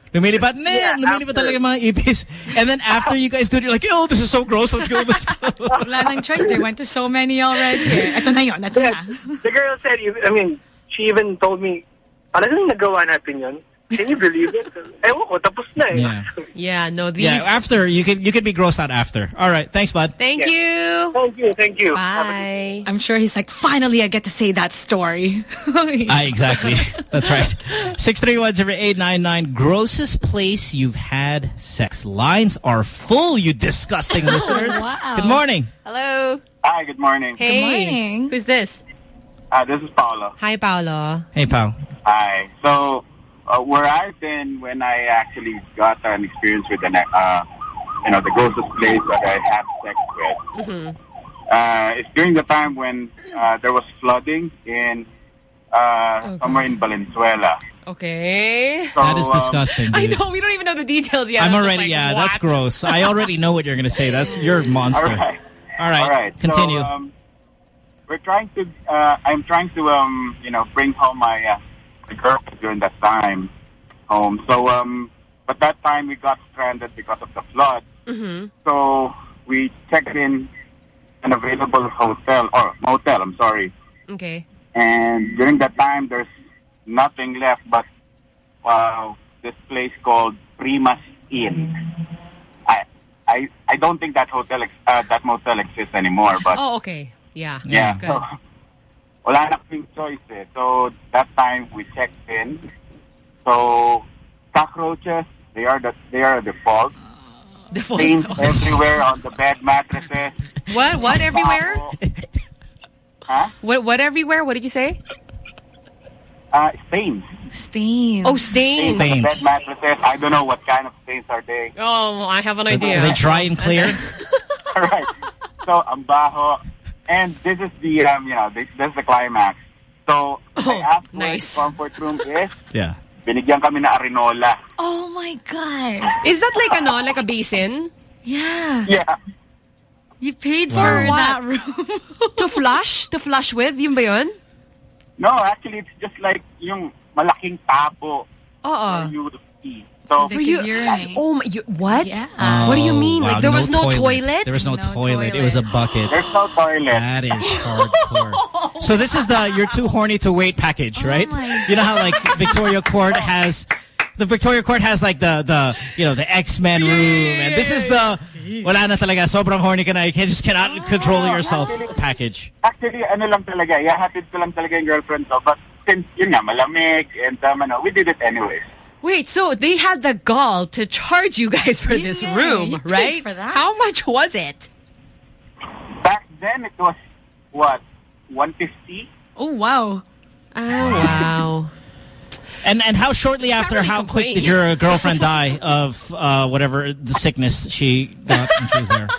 Lumilipad na Yeah, yan. Lumilipad after. talaga mga ipis. And then after you guys do it, you're like, oh, this is so gross. Let's go, let's go. Wala nang choice. They went to so many already. Ito na yun. Ito na. The girl said, I mean, she even told me, talagang nagawa natin yun. Can you believe it? Ewan ko, tapos na eh. Yeah. Yeah, no, these... Yeah, after. You can, you can be grossed out after. All right. Thanks, bud. Thank Yeah. you. Thank you, thank you. Bye. I'm sure he's like, finally, I get to say that story. Ah, exactly. That's right. six three one zero eight nine nine. Grossest place you've had sex. Lines are full, you disgusting listeners. Wow. Good morning. Hello. Hi, good morning. Hey. Good morning. Who's this? Uh, this is Paolo. Hi, Paolo. Hey, pal. Hi. So, uh, where I've been when I actually got an experience with the, uh, you know, the grossest place that I had sex with, Mm-hmm. uh, it's during the time when uh, there was flooding in uh, Okay. somewhere in Valenzuela. Okay. So, That is um, disgusting, I dude. know, we don't even know the details yet. I'm just already, like, yeah, what? that's gross. I already know what you're going to say. That's your monster. All right. All right. All right. Continue. So, um, we're trying to, uh, I'm trying to, um, you know, bring home my, uh, my girlfriend during that time home. So, um, but that time we got stranded because of the flood. Mm-hmm. So we checked in an available hotel, or motel, I'm sorry. Okay. And during that time, there's nothing left but uh, this place called Primas Inn. I, I, I don't think that hotel, ex- uh, that motel exists anymore. But Oh, okay. Yeah. yeah, Good. so wala na kaming choice eh. So that time we checked in. So cockroaches, they are the they are the default. Default. Stains everywhere on the bed mattresses. What? What everywhere? Huh? What? What everywhere? What did you say? Uh, stains. Stains. Oh, stains. Stains on the bed mattresses. I don't know what kind of stains are they. Oh, I have an Are idea. they dry and clear? All right. So ang baho, and this is the um, you know, this, this is the climax. So I asked where nice. the comfort room is. Yeah. Binigyan kami na arenola. Oh my God. Is that like ano, like a basin? Yeah. Yeah. You paid Wow. for What? that room. To flush? To flush with? Yun ba yun? No, actually, it's just like yung malaking tabo Oo. for you to see. So, They For you, could urinate. oh my, you, what? Yeah. What do you Oh, mean? wow, Like there was no toilet? There was no, No toilet. It toilet. was a bucket. there's no toilet. That is hardcore. So this is the you're too horny to wait package, right? my You know how like Victoria Court has the Victoria Court has like the the you know the X-Men room, and this is the wala na talaga sobrang horny ka na, you can, just cannot control yourself package. Actually, ano lang talaga, ihahatid ko lang talaga yung girlfriend ko. But since yun nga, malamig, and um, ano, we did it anyways. Wait, so they had the gall to charge you guys for this Yeah, room, you paid right? for that. How much was it? Back then, it was, what, one fifty? Oh, wow. Oh, wow. And and how shortly after, really how quick complain. did your girlfriend die of uh, whatever the sickness she got when she was there?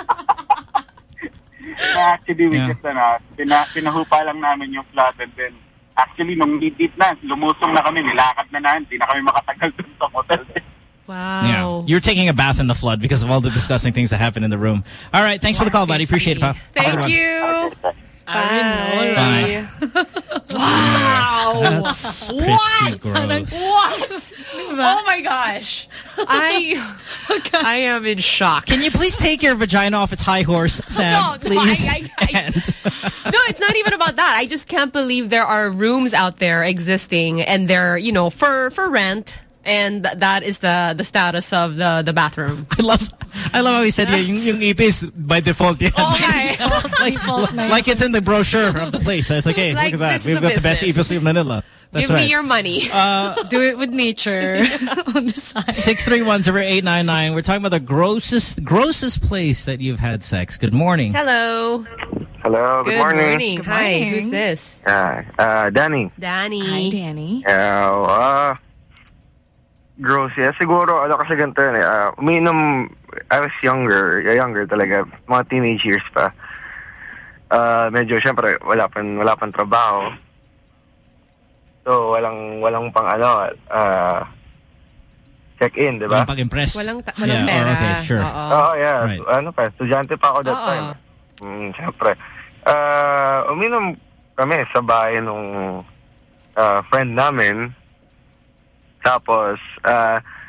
Actually, we Yeah. just, ano, pina, pinahupa lang namin yung flood, and then, actually, nung midit na, lumusong na kami, nilakad na na, hindi na kami makatagal dun sa hotel. Wow. Yeah, you're taking a bath in the flood because of all the disgusting things that happened in the room. All right, thanks for the call, buddy. Appreciate it, pal. Have a good Thank one. you. Bye. Wow. That's pretty What? gross. What? Oh my gosh. I I am in shock. Can you please take your vagina off its high horse, Sam? No, no, please. I- I- I- No, it's not even about that. I just can't believe there are rooms out there existing and they're, you know, for for rent. And th that is the the status of the the bathroom. I love I love how he said yeah, yung, yung ipis by default. Yeah. Oh, hi. like, like it's in the brochure of the place. It's like, hey, Like, look at that. this is We've a got the best business. ipis in Manila. That's Give right. me your money. Uh, Do it with nature on the side. six three one zero eight nine nine. We're talking about the grossest grossest place that you've had sex. Good morning. Hello. Hello, good, Good morning. morning. Good Hi, morning. who's this? Uh, uh, Danny. Danny. Hi, Danny. Uh, uh, gross, yeah. Siguro, ano kasi ganito yun eh. Uh, umiinom, I was younger, younger talaga, mga teenage years pa. Uh, medyo, syempre, wala pang, wala pang trabaho. So, walang, walang pang ano, uh, check-in, di ba? Walang pag-impress. Walang, ta- walang Yeah, pera. oh, okay, sure. Oo. Oo, yeah. Right. Ano pa, estudyante pa ako that Oo. time. Mm, syempre. Uh, uminom kami sa bahay nung uh, friend namin. Tapos, uh,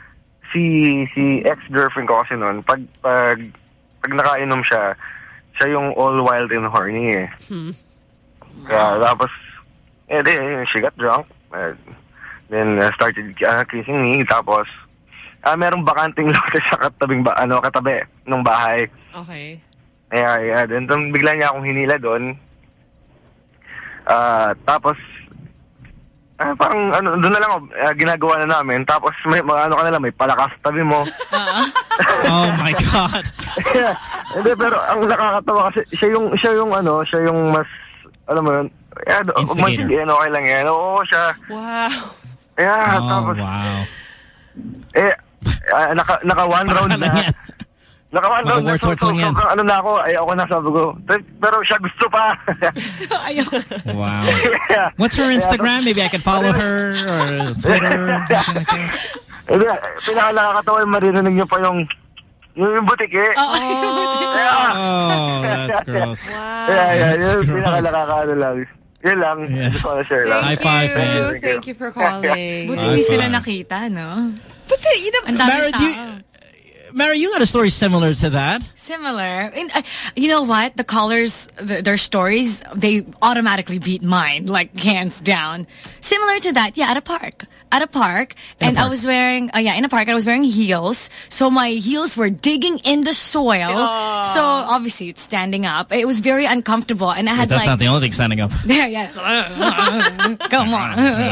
si si ex-girlfriend ko kasi noon, pag, pag, pag nakainom siya, siya yung all wild and horny eh. Hmm. Kaya tapos, eh, di, she got drunk. Uh, then uh, started uh, kissing me. Tapos, uh, merong bakanting lote sa katabing, ba, ano, katabi ng bahay. Okay. Yeah, yeah. Then, then bigla niya akong hinila doon. Uh, tapos, uh, parang ano, doon na lang uh, ginagawa na namin. Tapos, may, ano ka na lang, may palakas tabi mo. Oh my God. Yeah. Hindi, pero ang nakakatawa kasi, siya yung, siya yung ano, siya yung mas, alam mo yun, yeah, instigator. Yan, okay lang yan. Oo, siya. Wow. Yeah, oh, tapos, wow. eh, uh, naka, naka one round na. Naka one round na. So, so, so, ano na ako, ay ako na sabi ko. Pero siya gusto pa. Wow. Yeah. What's her Instagram? Maybe I can follow her or Twitter. Hindi, pinaka-nakakatawa yung maririnig niyo pa yung yung, yung butike. Oh, yeah. Oh, that's gross. Wow. Yeah, yeah, That's yun, gross. pinaka-nakakano lang. Yun lang. Yeah. Just wanna share lang. High five, Thank you. man. Thank you for calling. Buti hindi sila nakita, no? But the, you know, Ang daming Mara, do you, tao. Mara, you got a story similar to that. Similar. And, uh, you know what? The callers, the, their stories, they automatically beat mine, like hands down. Similar to that, yeah, at a park. At a park. In and a park. I was wearing, uh, yeah, in a park, and I was wearing heels. So my heels were digging in the soil. Oh. So obviously it's standing up. It was very uncomfortable. And I had Wait, that's like... not the only thing standing up. Yeah, yeah. Come on.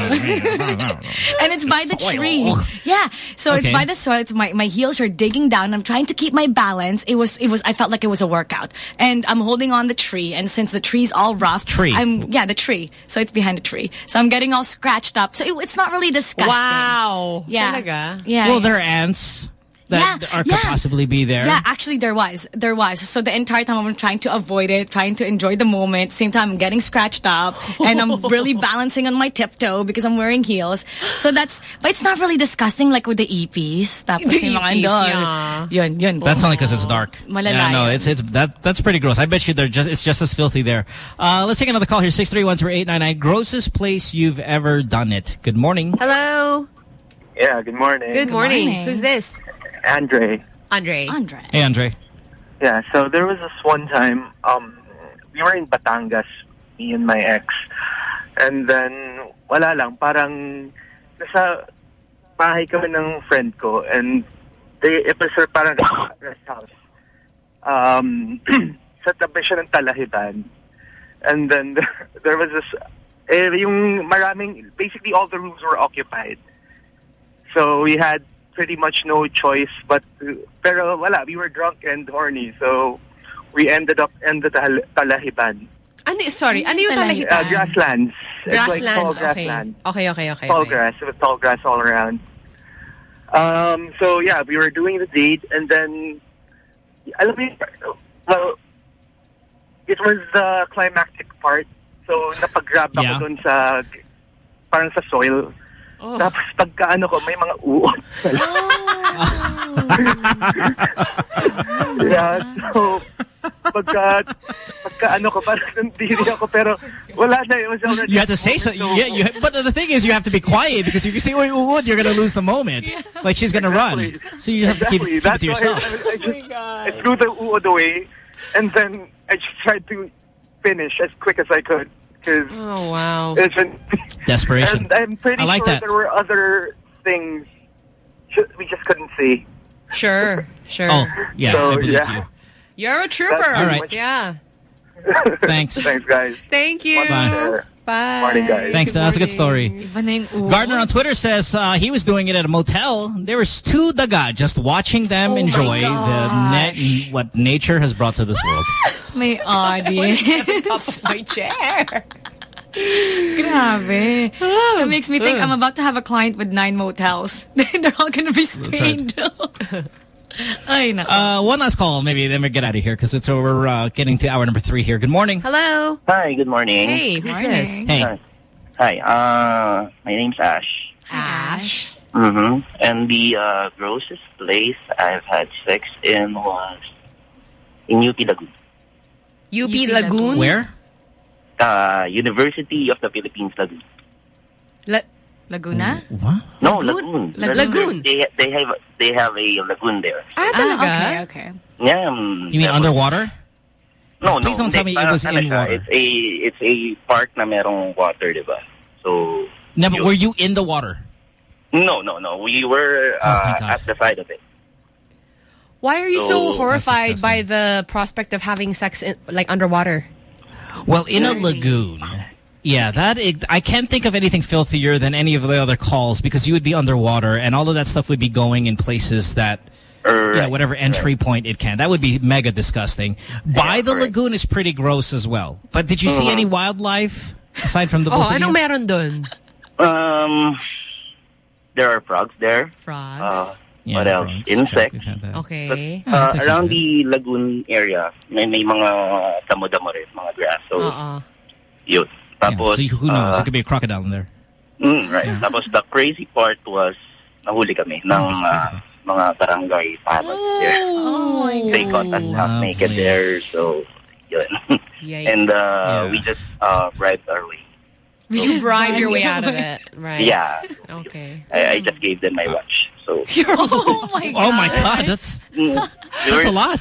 And it's by the Soil. tree. Yeah. So Okay. it's by the soil. It's my, my heels are digging down. I'm trying to keep my balance. It was, it was, I felt like it was a workout. And I'm holding on the tree. And since the tree's all rough. Tree. I'm, yeah, the tree. So it's behind the tree. So I'm getting all scratched up. So it, it's not really disgusting. wow. Yeah. Talaga? Yeah. Well, yeah. there are ants that Yeah, are, could yeah. possibly be there. Yeah, actually there was. There was. So the entire time I'm trying to avoid it, trying to enjoy the moment. Same time I'm getting scratched up and I'm really balancing on my tiptoe because I'm wearing heels. So that's, but it's not really disgusting like with the E Ps. Tapos The yung mga E Ps, andun. yeah. Yun, yun. That's only because it's dark. Malala Yeah, no, yun. it's it's that that's pretty gross. I bet you they're just it's just as filthy there. Uh, let's take another call here. Six three one zero eight nine nine. Grossest place you've ever done it. Good morning. Hello. Yeah, good morning. Good morning. morning. Who's this? Andre. Andre. Andre. Hey, Andre. Yeah, so there was this one time, um, we were in Batangas, me and my ex. And then, wala lang, parang nasa bahay kami ng friend ko. And they, it was her parang rest house. Um, sa tabi siya ng Talahiban. And then, there was this, eh, yung maraming, basically all the rooms were occupied. So we had pretty much no choice but to, pero wala, we were drunk and horny, so we ended up in the tal Talahiban. Ano, sorry, ano yung Talahiban? Talahiban? Uh, grasslands. It's like tall Grasslands, okay. grassland. Okay, okay, okay. Tall okay. grass, with tall grass all around. Um, so yeah, we were doing the date and then, alam mo yun, well, it was the climactic part. So napag-grab ako Yeah. dun sa, parang sa soil. Oh. Tapos pagka ano ko, may mga uot. Yeah, so pagka, pagka ano ko, parang nandiri ako, pero wala na. It was already You have to say so. Yeah, you, but the thing is, you have to be quiet because if you say "Oy, uod," you're going to lose the moment. Like she's going to Exactly. run, so you just have to keep, Exactly. keep it That's to why yourself. I, I, just, I threw the uod away, and then I just tried to finish as quick as I could. Cause Oh, wow. it's an, Desperation. And I'm pretty I like sure that. there were other things ju- we just couldn't see. Sure, sure. Oh, yeah, So, I believe yeah. you. You're a trooper. That's All right. Yeah. Thanks. Thanks, guys. Thank you. Bye. Bye. Morning, guys. Thanks. That's a good story. Iba na yung uod. Gardner on Twitter says uh, he was doing it at a motel. There was two daga just watching them Oh my enjoy the gosh. net what nature has brought to this world. May audience. Top of my chair. Grabe. That makes me think I'm about to have a client with nine motels. They're all going to be stained. Ay, nako. Uh, one last call, maybe, then we get out of here because it's we're uh, getting to hour number three here. Good morning. Hello. Hi, good morning. Hey, who's Morning. this? Hey. Hi. Hi, uh, my name's Ash. Ash. Mm-hmm. And the uh, grossest place I've had sex in was in U P Lagoon. U P U P Lagoon? Where? Uh, University of the Philippines Lagoon. La Laguna? What? No, Lagoon. Lagoon. Lagoon. They, they have they have a lagoon there. Ah, okay, okay. Yeah. Um, You mean underwater? No, no. Please don't tell me it was Parang in ano siya, water. It's a it's a park na merong water, diba? So. No, but were you in the water? No, no, no. We were uh, at the side of it. Why are you so, So- horrified by the prospect of having sex in, like underwater? Well, in a lagoon. Yeah, that it, I can't think of anything filthier than any of the other calls because you would be underwater and all of that stuff would be going in places that, right, you know, whatever entry right. point it can. That would be mega disgusting. By yeah, the right. lagoon is pretty gross as well. But did you mm-hmm. see any wildlife aside from the oh, both of ano you? meron dun? Um, there are frogs there. Frogs. Uh, yeah, what else? Frogs. Insects. Okay. But, uh, yeah, around the lagoon area, may, may mga damo-damo rin, mga grass. So, uh-uh. yun. Tapos, yeah, so who knows? Uh, it could be a crocodile in there. Mm, right. Yeah. Tapos the crazy part was, nahuli kami ng uh, mga barangay panos oh, there. Oh my God. They caught us half naked there, so yun. And uh, yeah. we just uh, bribed our way. So, you bribed your way out of it, right? Yeah. Okay. I, I just gave them my watch. So. oh my God. Oh my God, that's mm, we that's were, a lot.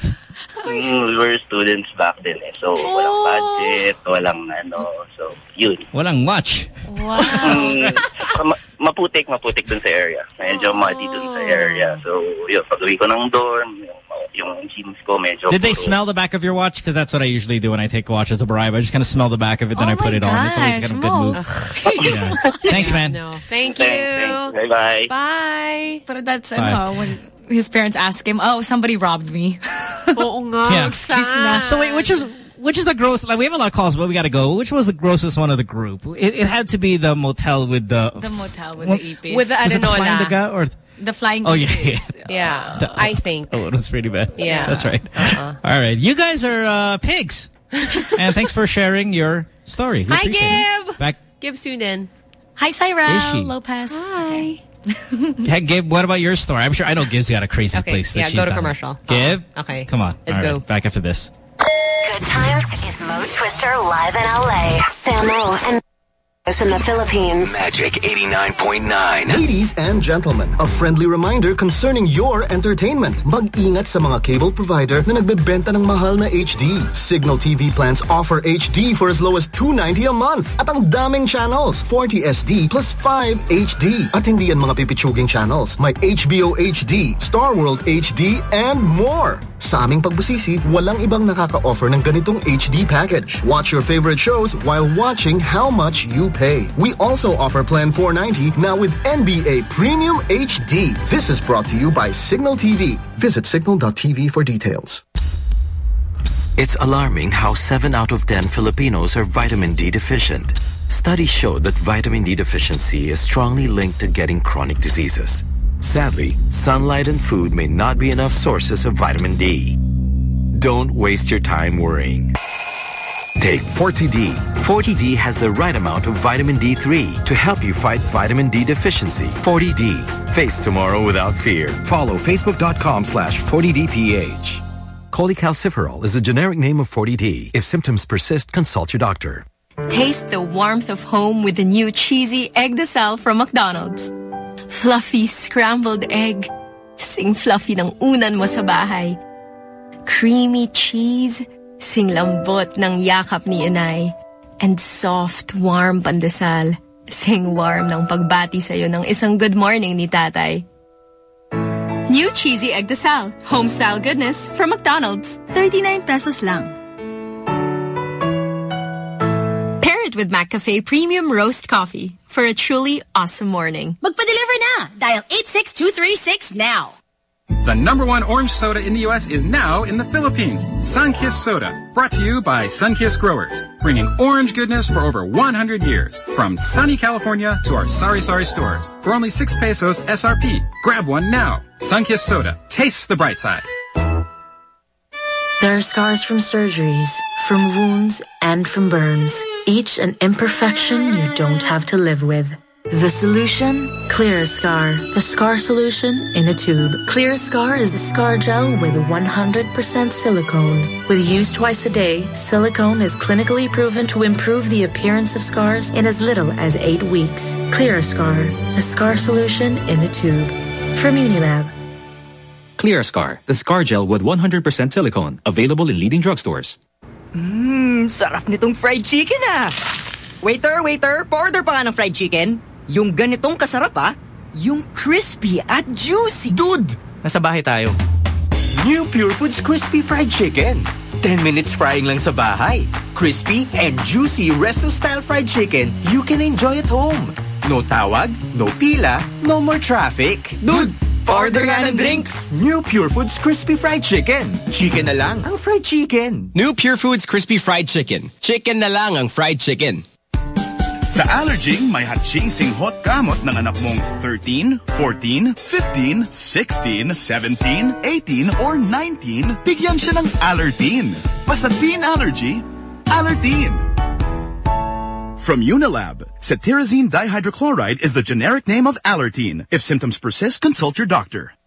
Mm, we were students back then, eh. So oh. walang budget, walang ano, so yun. Walang watch. Wow. Mm, ma maputik, maputik dun sa area. Medyo oh. muddy dun sa area. So yun, pag-uwi ko ng dorm, yung, yung jeans ko medyo. Did they puro. smell the back of your watch? Because that's what I usually do when I take a watch as a bribe. I just kind of smell the back of it, then oh I put it gosh, on. It's always kind of a good move. yeah. Thanks, man. No. Thank you. Thanks, thanks. Bye-bye. Bye. But that's ano, when his parents ask him, oh, somebody robbed me. Oo nga. Yeah. Sad. So wait, which is which is the gross? Like we have a lot of calls, but we got to go. Which was the grossest one of the group? It, it had to be the motel with the the motel with well, the ipis. With the was it the flying daga or the flying oh yeah, ipis. yeah. yeah. The, I think oh, it was pretty bad. Yeah, that's right. Uh-uh. All right, you guys are uh, pigs, and thanks for sharing your story. We Hi, Gib. It. Back. Gib tuned in. Hi, Cyril Is she? Lopez. Hi. Hey, Gib, what about your story? I'm sure I know Gib's got a crazy okay, place that yeah, she's go to done. commercial. Gib, uh, okay, come on, let's All go. Right, back after this. Good Times is Mo Twister live in L A. Samo and in the Philippines. Magic eighty-nine point nine. Ladies and gentlemen, a friendly reminder concerning your entertainment. Mag-ingat sa mga cable provider na nagbebenta ng mahal na H D. Signal T V plans offer H D for as low as two ninety a month. At ang daming channels, forty S D plus five H D. At hindi yan mga pipitsuging channels. May H B O H D, Star World H D, and more. Sa aming pagbusisi, walang ibang nakaka-offer ng ganitong H D package. Watch your favorite shows while watching how much you pay. We also offer Plan four ninety now with N B A Premium H D. This is brought to you by Signal T V. Visit signal dot T V for details. It's alarming how seven out of ten Filipinos are vitamin D deficient. Studies show that vitamin D deficiency is strongly linked to getting chronic diseases. Sadly, sunlight and food may not be enough sources of vitamin D. Don't waste your time worrying. Take forty D. forty D has the right amount of vitamin D three to help you fight vitamin D deficiency. forty D. Face tomorrow without fear. Follow facebook.com slash 40DPH. Cholecalciferol is a generic name of forty D. If symptoms persist, consult your doctor. Taste the warmth of home with the new cheesy egg desal from McDonald's. Fluffy scrambled egg. Sing fluffy ng unan mo sa bahay. Creamy cheese. Sing lambot ng yakap ni inay. And soft, warm pandesal. Sing warm ng pagbati sa'yo ng isang good morning ni tatay. New cheesy egg desal. Home-style goodness from McDonald's. thirty-nine pesos lang. Pair it with McCafe Premium Roast Coffee for a truly awesome morning. Magpa-deliver na! Dial eight six two three six now. The number one orange soda in the U S is now in the Philippines. Sunkist Soda. Brought to you by Sunkist Growers. Bringing orange goodness for over one hundred years. From sunny California to our sari-sari stores. For only six pesos S R P. Grab one now. Sunkist Soda. Taste the bright side. There are scars from surgeries, from wounds, and from burns. Each an imperfection you don't have to live with. The solution? ClearScar. The scar solution in a tube. ClearScar is a scar gel with one hundred percent silicone. With use twice a day, silicone is clinically proven to improve the appearance of scars in as little as eight weeks. ClearScar. The scar solution in a tube. From Unilab. ClearScar. The scar gel with one hundred percent silicone. Available in leading drugstores. Mmm, sarap nitong fried chicken ah! Waiter, waiter, pa-order pa nga ng fried chicken. Yung ganitong kasarap ah, yung crispy at juicy. Dude, nasa bahay tayo. New Pure Foods Crispy Fried Chicken. ten minutes frying lang sa bahay. Crispy and juicy resto-style fried chicken you can enjoy at home. No tawag, no pila, no more traffic. Dude, pa-order nga ng drinks. New Pure Foods Crispy Fried Chicken. Chicken na lang ang fried chicken. New Pure Foods Crispy Fried Chicken. Chicken na lang ang fried chicken. Sa Allerging, may hatching hot gamot ng anak mong thirteen, fourteen, fifteen, sixteen, seventeen, eighteen, or nineteen, bigyan siya ng Allertine. Basta teen allergy, Allertine. From Unilab, cetirizine dihydrochloride is the generic name of Allertine. If symptoms persist, consult your doctor.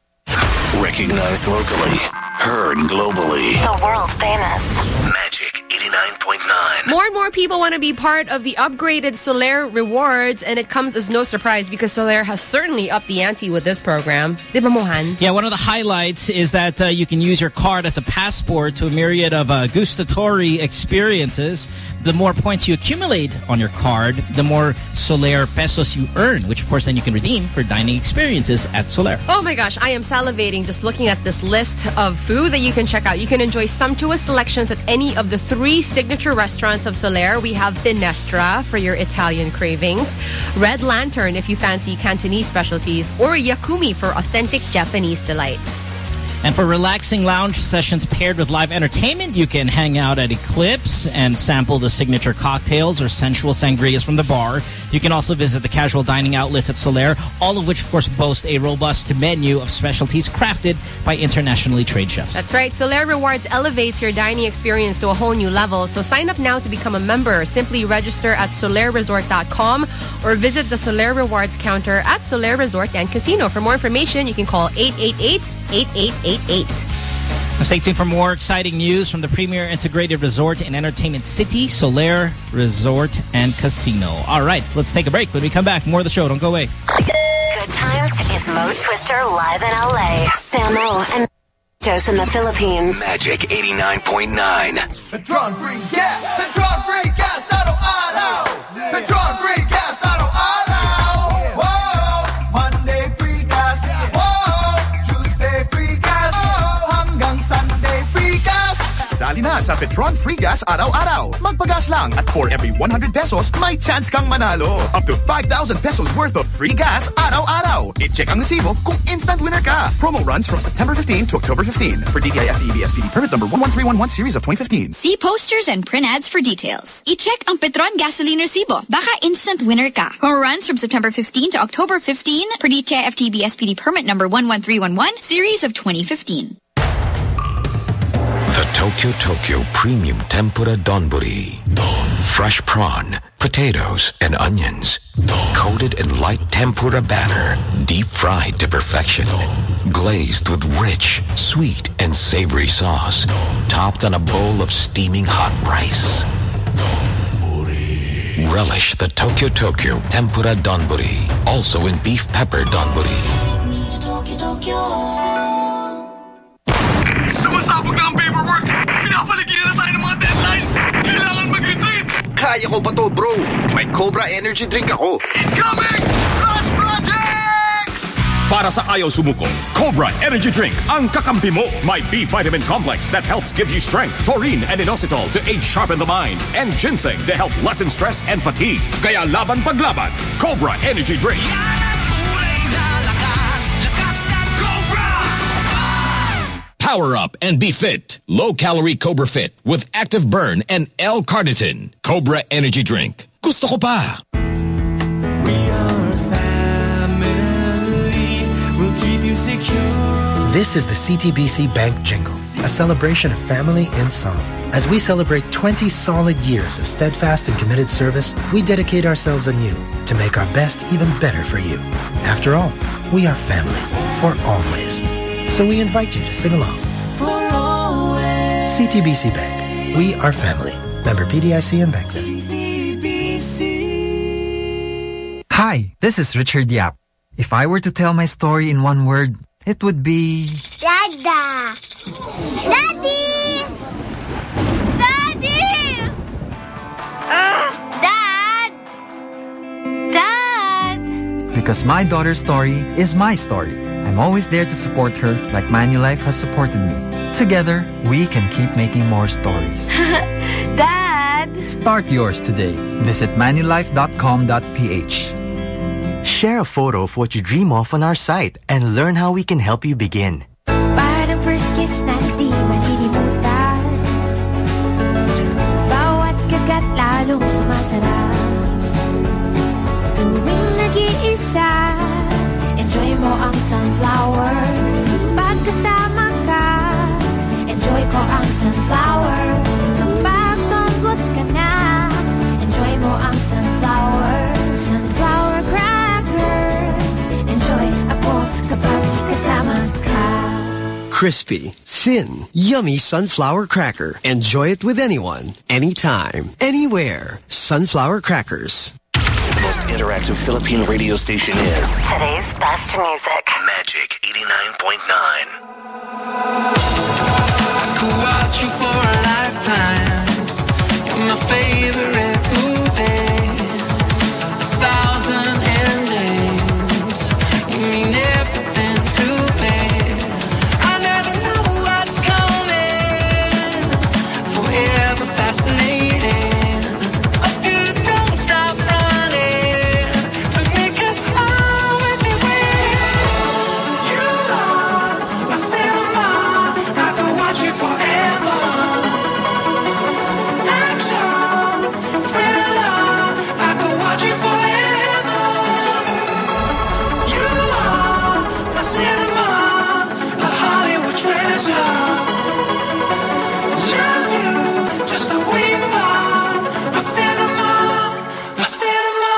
Recognized locally, heard globally. The world famous Magic eighty-nine point nine. More and more people want to be part of the upgraded Solaire rewards, and it comes as no surprise because Solaire has certainly upped the ante with this program. Di ba, Mohan? Yeah, one of the highlights is that uh, you can use your card as a passport to a myriad of uh, gustatory experiences. The more points you accumulate on your card, the more Solaire pesos you earn, which of course then you can redeem for dining experiences at Solaire. Oh my gosh, I am salivating just looking at this list of food that you can check out. You can enjoy sumptuous selections at any of the three signature restaurants of Solaire. We have Finestra for your Italian cravings, Red Lantern if you fancy Cantonese specialties, or Yakumi for authentic Japanese delights. And for relaxing lounge sessions paired with live entertainment, you can hang out at Eclipse and sample the signature cocktails or sensual sangrias from the bar. You can also visit the casual dining outlets at Solaire, all of which, of course, boast a robust menu of specialties crafted by internationally trained chefs. That's right. Solaire Rewards elevates your dining experience to a whole new level. So sign up now to become a member. Simply register at solaire resort dot com or visit the Solaire Rewards counter at Solaire Resort and Casino. For more information, you can call eight eight eight, eight eight eight eight. Stay tuned for more exciting news from the premier integrated resort and entertainment city, Solaire Resort and Casino. All right, let's take a break. When we come back, more of the show. Don't go away. Good Times is Mo Twister live in L A. Samo and Jos in the Philippines. Magic eighty-nine point nine. Petron free gas. Petron free gas. Araw-araw. Petron free gas. Araw-araw. Whoa. Monday free gas. Whoa. Tuesday free gas. Whoa. Hanggang Sunday free gas. Sali na sa Petron Free Gas araw-araw. Magpagas lang at for every one hundred pesos, may chance kang manalo. Up to five thousand pesos worth of free gas araw-araw. I-check ang resibo kung instant winner ka. Promo runs from September fifteenth to October fifteenth for D T I F T E B S P D permit number one one three one one series of twenty fifteen. See posters and print ads for details. I-check ang Petron gasoline resibo. Baka instant winner ka. Promo runs from September fifteenth to October fifteenth for D T I F T E B S P D permit number one one three one one series of twenty fifteen. The Tokyo Tokyo Premium Tempura Donburi. Don. Fresh prawn, potatoes, and onions. Don. Coated in light tempura batter. Deep fried to perfection. Don. Glazed with rich, sweet, and savory sauce. Don. Topped on a bowl of steaming hot rice. Donburi. Relish the Tokyo Tokyo Tempura Donburi. Also in beef pepper Donburi. Sumasabog na ang paperwork! Pinapaligiran na tayo ng mga deadlines! Kailangan mag-retreat! Kaya ko pa to, bro. May Cobra Energy Drink ako. Incoming! Rush Projects! Para sa ayaw sumuko, Cobra Energy Drink ang kakampi mo. May B vitamin complex that helps give you strength, taurine and inositol to aid sharpen the mind, and ginseng to help lessen stress and fatigue. Kaya laban paglaban, Cobra Energy Drink. Power up and be fit. Low-calorie Cobra Fit with active burn and L-carnitine. Cobra Energy Drink. Gusto ko pa. We are a family. We'll keep you secure. This is the C T B C Bank jingle, a celebration of family in song. As we celebrate twenty solid years of steadfast and committed service, we dedicate ourselves anew to make our best even better for you. After all, we are family for always. So we invite you to sing along. For always. C T B C Bank. We are family. Member P D I C and Bank. Hi, this is Richard Yap. If I were to tell my story in one word, it would be... Dada! Daddy! Daddy! Uh, Dad! Dad! Because my daughter's story is my story. I'm always there to support her like Manulife has supported me. Together, we can keep making more stories. Dad! Start yours today. Visit manulife dot com dot p h. Share a photo of what you dream of on our site and learn how we can help you begin. Parang first kiss na di malilimutan. Bawat kagat lalong sumasarap. Tuwing nag-iisa, enjoy mo ang sunflower. Pagkasama ka, enjoy ko ang sunflower. Kapag tunggots ka na, enjoy mo ang sunflower. Sunflower crackers, enjoy ako kapag kasama ka. Crispy, thin, yummy sunflower cracker. Enjoy it with anyone, anytime, anywhere. Sunflower crackers. The most interactive Philippine radio station is today's best music. Magic eighty-nine point nine. I could watch you for a lifetime. You're my favorite movie. A thousand endings. You mean everything to me. I never know what's coming. Forever fascinating. Oh, you don't stop running for me, 'cause I'll always be waiting. You are my cinema. I could watch you forever. Action, thriller. I could watch you forever. You are my cinema, a Hollywood treasure. Love you just the way you are. My cinema, my cinema.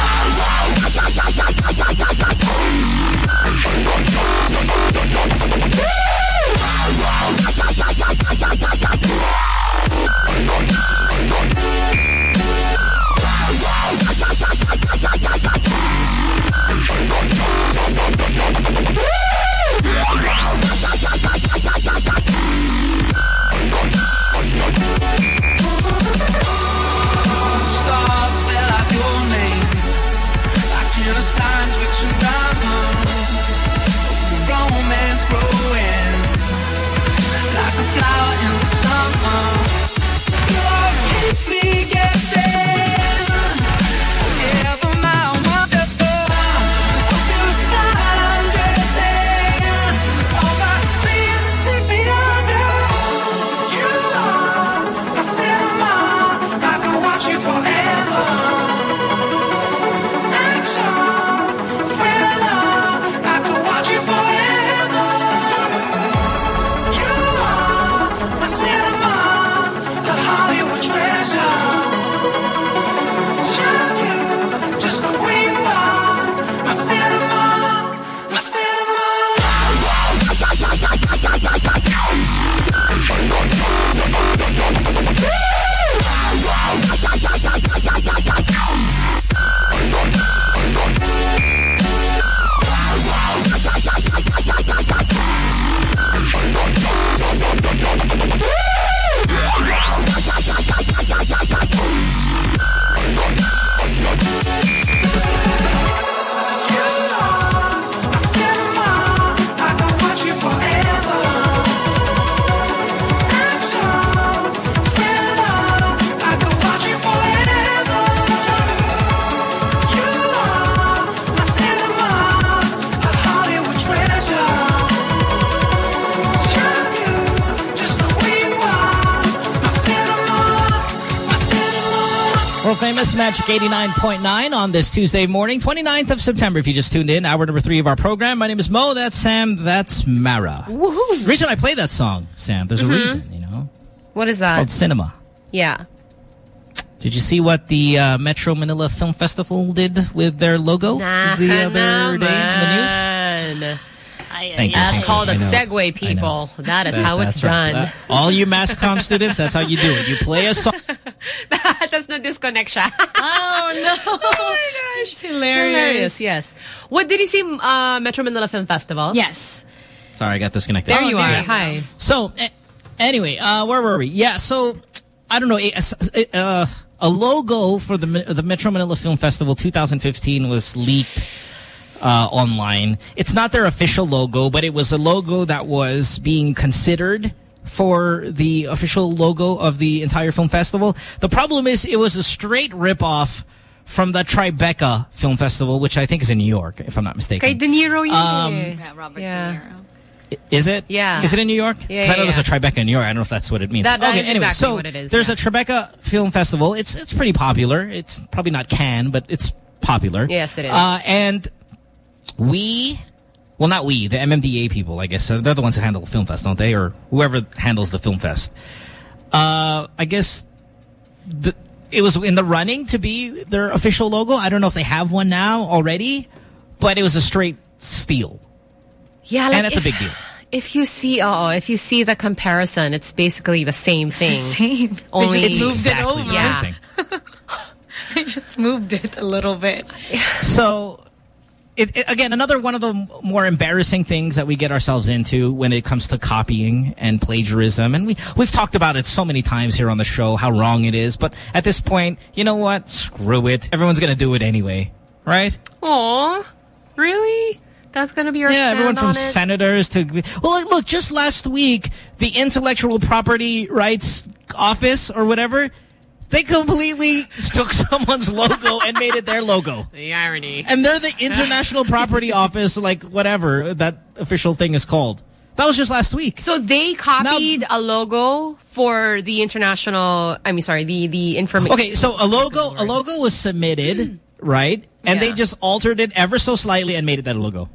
Stars spell out your name like in a science fiction drama. Romance growing like a flower in the summer. Yours keep me guessing. Forever my wonderful. You start undressing. All my dreams take me under. You are my cinema. I could watch you forever. Action, thriller. I could watch you forever. You are my cinema, a Hollywood treasure. Love you just the way you are. My cinema, my cinema. World famous Magic eighty-nine point nine on this Tuesday morning, twenty-ninth of September. If you just tuned in, hour number three of our program. My name is Mo. That's Sam. That's Mara. Woohoo! The reason I play that song, Sam, there's mm-hmm. a reason, you know. What is that? Called Cinema. Yeah. Did you see what the uh, Metro Manila Film Festival did with their logo nah, the other nah, day in the news? Man. Thank you. That's Thank called you. a I know. segue, people. That is That- how it's that's right. done. That- all you mass comm students, that's how you do it. You play a song. That's the disconnect siya. Oh, no. Oh, my gosh. It's hilarious. Hilarious, yes. What, did you see uh, Metro Manila Film Festival? Yes. Sorry, I got disconnected. There you Oh, are. there you Hi. So, eh, anyway, uh, where were we? Yeah, so, I don't know, a, a, uh, a logo for the the Metro Manila Film Festival twenty fifteen was leaked uh, online. It's not their official logo, but it was a logo that was being considered for the official logo of the entire film festival. The problem is it was a straight rip-off from the Tribeca Film Festival, which I think is in New York, if I'm not mistaken. Kay De Niro yun Um, eh. Yeah, Robert Yeah. De Niro. Is it? Yeah. Is it in New York? Yeah, 'Cause I know yeah, there's a Tribeca in New York. I don't know if that's what it means. That- that okay, is anyway, exactly so what it is, there's yeah. a Tribeca Film Festival. It's it's pretty popular. It's probably not Cannes, but it's popular. Yes, it is. Uh, and we, well, not we, the M M D A people, I guess. They're the ones who handle the film fest, don't they? Or whoever handles the film fest. Uh, I guess the, it was in the running to be their official logo. I don't know if they have one now already, but it was a straight steal. Yeah, like and that's if, a big deal. If you see, oh, if you see the comparison, it's basically the same thing. Same. Only They just moved exactly it over. the Yeah. same thing. They just moved it a little bit. So, it, it, again, another one of the more embarrassing things that we get ourselves into when it comes to copying and plagiarism. And we, we've talked about it so many times here on the show, how wrong it is. But at this point, you know what? Screw it. Everyone's going to do it anyway. Right? Aw, really? That's going to be your Yeah, stand everyone from on it? senators to... Well, like, look, just last week, the Intellectual Property Rights Office or whatever... They completely took someone's logo and made it their logo. The irony. And they're the International Property Office, like whatever that official thing is called. That was just last week. So they copied now, a logo for the international, I mean, sorry, the, the information. Okay, so a logo, a logo was submitted, right? And yeah. they just altered it ever so slightly and made it that logo.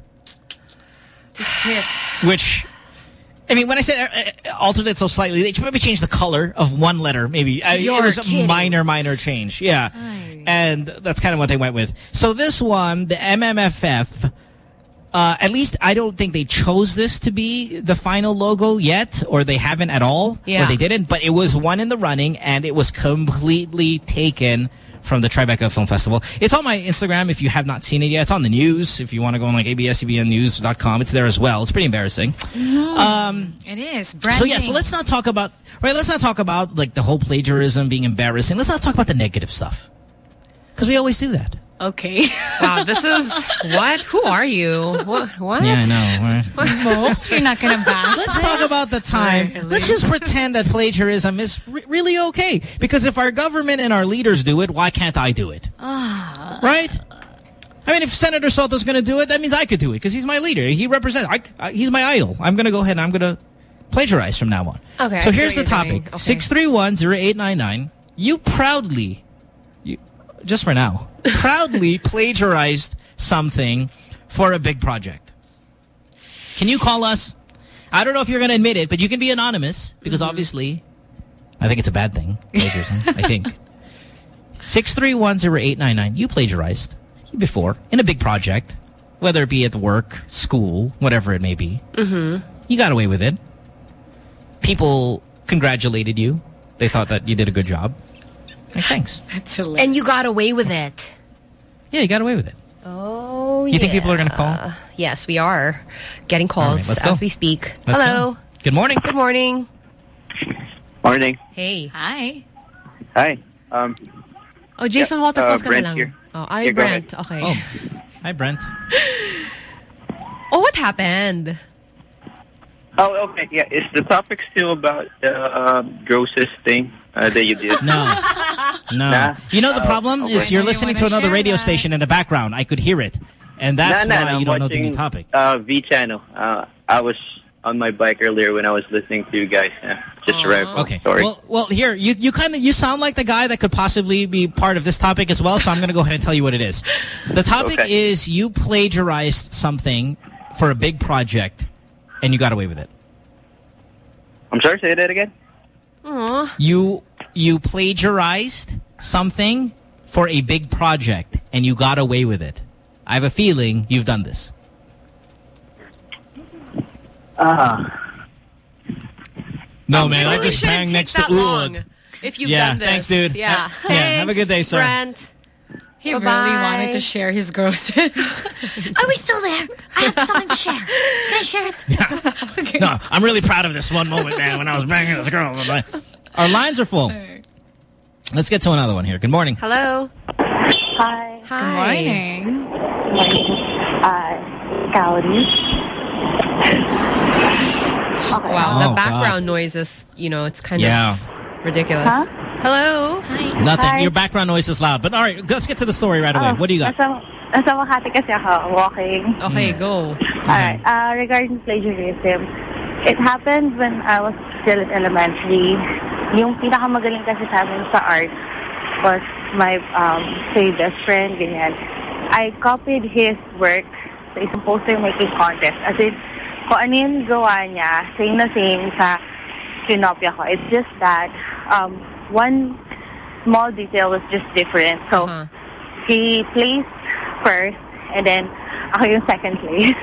Just tis. Which... I mean, when I said uh, altered it so slightly, they maybe changed the color of one letter. Maybe uh, it was kidding. a minor, minor change. Yeah, Aye. And that's kind of what they went with. So this one, the M M F F, uh, at least I don't think they chose this to be the final logo yet, or they haven't at all, yeah. or they didn't. But it was one in the running, and it was completely taken from the Tribeca Film Festival. It's on my Instagram if you have not seen it yet. It's on the news if you want to go on like A B S C B N news dot com. It's there as well. It's pretty embarrassing. Mm, um, it is. Branding. So yeah, so let's not talk about, right, let's not talk about like the whole plagiarism being embarrassing. Let's not talk about the negative stuff. Because we always do that. Okay. Wow, this is, what? Who are you? What? What? Yeah, I know. Right? Most you're not going to bash Let's this? talk about the time. Let's just pretend that plagiarism is re really okay. Because if our government and our leaders do it, why can't I do it? Ah. Right? I mean, if Senator Soto's going to do it, that means I could do it because he's my leader. He represents, I, I, he's my idol. I'm going to go ahead and I'm going to plagiarize from now on. Okay. So I see here's the what you're topic. doing. Okay. six three one, zero eight nine nine. You proudly, you, just for now, proudly plagiarized something for a big project. Can you call us? I don't know if you're going to admit it, but you can be anonymous because mm-hmm. obviously I think it's a bad thing. Plagiarism, I think. six three one, zero eight nine nine. You plagiarized before in a big project, whether it be at work, school, whatever it may be. Mm-hmm. You got away with it. People congratulated you. They thought that you did a good job. Hey, thanks. That's hilarious. And you got away with it. Yeah, you got away with it. Oh, You yeah. think people are going to call? Yes, we are. Getting calls right, as we speak. Let's Hello. go. Good morning. Good morning. Morning. Hey. Hi. Hi. Um, Oh, Jason yeah, Waterfalls uh, ka Brent na lang. here. Oh, ay, Yeah, go Brent. ahead. Okay. Oh, hi, Brent. Oh, what happened? Oh, okay. Yeah, is the topic still about the uh, grossest thing uh, that you did? No. No. Nah? You know, the Oh, problem okay. is you're You listening to wanna another share radio that. station in the background. I could hear it. And that's nah, nah, why nah, you I'm don't know the watching, new topic. Uh, V channel. Uh, I was on my bike earlier when I was listening to you guys. Uh, just arrived. Okay. Sorry. Well, well, here you you kind of you sound like the guy that could possibly be part of this topic as well. So I'm going to go ahead and tell you what it is. The topic Okay. is you plagiarized something for a big project, and you got away with it. I'm sorry. Say that again. Aww. You you plagiarized something for a big project and you got away with it. I have a feeling you've done this. Uh, no, Oh, man, you I really just shouldn't hang take next to that long Oud. if you've Yeah, done this. thanks, dude. Yeah. Ha- yeah, have a good day, sir. Brent. He Bye-bye. really wanted to share his grosses. Are we still there? I have something to share. Can I share it? Okay. No, I'm really proud of this one moment, man, when I was banging this girl. Our lines are full. Let's get to another one here. Good morning. Hello. Hi. Hi. Good morning. My name is uh, Kaori. Wow, Oh, the background God. noise is, you know, it's kind Yeah. of ridiculous. Huh? Hello. Nothing. Hi. Your background noise is loud. But all right, let's get to the story right away. Oh, What do you got? Nasa, nasa Makati kasi ako, walking. Okay, go. Alright, uh, regarding plagiarism, it happened when I was still in elementary. Yung pinakamagaling kasi sa amin sa art was my, um, say, best friend, ganyan. I copied his work sa isang poster making contest. As in, kung ano yung gawa niya, same na same sa kinopya ko. It's just that um, one small detail was just different. So, Uh-huh. he placed first, and then ako yung second place.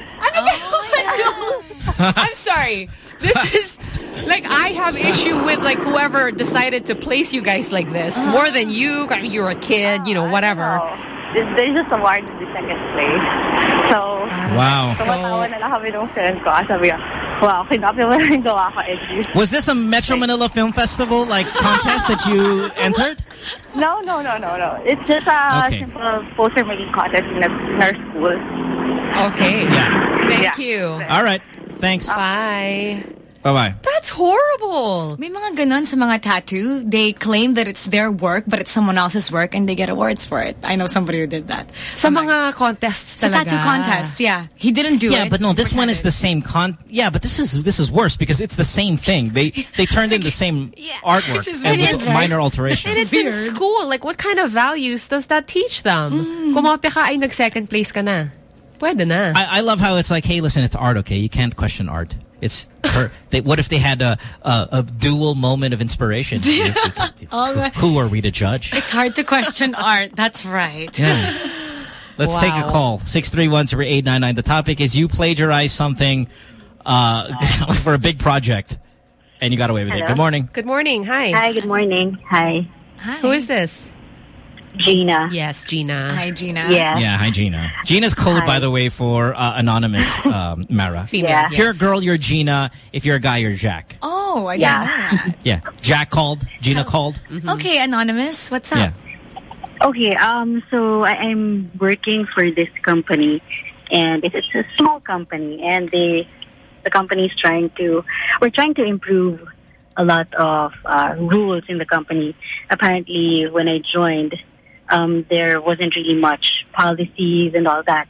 I'm sorry. This is like I have issue with like whoever decided to place you guys like this more than you. I mean, you're a kid, you know, whatever. They just awarded the second place. So, Wow. tumatawa na lang kami ng friend ko. Sabi ko, wow, kinopya mo na yung gawa ko. at least. Was this a Metro Manila Film Festival like contest that you entered? No, no, no, no, no. It's just a Okay. simple poster making contest in, a, in our school. Okay. Yeah. Thank you. All right. Thanks. Bye. Bye-bye. That's horrible. May mga ganon sa mga tattoo. They claim that it's their work, but it's someone else's work, and they get awards for it. I know somebody who did that. Sa mga contests Sa talaga. tattoo contest, yeah. He didn't do yeah, it. but no, this one is the same con. Yeah, but this is this is worse because it's the same thing. They they turned in the same artwork Which is and weird, with right? minor alterations. And it's in school. Like, what kind of values does that teach them? Kumopya ka, ay nag-second place ka na. Pwede na. I, I love how it's like, hey, listen, it's art, okay? You can't question art. It's her. They, what if they had a, a a dual moment of inspiration? Oh, Who are we to judge? it's hard to question art. That's right. Yeah. Let's take a Wow. call. six three one, zero eight nine nine. The topic is you plagiarized something uh, for a big project and you got away with it. Hello. Good morning. Good morning. Hi. Hi, good morning. Hi. Hi. Who is this? Gina. Yes, Gina. Hi, Gina. Yeah. Yeah, hi, Gina. Gina's code, Hi. by the way, for uh, anonymous um, Mara. Female. Yeah. If you're a yes. girl, you're Gina. If you're a guy, you're Jack. Oh, I Yeah. didn't know Yeah. Jack called. Gina called. that. Okay, Anonymous, what's up? Yeah. Okay, um, so I am working for this company, and it's, it's a small company, and they, the company is trying to, we're trying to improve a lot of uh, rules in the company. Apparently, when I joined, um, there wasn't really much policies and all that.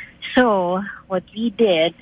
So what we did,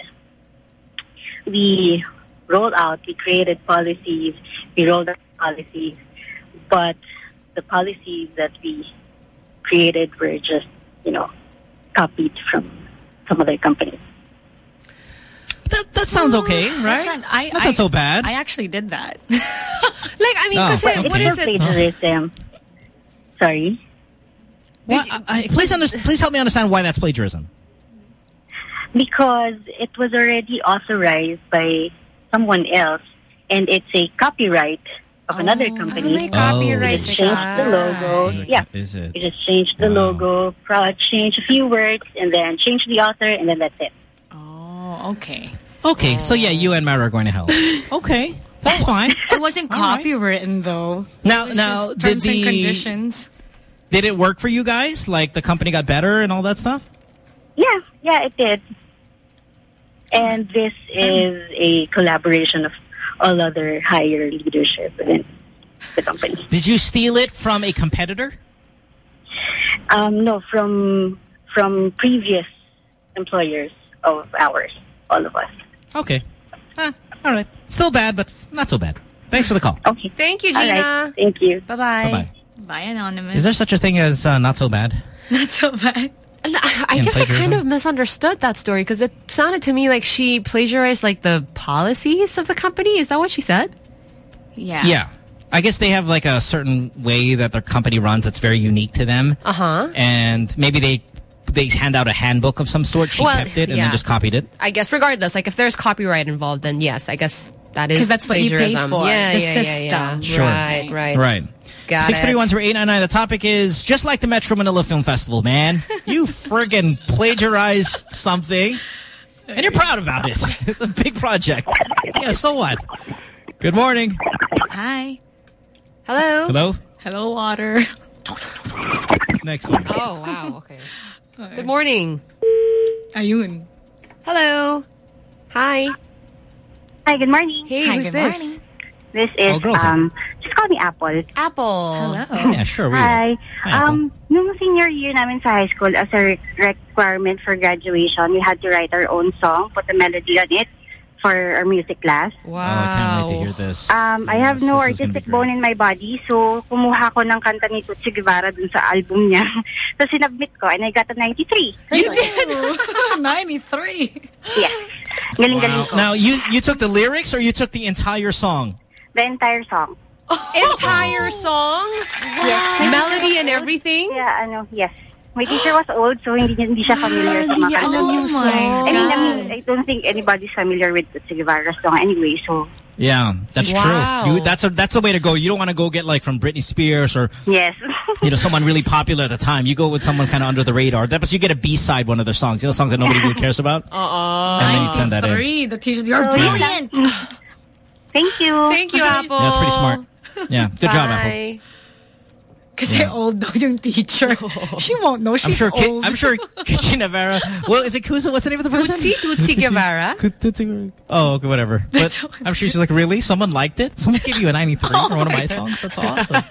we rolled out, we created policies, we rolled out policies, but the policies that we created were just, you know, copied from some other companies. That, that sounds okay, right? That's not, I, That's I, not so bad. I actually did that. Like, I mean, Oh, kasi, okay. what is it? Plagiarism. Sorry? Well, I, I, please, under, please help me understand why that's plagiarism. Because it was already authorized by someone else, and it's a copyright of another company. may copyright You just changed the logo. Is it- Yeah. Is it? You just change the logo, pro- change a few words, and then change the author, and then that's it. Oh, okay. Okay, so yeah, you and Mara are going to hell. Okay, that's fine. It wasn't All right. copywritten, though. Now, It was now, just did terms and the conditions. did it work for you guys? Like the company got better and all that stuff? Yeah, yeah, it did. And this is a collaboration of all other higher leadership within the company. Did you steal it from a competitor? Um, no, from from previous employers of ours, all of us. Okay. Ah, all right. Still bad, but not so bad. Thanks for the call. Okay. Thank you, All Gina. right. Thank you. Bye-bye. Bye-bye. Bye, Anonymous. Is there such a thing as uh, not so bad? Not so bad. And I, I In guess I kind plagiarism? of misunderstood that story because it sounded to me like she plagiarized like the policies of the company. Is that what she said? Yeah. Yeah. I guess they have like a certain way that their company runs that's very unique to them. Uh-huh. And maybe they they hand out a handbook of some sort. She Well, kept it and yeah. then just copied it. I guess regardless, like if there's copyright involved, then yes, I guess that is because that's what you pay plagiarism. for. Yeah, the yeah, system. yeah, yeah. Sure. Right, right. Right. Got six three one it. zero eight nine nine. The topic is just like the Metro Manila Film Festival, man. You friggin' plagiarized something. And you're proud about it. It's a big project. Yeah, so what? Good morning. Hi. Hello. Hello? Hello, water. Next one. Oh, wow. Okay. Good morning. Ayun. Hello. Hi. Hi, good morning. Hey, Hi, who's good this? morning. This is, Oh, girls. um, just call me Apple. Apple. Hello. Yeah, sure. We Hi. Hi, Apple. Um, nung senior year namin sa high school, as a re- requirement for graduation, we had to write our own song, put a melody on it for our music class. Wow. Oh, I can't wait to hear this. Um, I have Yes, no this is gonna be artistic great. bone in my body, so kumuha ko ng kanta ni Tutsi Guevara dun sa album niya. So sinubmit ko, and I got a ninety-three. You did? ninety-three. Yes. Galing-galing Wow. ko. Now, you, you took the lyrics or you took the entire song? The entire song. Entire song? Yes. Melody and everything? Yeah, ano, yes. My teacher was old, so hindi, hindi siya familiar sa Hindi mga niya kanta. alam yung I song. mean, I mean, I don't think anybody's familiar with Tutsi Guevara's song anyway, so... Yeah, that's Wow. true. You, that's a that's a way to go. You don't want to go get like from Britney Spears or Yes. you know someone really popular at the time. You go with someone kind of under the radar. That was you get a B side one of their songs. You know songs that nobody really cares about. Uh-uh. And then you send that in. Three. The teacher, you're So, brilliant. Thank you. Thank you, Apple. Yeah, that's pretty smart. Yeah, good job, Apple. Bye. Kasi Yeah. old daw yung teacher. She won't know. She's I'm sure. Ki old. I'm sure. Kichi Navarra. Well, is it Kusa? What's the name of the person? Tutsi, Tutsi Guevara. Tutsi. Oh, okay, whatever. But I'm sure she's like, really? Someone liked it? Someone gave you a ninety-three for one of my songs? That's awesome.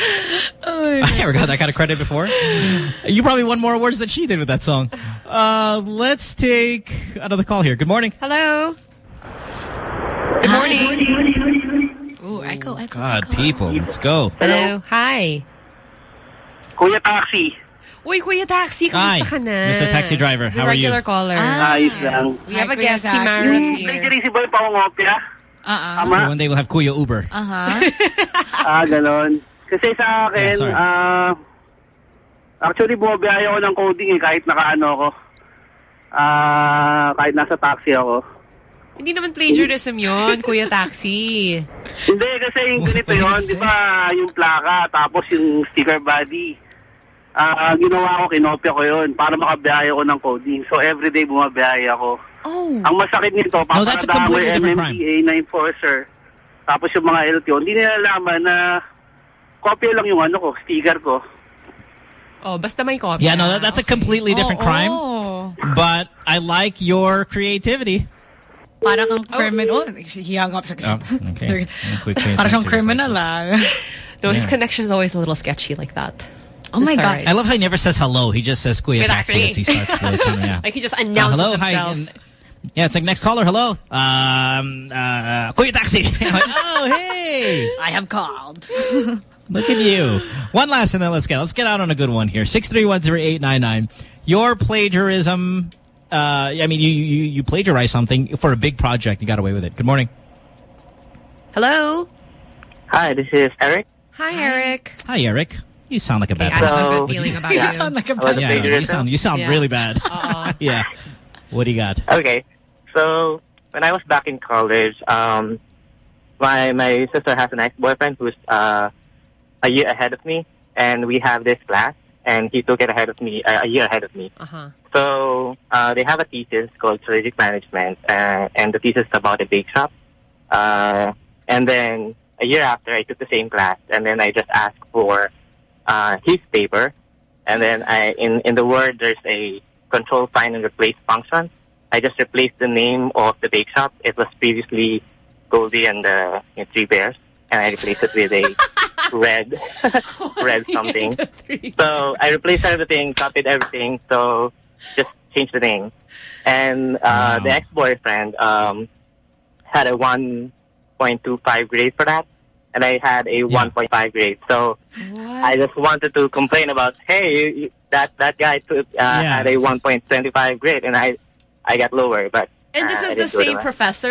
I never got that kind of credit before. You probably won more awards than she did with that song. Uh, let's take another call here. Good morning. Hello. Good morning. Ooh, echo, echo, God, echo. people, let's go. Hello. Hi. Kuya Taxi. Uy, Kuya Taxi, Hi, kamusta ka na? Mister Taxi Driver. He's a How are you? regular caller. Ah, Ayos lang. We have Hi, a guest, Kuya si Taxi. Maris Yung here. plagiarism ba yung pangungopia? Uh-uh. Tama? So one day we'll have Kuya Uber. Uh-huh. Ah, ganon. Kasi sa akin, Yeah, sorry. ah, actually bumabiyahe ako ng coding eh, kahit nakaano ako. Ah, kahit nasa taxi ako. Hindi naman plagiarism yun, Kuya Taxi. Hindi, kasi yung ganito What yun, did di you ba, yung plaka, tapos yung sticker body. Ah, ginawa ko, kinopya ko yun para makabiyahe ako ng coding. So, everyday bumabiyahe ako. Oh. Ang masakit nito, No, that's a paparadaan ko completely yung different M M D A na enforcer. Tapos yung mga L T O, hindi nila alaman na kopya lang yung ano ko, sticker ko. Oh, basta may copy. Yeah, no, that, that's a completely different Oh, crime. oh. But I like your creativity. Para kang criminal. Oh, he hung up. Oh, okay. Quick change. Para siyang criminal ah. No, his Yeah. connection is always a little sketchy like that. Oh my It's God. alright. I love how he never says hello. He just says Kuya Kuya Taxi Taxi. as he starts the kind of, yeah. Like he just Uh, announces hello, hi. himself. And- yeah, it's like next caller. Hello. Um, uh, Kuya Taxi. I'm like, oh, hey. I have called. Look at you. One last and then let's get let's get out on a good one here. Six three one zero eight nine nine. Your plagiarism. Uh, I mean, you you you plagiarize something for a big project. You got away with it. Good morning. Hello. Hi, this is Eric. Hi, Eric. Hi, Eric. You sound like a bad I person. have a So- good feeling about You you. sound like a About the Yeah, no, you plagiarism? sound you sound Yeah. really bad. Uh-uh. Yeah. What do you got? Okay, so when I was back in college, um, my my sister has an ex-boyfriend who's uh, a year ahead of me, and we have this class, and he took it ahead of me, uh, a year ahead of me. Uh-huh. So uh, they have a thesis called strategic management, uh, and the thesis is about a bake shop. Uh, and then a year after, I took the same class, and then I just asked for uh, his paper, and then I in in the Word there's a control find and replace function. I just replaced the name of the bake shop. It was previously Goldie and the you know, Three Bears, and I replaced it with a red, red something. So I replaced everything, copied everything, so just changed the name. And uh, the ex-boyfriend um, had a one point two five grade for that, and I had a one point five grade. So I just wanted to complain about, hey, you, you, that that guy took, uh, Yeah, had a this is- one point two five grade, and I I got lower. But And this uh, I is the didn't do it same well. professor?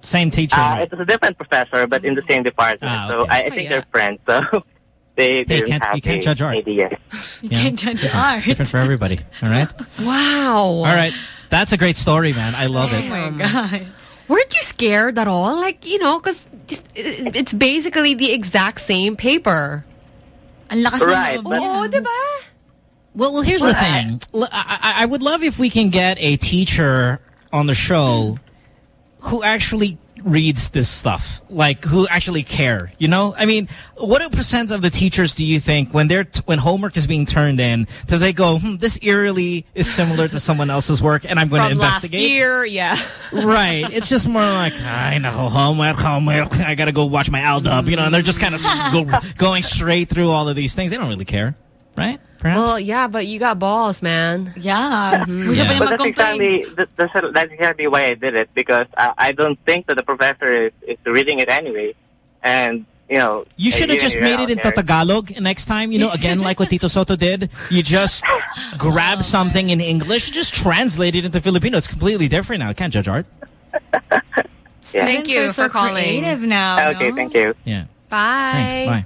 Same teacher. Uh, right? it was a different professor, but in the same department. Ah, So okay. I, I Oh, think yeah. they're friends. So they, they Hey, didn't can't- have you can't a judge art. idea. You Yeah. can't judge art. Different for everybody. All right. Wow. All right. That's a great story, man. I love it. Oh my God. Weren't you scared at all? Like, you know, because it, it's basically the exact same paper. Ang lakas Right, ng loob but- niya. Oh, diba? Well, well, here's the thing. L- I, I would love if we can get a teacher on the show who actually reads this stuff, like who actually care. You know, I mean, what percent of the teachers do you think when they're t when homework is being turned in, do they go, hmm, "This eerily is similar to someone else's work, and I'm going to From last investigate"? year, yeah. Right. It's just more like, I know, homework, homework. I got to go watch my Aldub, you know, and they're just kind of go, going straight through all of these things. They don't really care, right? Perhaps? Well, yeah, but you got balls, man. Yeah. Gusto Yeah. pa niya But that's mag-complain. exactly, that- that's, that's exactly why I did it, because I, I don't think that the professor is, is reading it anyway. And, you know... You should have even just you're made out it into there- Tagalog next time, you know, again, like what Tito Soto did. You just grab something in English, just translate it into Filipino. It's completely different now. I can't judge art. Students you are so for calling. creative now. Okay, no? thank you. Yeah. Bye. Thanks. Bye.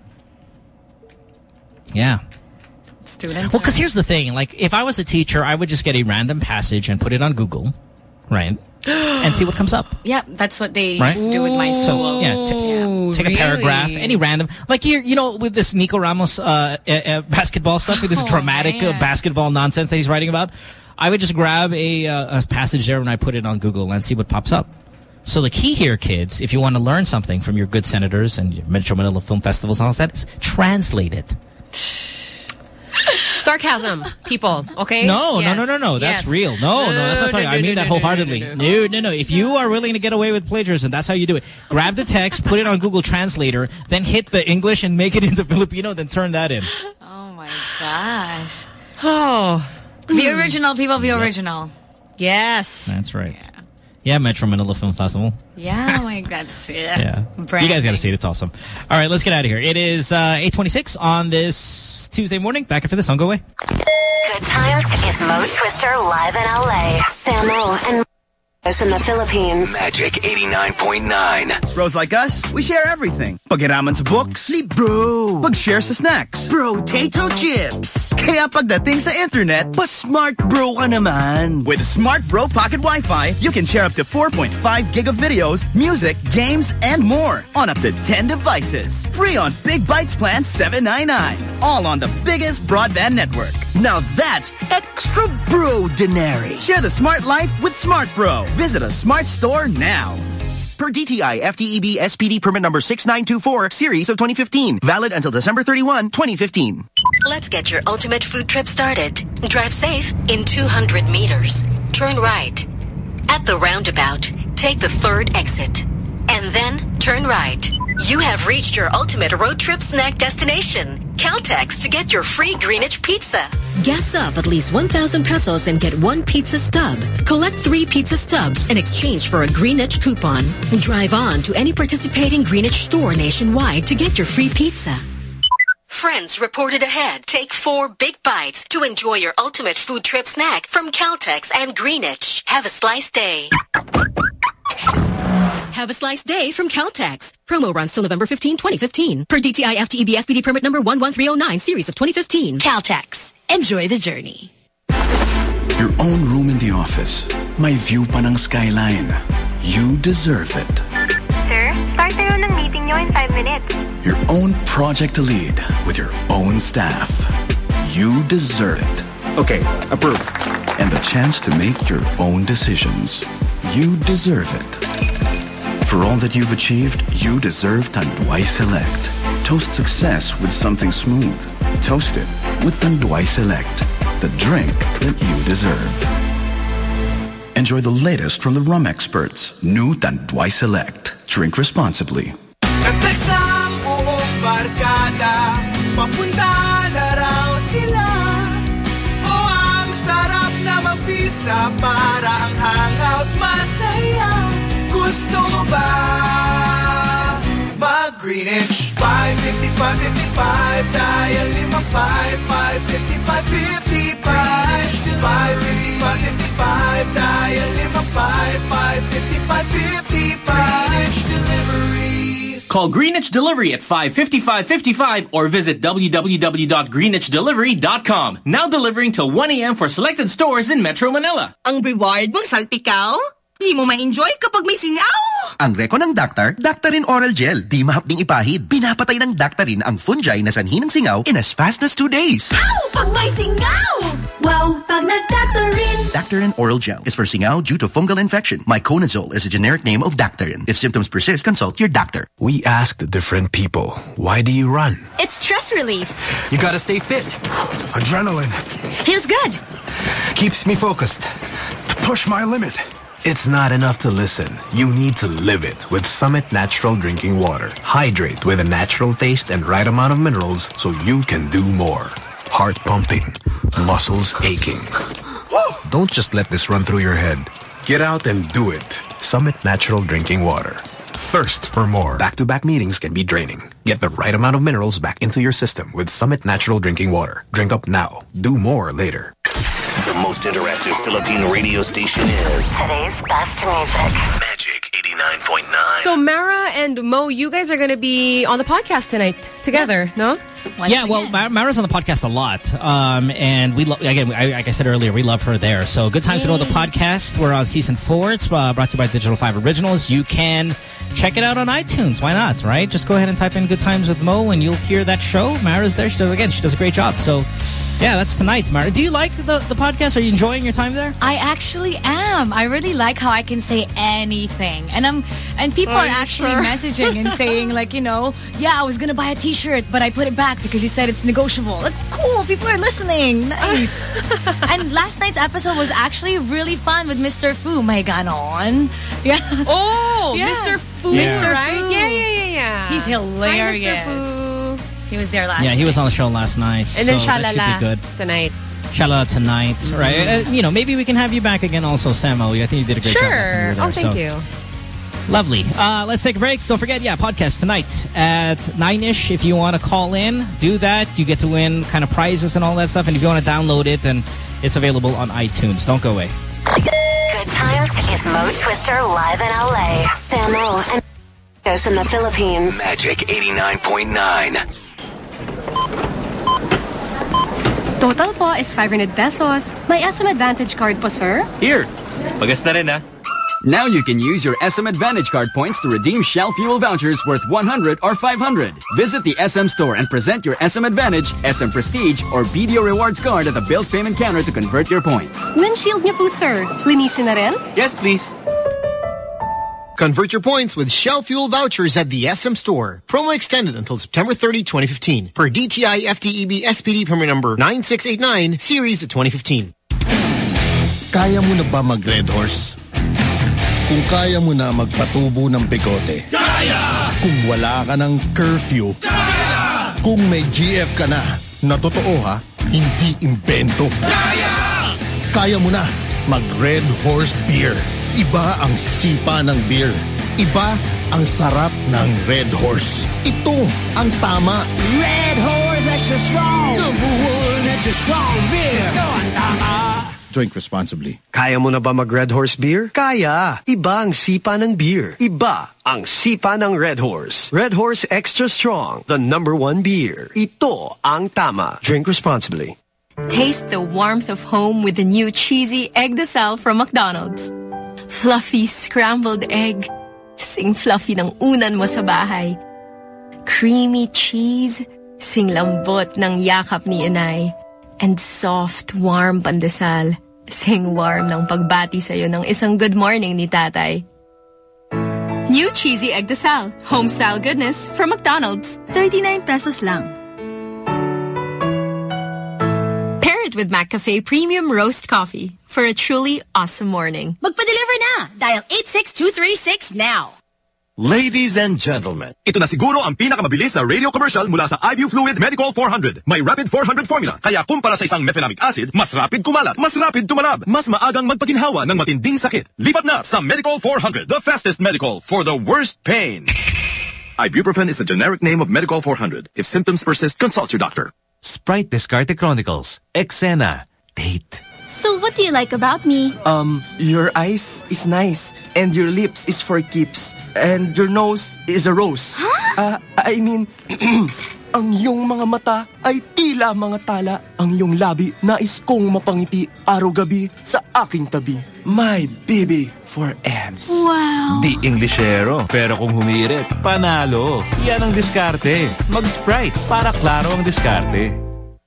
Yeah. Students. Well, because here's the thing. Like, if I was a teacher, I would just get a random passage and put it on Google, right? And see what comes up. Yeah, that's what they Right? used to do with my So, school. yeah, t- take really? a paragraph, any random, like here, you know, with this Nico Ramos uh, uh, uh, basketball stuff, with this Oh, dramatic uh, man. basketball nonsense that he's writing about, I would just grab a, uh, a passage there and I put it on Google and see what pops up. So the key here, kids, if you want to learn something from your good senators and your Metro Manila Film Festivals and all that, is translate it. Sarcasm, people, okay? No, Yes. no, no, no, no. That's Yes. real. No, no, that's not sorry. I mean that wholeheartedly. No, no, no. If you are willing to get away with plagiarism, that's how you do it. Grab the text, put it on Google Translator, then hit the English and make it into Filipino, then turn that in. Oh my gosh. Oh. The original, people, the original. Yes. That's right. Yeah, Metro Manila Film Festival. Yeah, oh my God. Yeah. Yeah. You guys got to see it. It's awesome. All right, let's get out of here. It is uh, eight twenty-six on this Tuesday morning. Back after this on Go Away. Good times is Mo Twister live in L A. Samo and Marcos in the Philippines. Magic eighty-nine point nine. Bros like us, we share everything. Paghiraman sa books, libro. Pag-share sa snacks, potato chips. Kaya pagdating sa internet, pa-smart bro ka naman. With Smart Bro Pocket Wi-Fi, you can share up to four point five gig of videos, music, games, and more on up to ten devices. Free on Big Bites Plan seven ninety-nine. All on the biggest broadband network. Now that's extra bro-dinary. Share the smart life with Smart Bro. Visit a smart store now. Per D T I F T E B S P D permit number six nine two four, series of twenty fifteen. Valid until December thirty-first, twenty fifteen. Let's get your ultimate food trip started. Drive safe in two hundred meters. Turn right. At the roundabout, take the third exit. And then turn right. You have reached your ultimate road trip snack destination. Caltex to get your free Greenwich pizza. Gas up at least one thousand pesos and get one pizza stub. Collect three pizza stubs in exchange for a Greenwich coupon. Drive on to any participating Greenwich store nationwide to get your free pizza. Friends reported ahead. Take four big bites to enjoy your ultimate food trip snack from Caltex and Greenwich. Have a slice day. Have a slice day from Caltex. Promo runs till November fifteenth, twenty fifteen. Per D T I F T E B S P D permit number one one three oh nine, series of twenty fifteen. Caltex. Enjoy the journey. Your own room in the office. May view pa ng skyline. You deserve it. Sir, start tayo ng meeting nyo in five minutes. Your own project to lead with your own staff. You deserve it. Okay, approved. And the chance to make your own decisions. You deserve it. For all that you've achieved, you deserve Tanduay Select. Toast success with something smooth. Toast it with Tanduay Select, the drink that you deserve. Enjoy the latest from the rum experts. New Tanduay Select. Drink responsibly. Nag-text na ang buong barkada, papunta na raw sila. O ang sarap na mag-pizza para ang hangout masaya. Gusto mo ba mag-Greenwich? five fifty-five fifty-five, dial lima five, five fifty-five fifty-five. five fifty-five fifty-five, dial lima five, five fifty-five fifty-five. Call Greenwich Delivery at five fifty-five fifty-five or visit w w w dot greenwich delivery dot com. Now delivering till one a m for selected stores in Metro Manila. Ang reward mong salpikaw? Di mo ma-enjoy kapag may singaw. Ang reko ng Dactar, Dactarin Oral Gel. Di mahapding ipahid. Pinapatay ng Dactarin ang fungi na sanhi ng singaw in as fast as two days. Ow! Pag may singaw! Wow! Pag nag-Dactarin! Dactarin Oral Gel is for singaw due to fungal infection. Myconazole is a generic name of Dactarin. If symptoms persist, consult your doctor. We asked different people, why do you run? It's stress relief. You gotta stay fit. Adrenaline. Feels good. Keeps me focused. To push my limit. It's not enough to listen. You need to live it with Summit Natural Drinking Water. Hydrate with a natural taste and right amount of minerals so you can do more. Heart pumping, muscles aching. Don't just let this run through your head. Get out and do it. Summit Natural Drinking Water. Thirst for more. Back-to-back meetings can be draining. Get the right amount of minerals back into your system with Summit Natural Drinking Water. Drink up now. Do more later. The most interactive Philippine radio station is today's best music. Magic eighty-nine point nine. So Mara and Mo, you guys are going to be on the podcast tonight together, no? Once yeah, well, Mar Mara's on the podcast a lot. Um, and we love, again, I, like I said earlier, we love her there. So Good Times to Know the podcast. We're on season four. It's uh, brought to you by Digital five Originals. You can check it out on iTunes. Why not, right? Just go ahead and type in Good Times with Mo and you'll hear that show. Mara's there. She does, again, she does a great job. So yeah, that's tonight, Mara. Do you like the, the podcast? Are you enjoying your time there? I actually am. I really like how I can say anything. And I'm and people oh, are actually sure? messaging and saying, like, you know, yeah, I was going to buy a t-shirt, but I put it back because you said it's negotiable. Like, cool. People are listening. Nice. And last night's episode was actually really fun with Mister Fu. May ganon. Yeah. Oh, yeah. Mister Fu. Yeah. Mister Right? Fu. Yeah, yeah, yeah, yeah. He's hilarious. Hi, Mister Fu. He was there last Yeah, night. he was on the show last night. And so then that should Shalala be good. tonight. Shalala tonight, mm-hmm. right? Uh, you know, maybe we can have you back again also, Samo. I think you did a great sure. job last time you were there. Oh, thank so. you. Lovely. Uh, let's take a break. Don't forget, yeah, podcast tonight at nine-ish. If you want to call in, do that. You get to win kind of prizes and all that stuff. And if you want to download it, then it's available on iTunes. Don't go away. Good Times is Mo Twister live in L A. Samo and Ghost in the Philippines. Magic eighty-nine point nine. Total po is five hundred pesos. May S M Advantage card po, sir? Here. Pagas na rin, ha? Now you can use your S M Advantage card points to redeem Shell fuel vouchers worth one hundred or five hundred. Visit the S M store and present your S M Advantage, S M Prestige, or B D O Rewards card at the bills payment counter to convert your points. Windshield niyo po, sir. Linisin na rin? Yes, please. Convert your points with Shell Fuel vouchers at the S M Store. Promo extended until September thirtieth, twenty fifteen. Per D T I F T E B S P D permit number nine six eight nine, series twenty fifteen. Kaya mo na ba mag-Red Horse? Kung kaya mo na magpatubo ng bigote. Kaya! Kung wala ka ng curfew. Kaya! Kung may G F ka na, na totoo ha, hindi imbento. Kaya! Kaya mo na mag-Red Horse Beer. Iba ang sipa ng beer. Iba ang sarap ng Red Horse. Ito ang tama. Red Horse Extra Strong. Number one extra strong beer. Ito ang tama. Drink responsibly. Kaya mo na ba mag-Red Horse Beer? Kaya. Iba ang sipa ng beer. Iba ang sipa ng Red Horse. Red Horse Extra Strong. The number one beer. Ito ang tama. Drink responsibly. Taste the warmth of home with the new cheesy egg dasal from McDonald's. Fluffy scrambled egg. Sing fluffy ng unan mo sa bahay. Creamy cheese. Sing lambot ng yakap ni inay. And soft, warm pandesal. Sing warm ng pagbati sa'yo ng isang good morning ni tatay. New cheesy egg dasal. Home-style goodness from McDonald's. thirty-nine pesos lang. Pair it with McCafe Premium Roast Coffee for a truly awesome morning. Magpa-deliver na! Dial eight six two three six now. Ladies and gentlemen, ito na siguro ang pinakamabilis na radio commercial mula sa I B U Fluid Medicol four hundred. May Rapid four hundred formula, kaya kumpara sa isang mefenamic acid, mas rapid kumalat, mas rapid tumalab, mas maagang magpaginhawa ng matinding sakit. Lipat na sa Medicol four hundred, the fastest medical for the worst pain. Ibuprofen is the generic name of Medicol four hundred. If symptoms persist, consult your doctor. Sprite Descarte Chronicles, Exena, Date. So what do you like about me? Um, your eyes is nice, and your lips is for keeps, and your nose is a rose. Huh? Uh, I mean, ang iyong mga mata ay tila mga tala. Ang iyong labi nais kong mapangiti araw-gabi sa aking tabi. My baby for abs. Wow. Di Englishero, pero kung humirit, panalo. Yan ang diskarte. Mag-Sprite para klaro ang diskarte.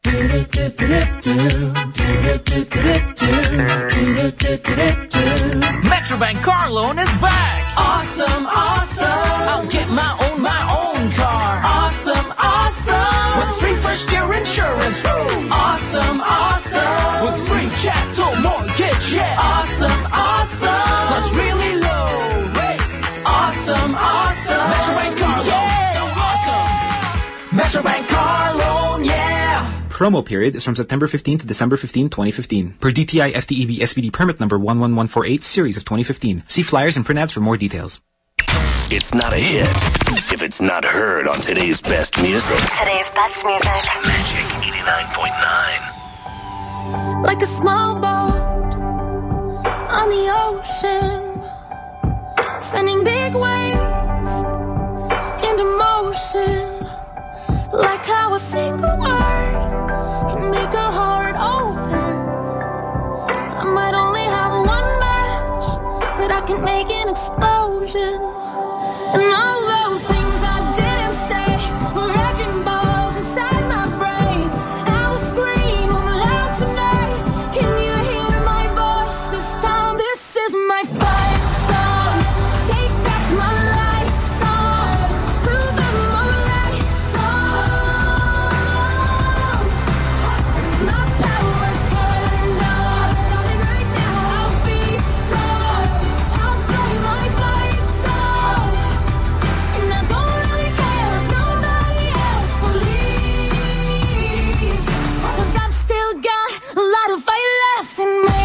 Metrobank car loan is back. Awesome, awesome. I'll get my own, my own car. Awesome, awesome. With free first year insurance. Woo! Awesome, awesome. With free chattel mortgage. Yeah. Awesome, awesome. Plus really low rates. Awesome, awesome. Metrobank car loan. Yeah. So awesome. Metrobank car loan, yeah. Promo period is from September fifteenth to December fifteenth, twenty fifteen. Per D T I F T E B S P D permit number one one one four eight, series of twenty fifteen. See flyers and print ads for more details. It's not a hit if it's not heard on today's best music. Today's best music. Magic eighty-nine point nine. Like a small boat on the ocean, sending big waves into motion. Like how a single word can make a heart open. I might only have one match, but I can make an explosion. And all those things I didn't say were wrecking balls inside my brain. I will scream loud tonight. Can you hear my voice this time? This is my fight song. Take back my life song. Prove I'm alright song. My power's turned on. Starting right now, I'll be strong. I'll play my fight song. And I don't really care if nobody else believes. Cause I've still got a lot of fight left in me.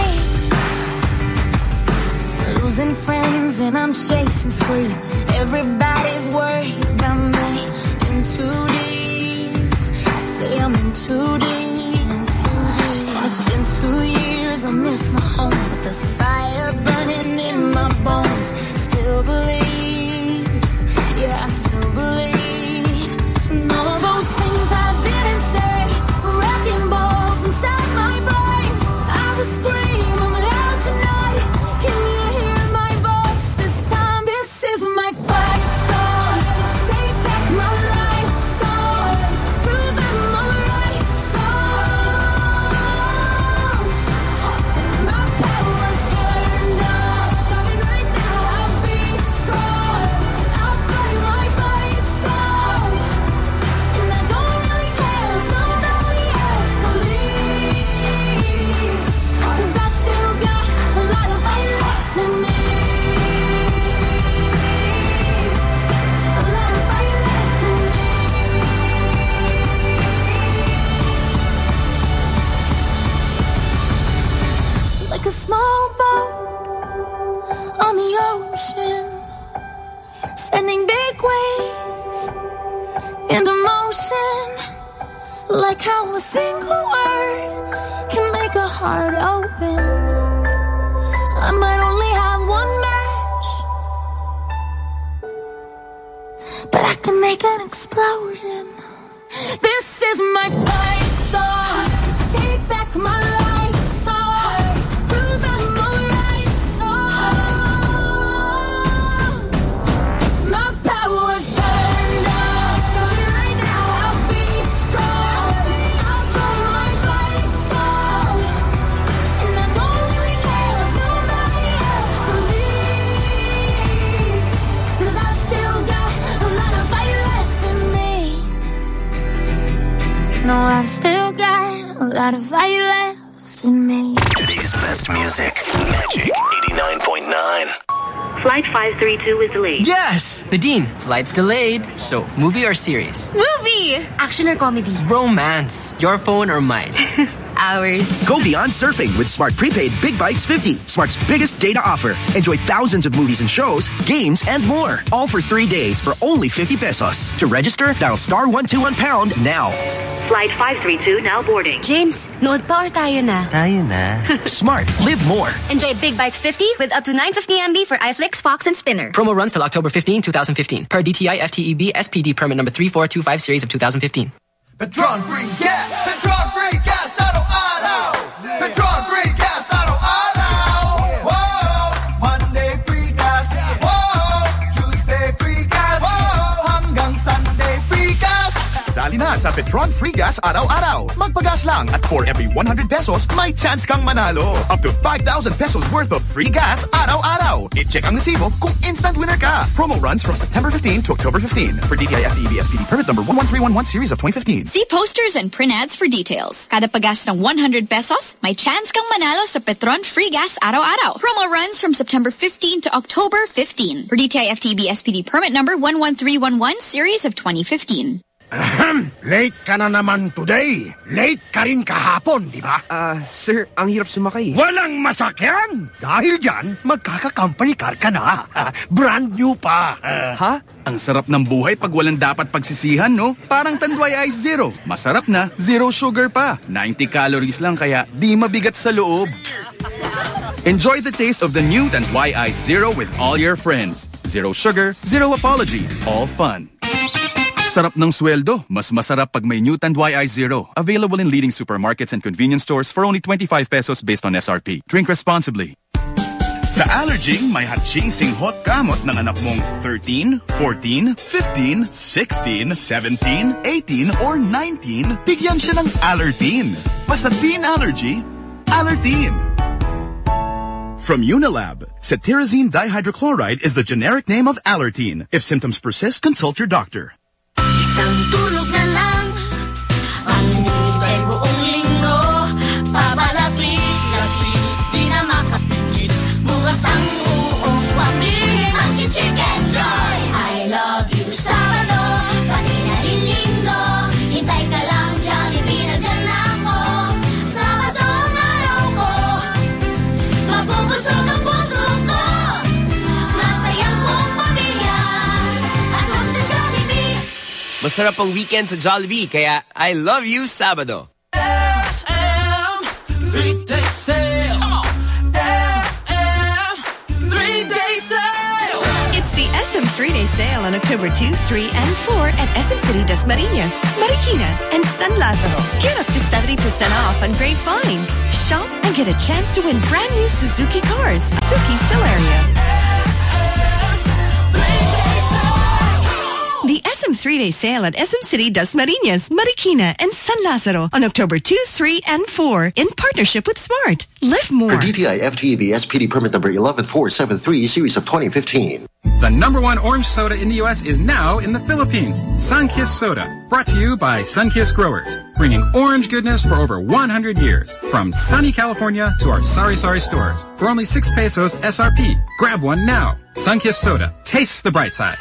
Losing friends and I'm chasing sleep. Everybody's worried about me. In too deep. I say I'm in too deep. And it's been two years, I miss my home. But there's a fire burning in my bones. Still believe. Yeah, I still believe. And all of those things I didn't say were wrecking balls inside my brain. I will scream them out tonight. Can you hear my voice this time? This is my fight song. Take back my life song. Prove I'm alright song. My power's turned on. Starting right now, I'll be strong. I'll play my fight song. And I don't really care if nobody else believes. Cause I've still got a lot of fight left in me. A lot of fight left in me. Like a small boat on the ocean, sending big waves into motion. Like how a single word can make a heart open. I might only have one match, but I can make an explosion. This is my fight song. Take back my life song. Prove I'm alright song. My power's turned on. Starting right now, I'll be strong. I'll play my fight song. And I don't really care if nobody else believes. Cause I've still got a lot of fight left in me. No, I've still got a lot of fight left in me. Today's best music. Magic eighty-nine point nine. Flight five three two is delayed. Yes! Nadine, flight's delayed. So, movie or series? Movie! Action or comedy? Romance. Your phone or mine? Ours. Go beyond surfing with Smart Prepaid Big Bites fifty. Smart's biggest data offer. Enjoy thousands of movies and shows, games, and more. All for three days for only fifty pesos. To register, dial star one two one pound now. Flight five three two now boarding. James, nood pa or tayo na? Tayo na. Smart. Live more. Enjoy Big Bites fifty with up to nine hundred fifty megabytes for iFlix, Fox, and Spinner. Promo runs till October fifteenth, twenty fifteen. Per D T I F T E B S P D permit number three four two five series of two thousand fifteen. Petron free gas. Petron free gas. Araw-araw. Petron free gas. Araw-araw. Whoa. Monday free gas. Whoa. Tuesday free gas. Whoa. Hanggang Sunday free gas. Sali na sa Petron Free Gas araw-araw. Magpagas lang at for every one hundred pesos, may chance kang manalo. Up to five thousand pesos worth of free gas araw-araw. I-check ang resibo kung instant winner ka. Promo runs from September fifteenth to October fifteenth. For D T I F T E B S P D permit number one one three one one series of twenty fifteen. See posters and print ads for details. Kada pagas ng one hundred pesos, may chance kang manalo sa Petron Free Gas araw-araw. Promo runs from September fifteenth to October fifteenth. For D T I F T E B S P D permit number one one three one one series of twenty fifteen. Ahem, late ka na naman today. Late ka rin kahapon, di ba? Ah, uh, sir, ang hirap sumakay. Walang masakyan! Dahil dyan, magkaka-company car ka na. Uh, brand new pa. Uh, ha? Ang sarap ng buhay pag walang dapat pagsisihan, no? Parang Tanduay Ice Zero. Masarap na, zero sugar pa. ninety calories lang kaya di mabigat sa loob. Enjoy the taste of the new Tanduay Ice Zero with all your friends. Zero sugar, zero apologies, all fun. Sarap ng sweldo. Mas masarap pag may new Tanduay Ice Zero. Available in leading supermarkets and convenience stores for only twenty-five pesos based on S R P. Drink responsibly. Sa Allerging, may hatsing-sing hot gamot ng anak mong thirteen, fourteen, fifteen, sixteen, seventeen, eighteen, or nineteen, bigyan siya ng Allertine. Basta teen allergy, Allertine. From Unilab, cetirizine dihydrochloride is the generic name of Allertine. If symptoms persist, consult your doctor. Isang tulog na lang, ang mood ay buong linggo. Pabalapit-lapit, di na makapigil. Bukas ang buong pamilya, mag-chicken joy. I love you, Sabado, pati na rin Linggo. Hintay ka lang, Jollibee, nandyan ako. Sabado ang araw ko, mabubusog ang puso ko. Masayang buong pamilya, at home sa Jollibee. Masarap ang weekend sa Jollibee, kaya I love you, Sabado. S M three-day sale. S M three-day sale. It's the S M three-day sale on October second, third, and fourth at S M City Dasmariñas, Marikina, and San Lazaro. Get up to seventy percent off on great finds. Shop and get a chance to win brand new Suzuki cars. Suzuki Celeria. The S M three-day sale at S M City Dasmariñas, Marikina, and San Lazaro on October second, third, and fourth in partnership with Smart. Live more. For D T I F T E B S P D permit number one one four seven three series of twenty fifteen. The number one orange soda in the U S is now in the Philippines. Sunkist Soda. Brought to you by Sunkist Growers. Bringing orange goodness for over one hundred years. From sunny California to our sari-sari stores. For only six pesos S R P. Grab one now. Sunkist Soda. Taste the bright side.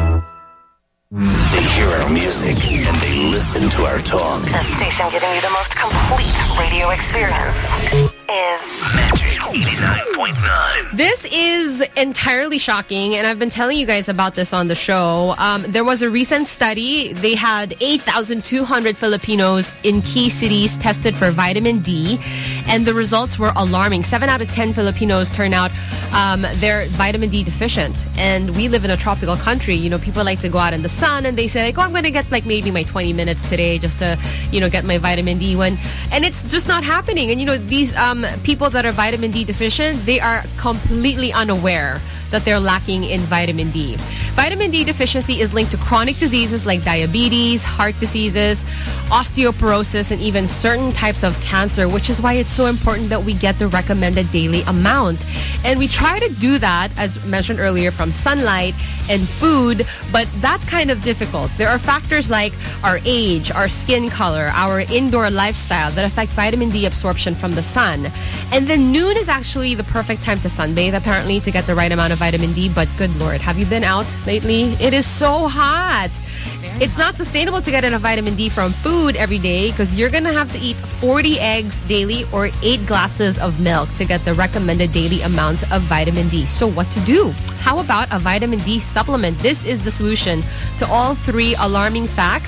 They hear our music and they listen to our talk. The station giving you the most complete radio experience is Magic eighty-nine point nine. This is entirely shocking, and I've been telling you guys about this on the show. Um, there was a recent study. They had eight thousand two hundred Filipinos in key cities tested for vitamin D, and the results were alarming. Seven out of ten Filipinos turn out um, they're vitamin D deficient, and we live in a tropical country. You know, people like to go out in the sun, and they say, like, oh, I'm going to get like maybe my twenty minutes today just to, you know, get my vitamin D. When, and it's just not happening. And, you know, these um, people that are vitamin D deficient, they are completely unaware that they're lacking in vitamin D. Vitamin D deficiency is linked to chronic diseases like diabetes, heart diseases, osteoporosis, and even certain types of cancer, which is why it's so important that we get the recommended daily amount. And we try to do that, as mentioned earlier, from sunlight and food, but that's kind of difficult. There are factors like our age, our skin color, our indoor lifestyle that affect vitamin D absorption from the sun. And then noon is actually the perfect time to sunbathe, apparently, to get the right amount of vitamin D. But good Lord, have you been out lately? It is so hot. It's not sustainable to get enough vitamin D from food every day because you're going to have to eat forty eggs daily or eight glasses of milk to get the recommended daily amount of vitamin D. So what to do? How about a vitamin D supplement? This is the solution to all three alarming facts.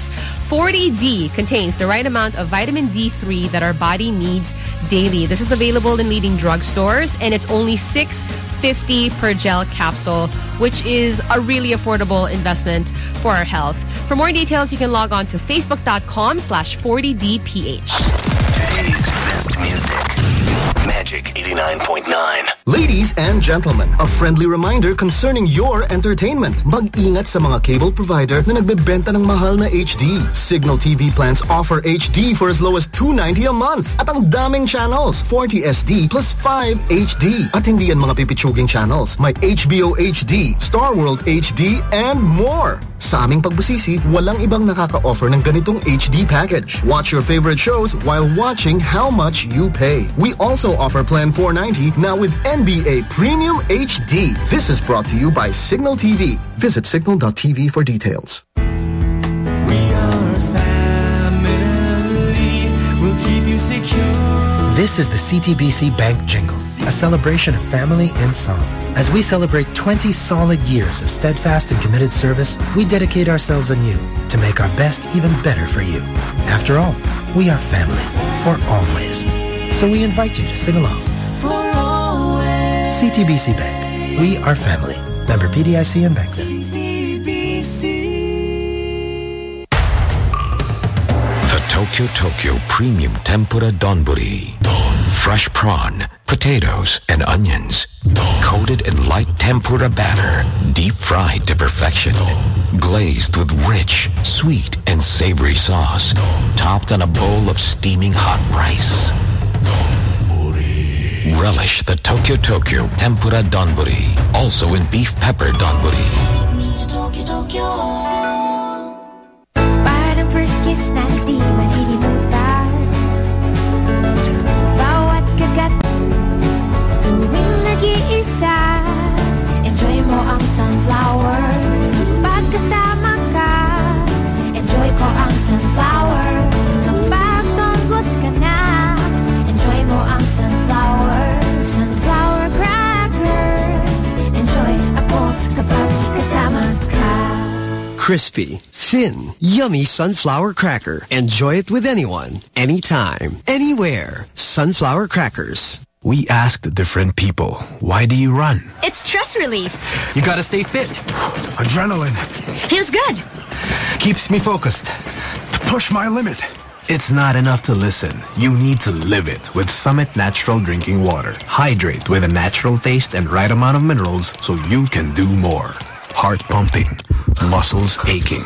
forty D contains the right amount of vitamin D three that our body needs daily. This is available in leading drugstores, and it's only six fifty per gel capsule, which is a really affordable investment for our health. For more details, you can log on to facebook.com slash 40DPH. Today's best music. Magic eighty-nine point nine. Ladies and gentlemen, a friendly reminder concerning your entertainment. Mag-ingat sa mga cable provider na nagbebenta ng mahal na H D. Signal T V plans offer H D for as low as two ninety a month. At ang daming channels, forty S D plus five H D. At hindi yan mga pipitsuging channels. May H B O H D, Star World H D, and more. Sa aming pagbusisi, walang ibang nakaka-offer ng ganitong H D package. Watch your favorite shows while watching how much you pay. We also offer Plan four ninety now with N B A Premium H D. This is brought to you by Signal T V. Visit signal dot T V for details. We are family. We'll keep you secure. This is the C T B C Bank Jingle, a celebration of family and song. As we celebrate twenty solid years of steadfast and committed service, we dedicate ourselves anew to make our best even better for you. After all, we are family for always. So we invite you to sing along. For always. C T B C Bank. We are family. Member P D I C and Bank. The Tokyo Tokyo Premium Tempura Donburi. Don. Fresh prawn, potatoes, and onions. Don. Coated in light tempura batter. Deep fried to perfection. Don. Glazed with rich, sweet, and savory sauce. Don. Topped on a bowl of steaming hot rice. Donburi. Relish the Tokyo Tokyo Tempura Donburi. Also in beef pepper Donburi. Tokyo, Tokyo. Parang first kiss na di malilimutan. Bawat kagat tuwing nag-iisa. Enjoy mo ang sunflower. Pagkasama ka, enjoy ko ang sunflower. Kapag tunggots ka na, enjoy mo ang sunflower. Sunflower crackers. Enjoy ako kapag kasama ka. Crispy, thin, yummy sunflower cracker. Enjoy it with anyone, anytime, anywhere. Sunflower crackers. We asked different people, why do you run? It's stress relief. You gotta stay fit. Adrenaline. Feels good. Keeps me focused. To push my limit. It's not enough to listen. You need to live it with Summit Natural Drinking Water. Hydrate with a natural taste and right amount of minerals so you can do more. Heart pumping. Muscles aching.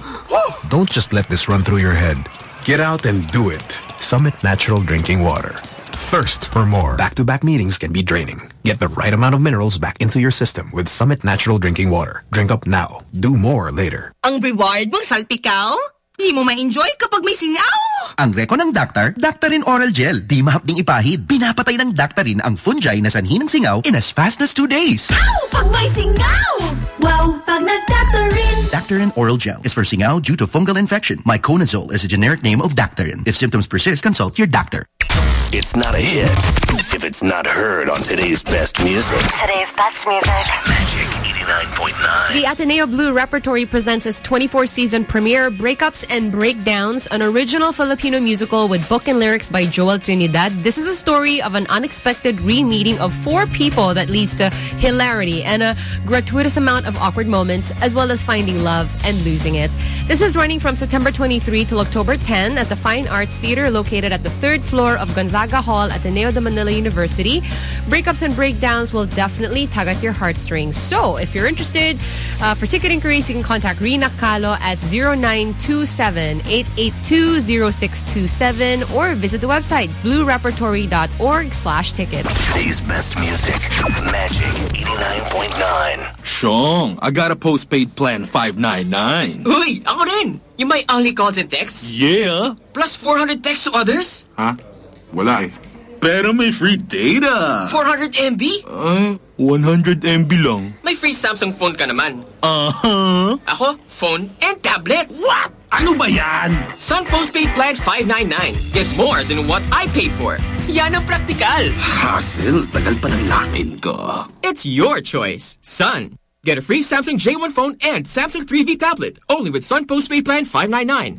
Don't just let this run through your head. Get out and do it. Summit Natural Drinking Water. Thirst for more. Back-to-back meetings can be draining. Get the right amount of minerals back into your system with Summit Natural Drinking Water. Drink up now. Do more later. Ang reward mong salpikaw? Di mo ma-enjoy kapag may singaw! Ang reko ng Dactar, Dactarin Oral Gel. Di mahapding ipahid. Pinapatay ng Dactarin ang fungi na sanhi ng singaw in as fast as two days. Ow! Pag may singaw! Wow! Pag nag-Dactarin! Dactarin Oral Gel is for singaw due to fungal infection. Miconazole is a generic name of Dactarin. If symptoms persist, consult your doctor. It's not a hit if it's not heard on today's best music. Today's best music. Magic eighty-nine point nine. The Ateneo Blue Repertory presents its twenty-fourth season premiere, Breakups and Breakdowns, an original Filipino musical with book and lyrics by Joel Trinidad. This is a story of an unexpected re-meeting of four people that leads to hilarity and a gratuitous amount of awkward moments, as well as finding love and losing it. This is running from September twenty-third till October tenth at the Fine Arts Theater located at the third floor of Gonzaga Hall, Ateneo de Manila University. Breakups and Breakdowns will definitely tug at your heartstrings. So, if you're interested, uh, for ticket inquiries, you can contact Rina Calo at zero nine two seven, eight eight two, zero six two seven or visit the website blue repertory dot org slash tickets. Today's best music, Magic eighty-nine point nine. Chong, I got a postpaid plan five ninety-nine. Uy, ako rin! You may only calls and texts? Yeah. Plus four hundred texts to others? Huh? Wala eh. Pero may free data. four hundred megabytes? Uh, one hundred megabytes lang. May free Samsung phone ka naman. Uh-huh. Ako, phone and tablet. What? Ano ba yan? Sun Postpaid Plan five ninety-nine gives more than what I pay for. Yan ang praktikal. Hassle, tagal pa ng lock-in ko. It's your choice. Sun. Get a free Samsung J one phone and Samsung three V tablet only with Sun Postpaid Plan five ninety-nine.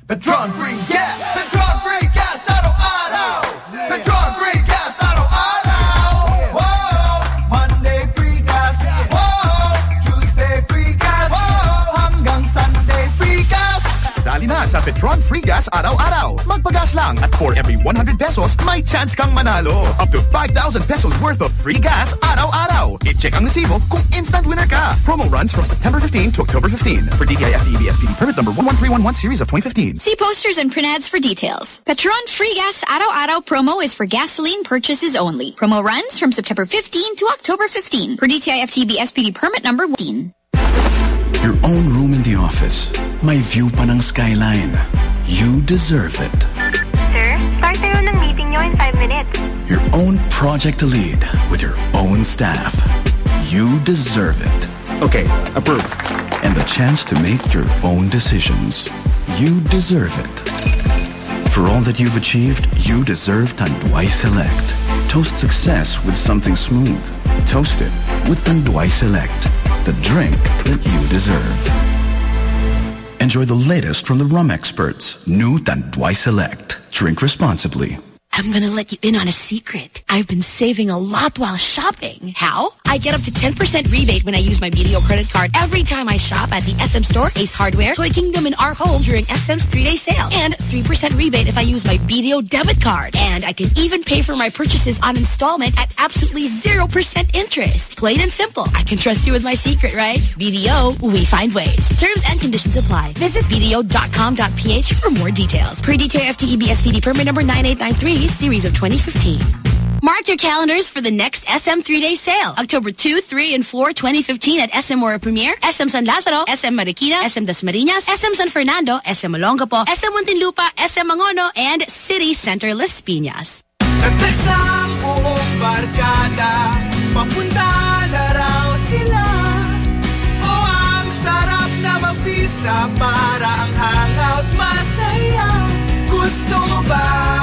Petron free gas! Petron free gas! Araw-araw! Petron free gas! Araw-araw! Wow! Monday free gas! Wow! Tuesday free gas! Wow! Hanggang Sunday free gas! Sali na sa Petron free gas araw-araw. Magpagas lang at for every one hundred pesos, may chance kang manalo. Up to five thousand pesos worth of free gas araw-araw. I-check ang resibo kung instant winner ka. Promo runs from September fifteenth to October fifteenth. For D T I F T E B S P D permit number one one three one one series of twenty fifteen. See posters and print ads for details. Petron Free Gas Araw-Araw promo is for gasoline purchases only. Promo runs from September fifteenth to October fifteenth. For D T I F T E B S P D permit number one. Your own room in the office. May view pa ng skyline. You deserve it. Sir, start tayo ng meeting nyo in five minutes. Your own project to lead with your own staff. You deserve it. Okay, approved. And the chance to make your own decisions. You deserve it. For all that you've achieved, you deserve Tanduay Select. Toast success with something smooth. Toast it with Tanduay Select, the drink that you deserve. Enjoy the latest from the rum experts. New Tanduay Select. Drink responsibly. I'm gonna let you in on a secret. I've been saving a lot while shopping. How? I get up to ten percent rebate when I use my B D O credit card every time I shop at the S M Store, Ace Hardware, Toy Kingdom, and Our Home during S M's three-day sale. And three percent rebate if I use my B D O debit card. And I can even pay for my purchases on installment at absolutely zero percent interest. Plain and simple. I can trust you with my secret, right? B D O, we find ways. Terms and conditions apply. Visit B D O dot com dot P H for more details. Per D T I F T E B S P D permit number nine eight nine three, series of twenty fifteen. Mark your calendars for the next S M three-day sale. October second, third, and fourth, twenty fifteen at S M Aura Premier, S M San Lazaro, S M Marikina, S M Dasmariñas, S M San Fernando, S M Olongapo, S M Muntinlupa, S M Mangono, and City Center Las Piñas. Nag-text na ang buong barkada, papunta na raw sila. O ang sarap na mag-pizza para ang hangout masaya. Gusto mo ba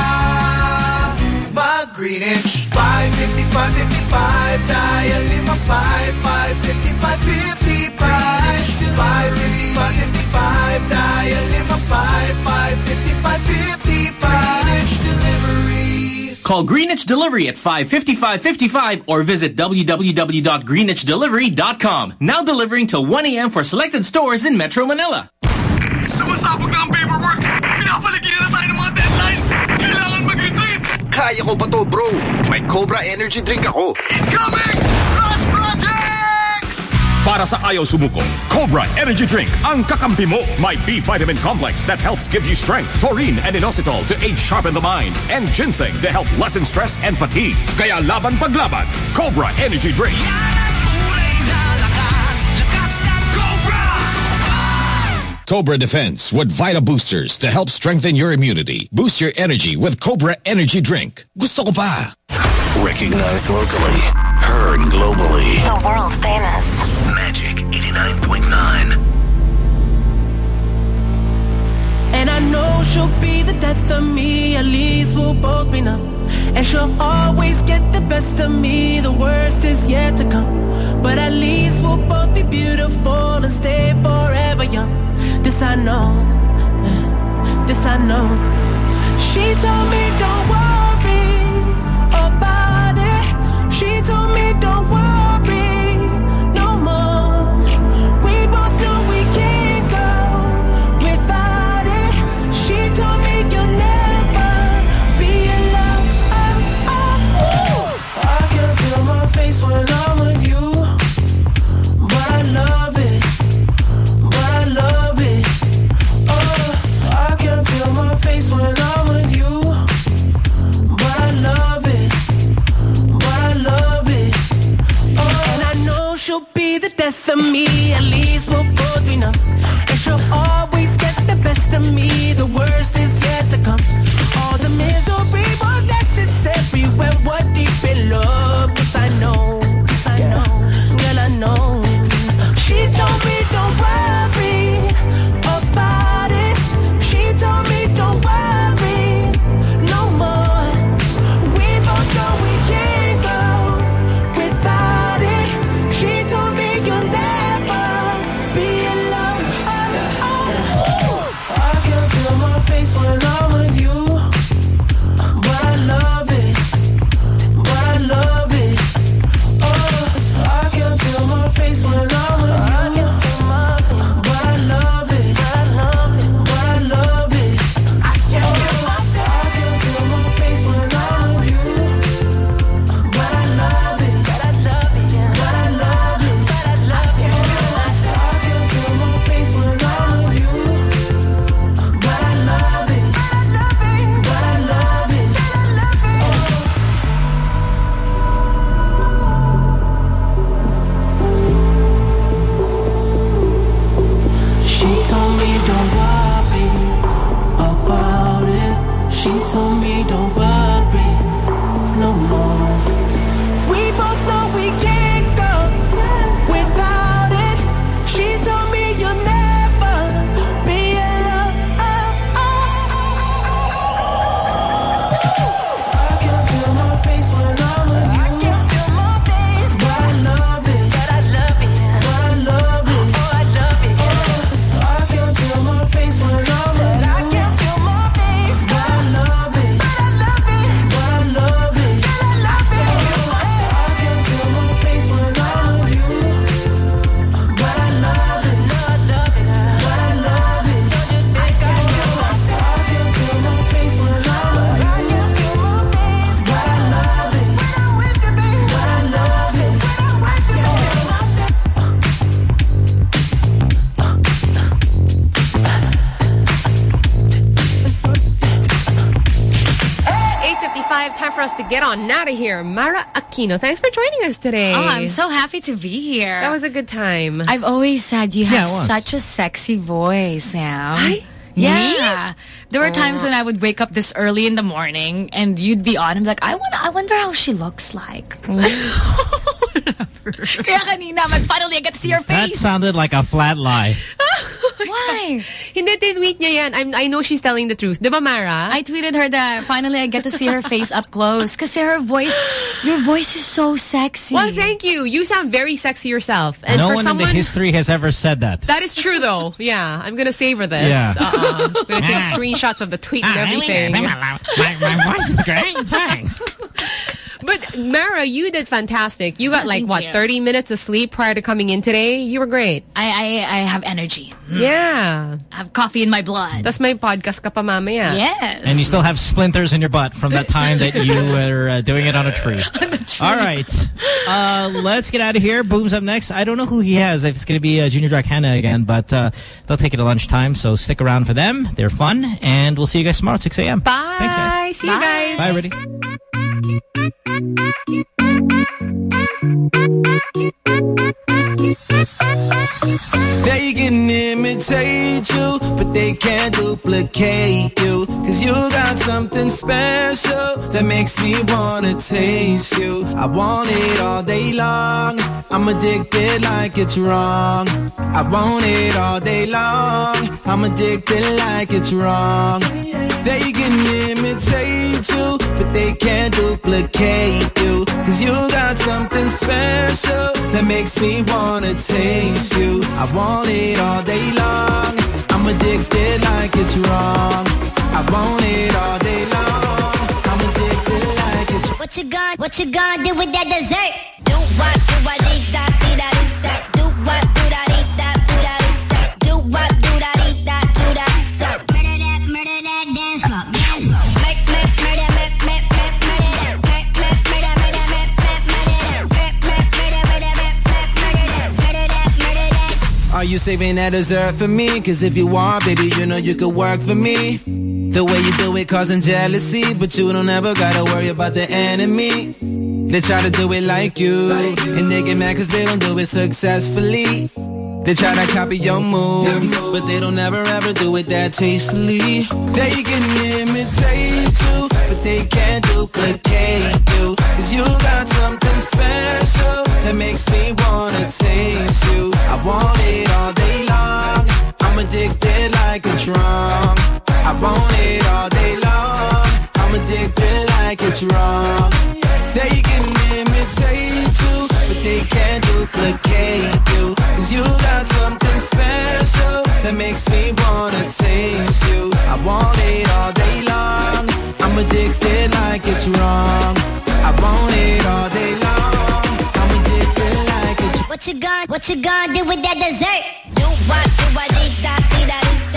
mag-Greenwich? five fifty-five fifty-five, dial lima five, five fifty-five fifty-five. five fifty-five fifty-five, dial lima five, five fifty-five fifty-five. Greenwich Delivery. Call Greenwich Delivery at five fifty-five fifty-five or visit w w w dot greenwich delivery dot com. Now delivering till one a m for selected stores in Metro Manila. Sumasabog na ang paperwork! Pinapaligiran na tayo ng mga deadlines! Kailangan mag-retreat! Kaya ko pa to, bro! May Cobra Energy Drink ako! Incoming! Rush Projects! Para sa ayaw sumuko, Cobra Energy Drink ang kakampi mo. My B vitamin complex that helps give you strength, taurine and inositol to aid sharpen the mind, and ginseng to help lessen stress and fatigue. Kaya laban paglaban, Cobra Energy Drink. Cobra Defense with Vita Boosters to help strengthen your immunity. Boost your energy with Cobra Energy Drink. Gusto ko pa. Recognized locally, heard globally. The world famous Magic eighty-nine point nine. And I know she'll be the death of me. At least we'll both be numb. And she'll always get the best of me. The worst is yet to come. But at least we'll both be beautiful and stay forever young. This I know, this I know. She told me don't worry about it. She told me don't worry no more. We both know we can't go without it. She told me you'll never be alone. Oh, oh. I can feel my face when I'm with you, but I love it, but I love it. I can feel my face when I'm with you, but I love it, but I love it. Oh, and I know she'll be the death of me. At least we'll both be numb. And she'll always get the best of me. The worst is yet to come. All the misery was necessary when we're deep in love. Cause I know, cause I know, girl I know. She told me don't worry about it. She told me don't worry no more. We both know we can't go without it. She told me you'll never be alone. Oh, oh, oh. I can feel my for us to get on out of here. Mara Aquino, thanks for joining us today. Oh, I'm so happy to be here. That was a good time. I've always said you have Yeah, it was. such a sexy voice, Sam. Hi? Yeah. Me? There were Oh. times when I would wake up this early in the morning and you'd be on. I'm like, I want. I wonder how she looks like. Kaya kanina, finally I get to see your That face. sounded like a flat lie. Why? Hindi, tinweet niya yan. I'm, I know she's telling the truth. Di ba, Mara? I tweeted her that finally I get to see her face up close. Kasi her voice, your voice is so sexy. Well, thank you. You sound very sexy yourself. And no for one someone, in the history has ever said that. That is true, though. Yeah, I'm going to savor this. Yeah. Uh-uh. I'm going to take screenshots of the tweet and everything. My, my voice is great. Thanks. But Mara, you did fantastic. You got Oh, like, thank what, you. thirty minutes of sleep prior to coming in today? You were great. I, I, I have energy. Yeah. I have coffee in my blood. That's my podcast ka pa mamaya. Yes. And you still have splinters in your butt from that time that you were uh, doing it on a tree. All right. Uh, let's get out of here. Boom's up next. I don't know who he has. If it's going to be uh, Junior Jack Hanna again, but uh, they'll take it at lunchtime. So stick around for them. They're fun. And we'll see you guys tomorrow at six A M Bye. Thanks, guys. See you guys. Bye, everybody. They can imitate you, but they can't duplicate you. Cause you got something special that makes me wanna taste you. I want it all day long. I'm addicted like it's wrong. I want it all day long. I'm addicted like it's wrong. They can imitate you, but they can't duplicate you. Cause you got something special that makes me wanna taste you. I want it all day long. I'm addicted like it's wrong. I want it all day long. I'm addicted like it's. What you gonna, what you gonna do with that dessert? Do what, do what, dee da, dee da, dee da. Do what, do da, dee da, do da, dee da. Do what, do da, dee da, do da, da. Murder that, murder that dance floor, dance floor. Make, make, murder, make, make, make, murder that. Make, make, murder, murder, make, make, murder that. Make, make, murder, murder, make, make, murder that. Murder that, murder that. Are you saving that dessert for me? Cause if you want, baby, you know you could work for me. The way you do it causing jealousy, but you don't ever gotta worry about the enemy. They try to do it like you, and they get mad cause they don't do it successfully. They try to copy your moves, but they don't ever ever do it that tastefully. They can imitate you, but they can't duplicate you. Cause you got something special that makes me wanna taste you. I want it all day long. I'm addicted like it's wrong. I want it all day long. I'm addicted like it's wrong. They can imitate you, but they can't duplicate you. Cause you got something special that makes me wanna taste you. I want it all day long. I'm addicted like it's wrong. I want it all day long. I'm addicted like it's. What you gonna, what you gonna do with that dessert? Do what, do what, dee da, dee da, dee da.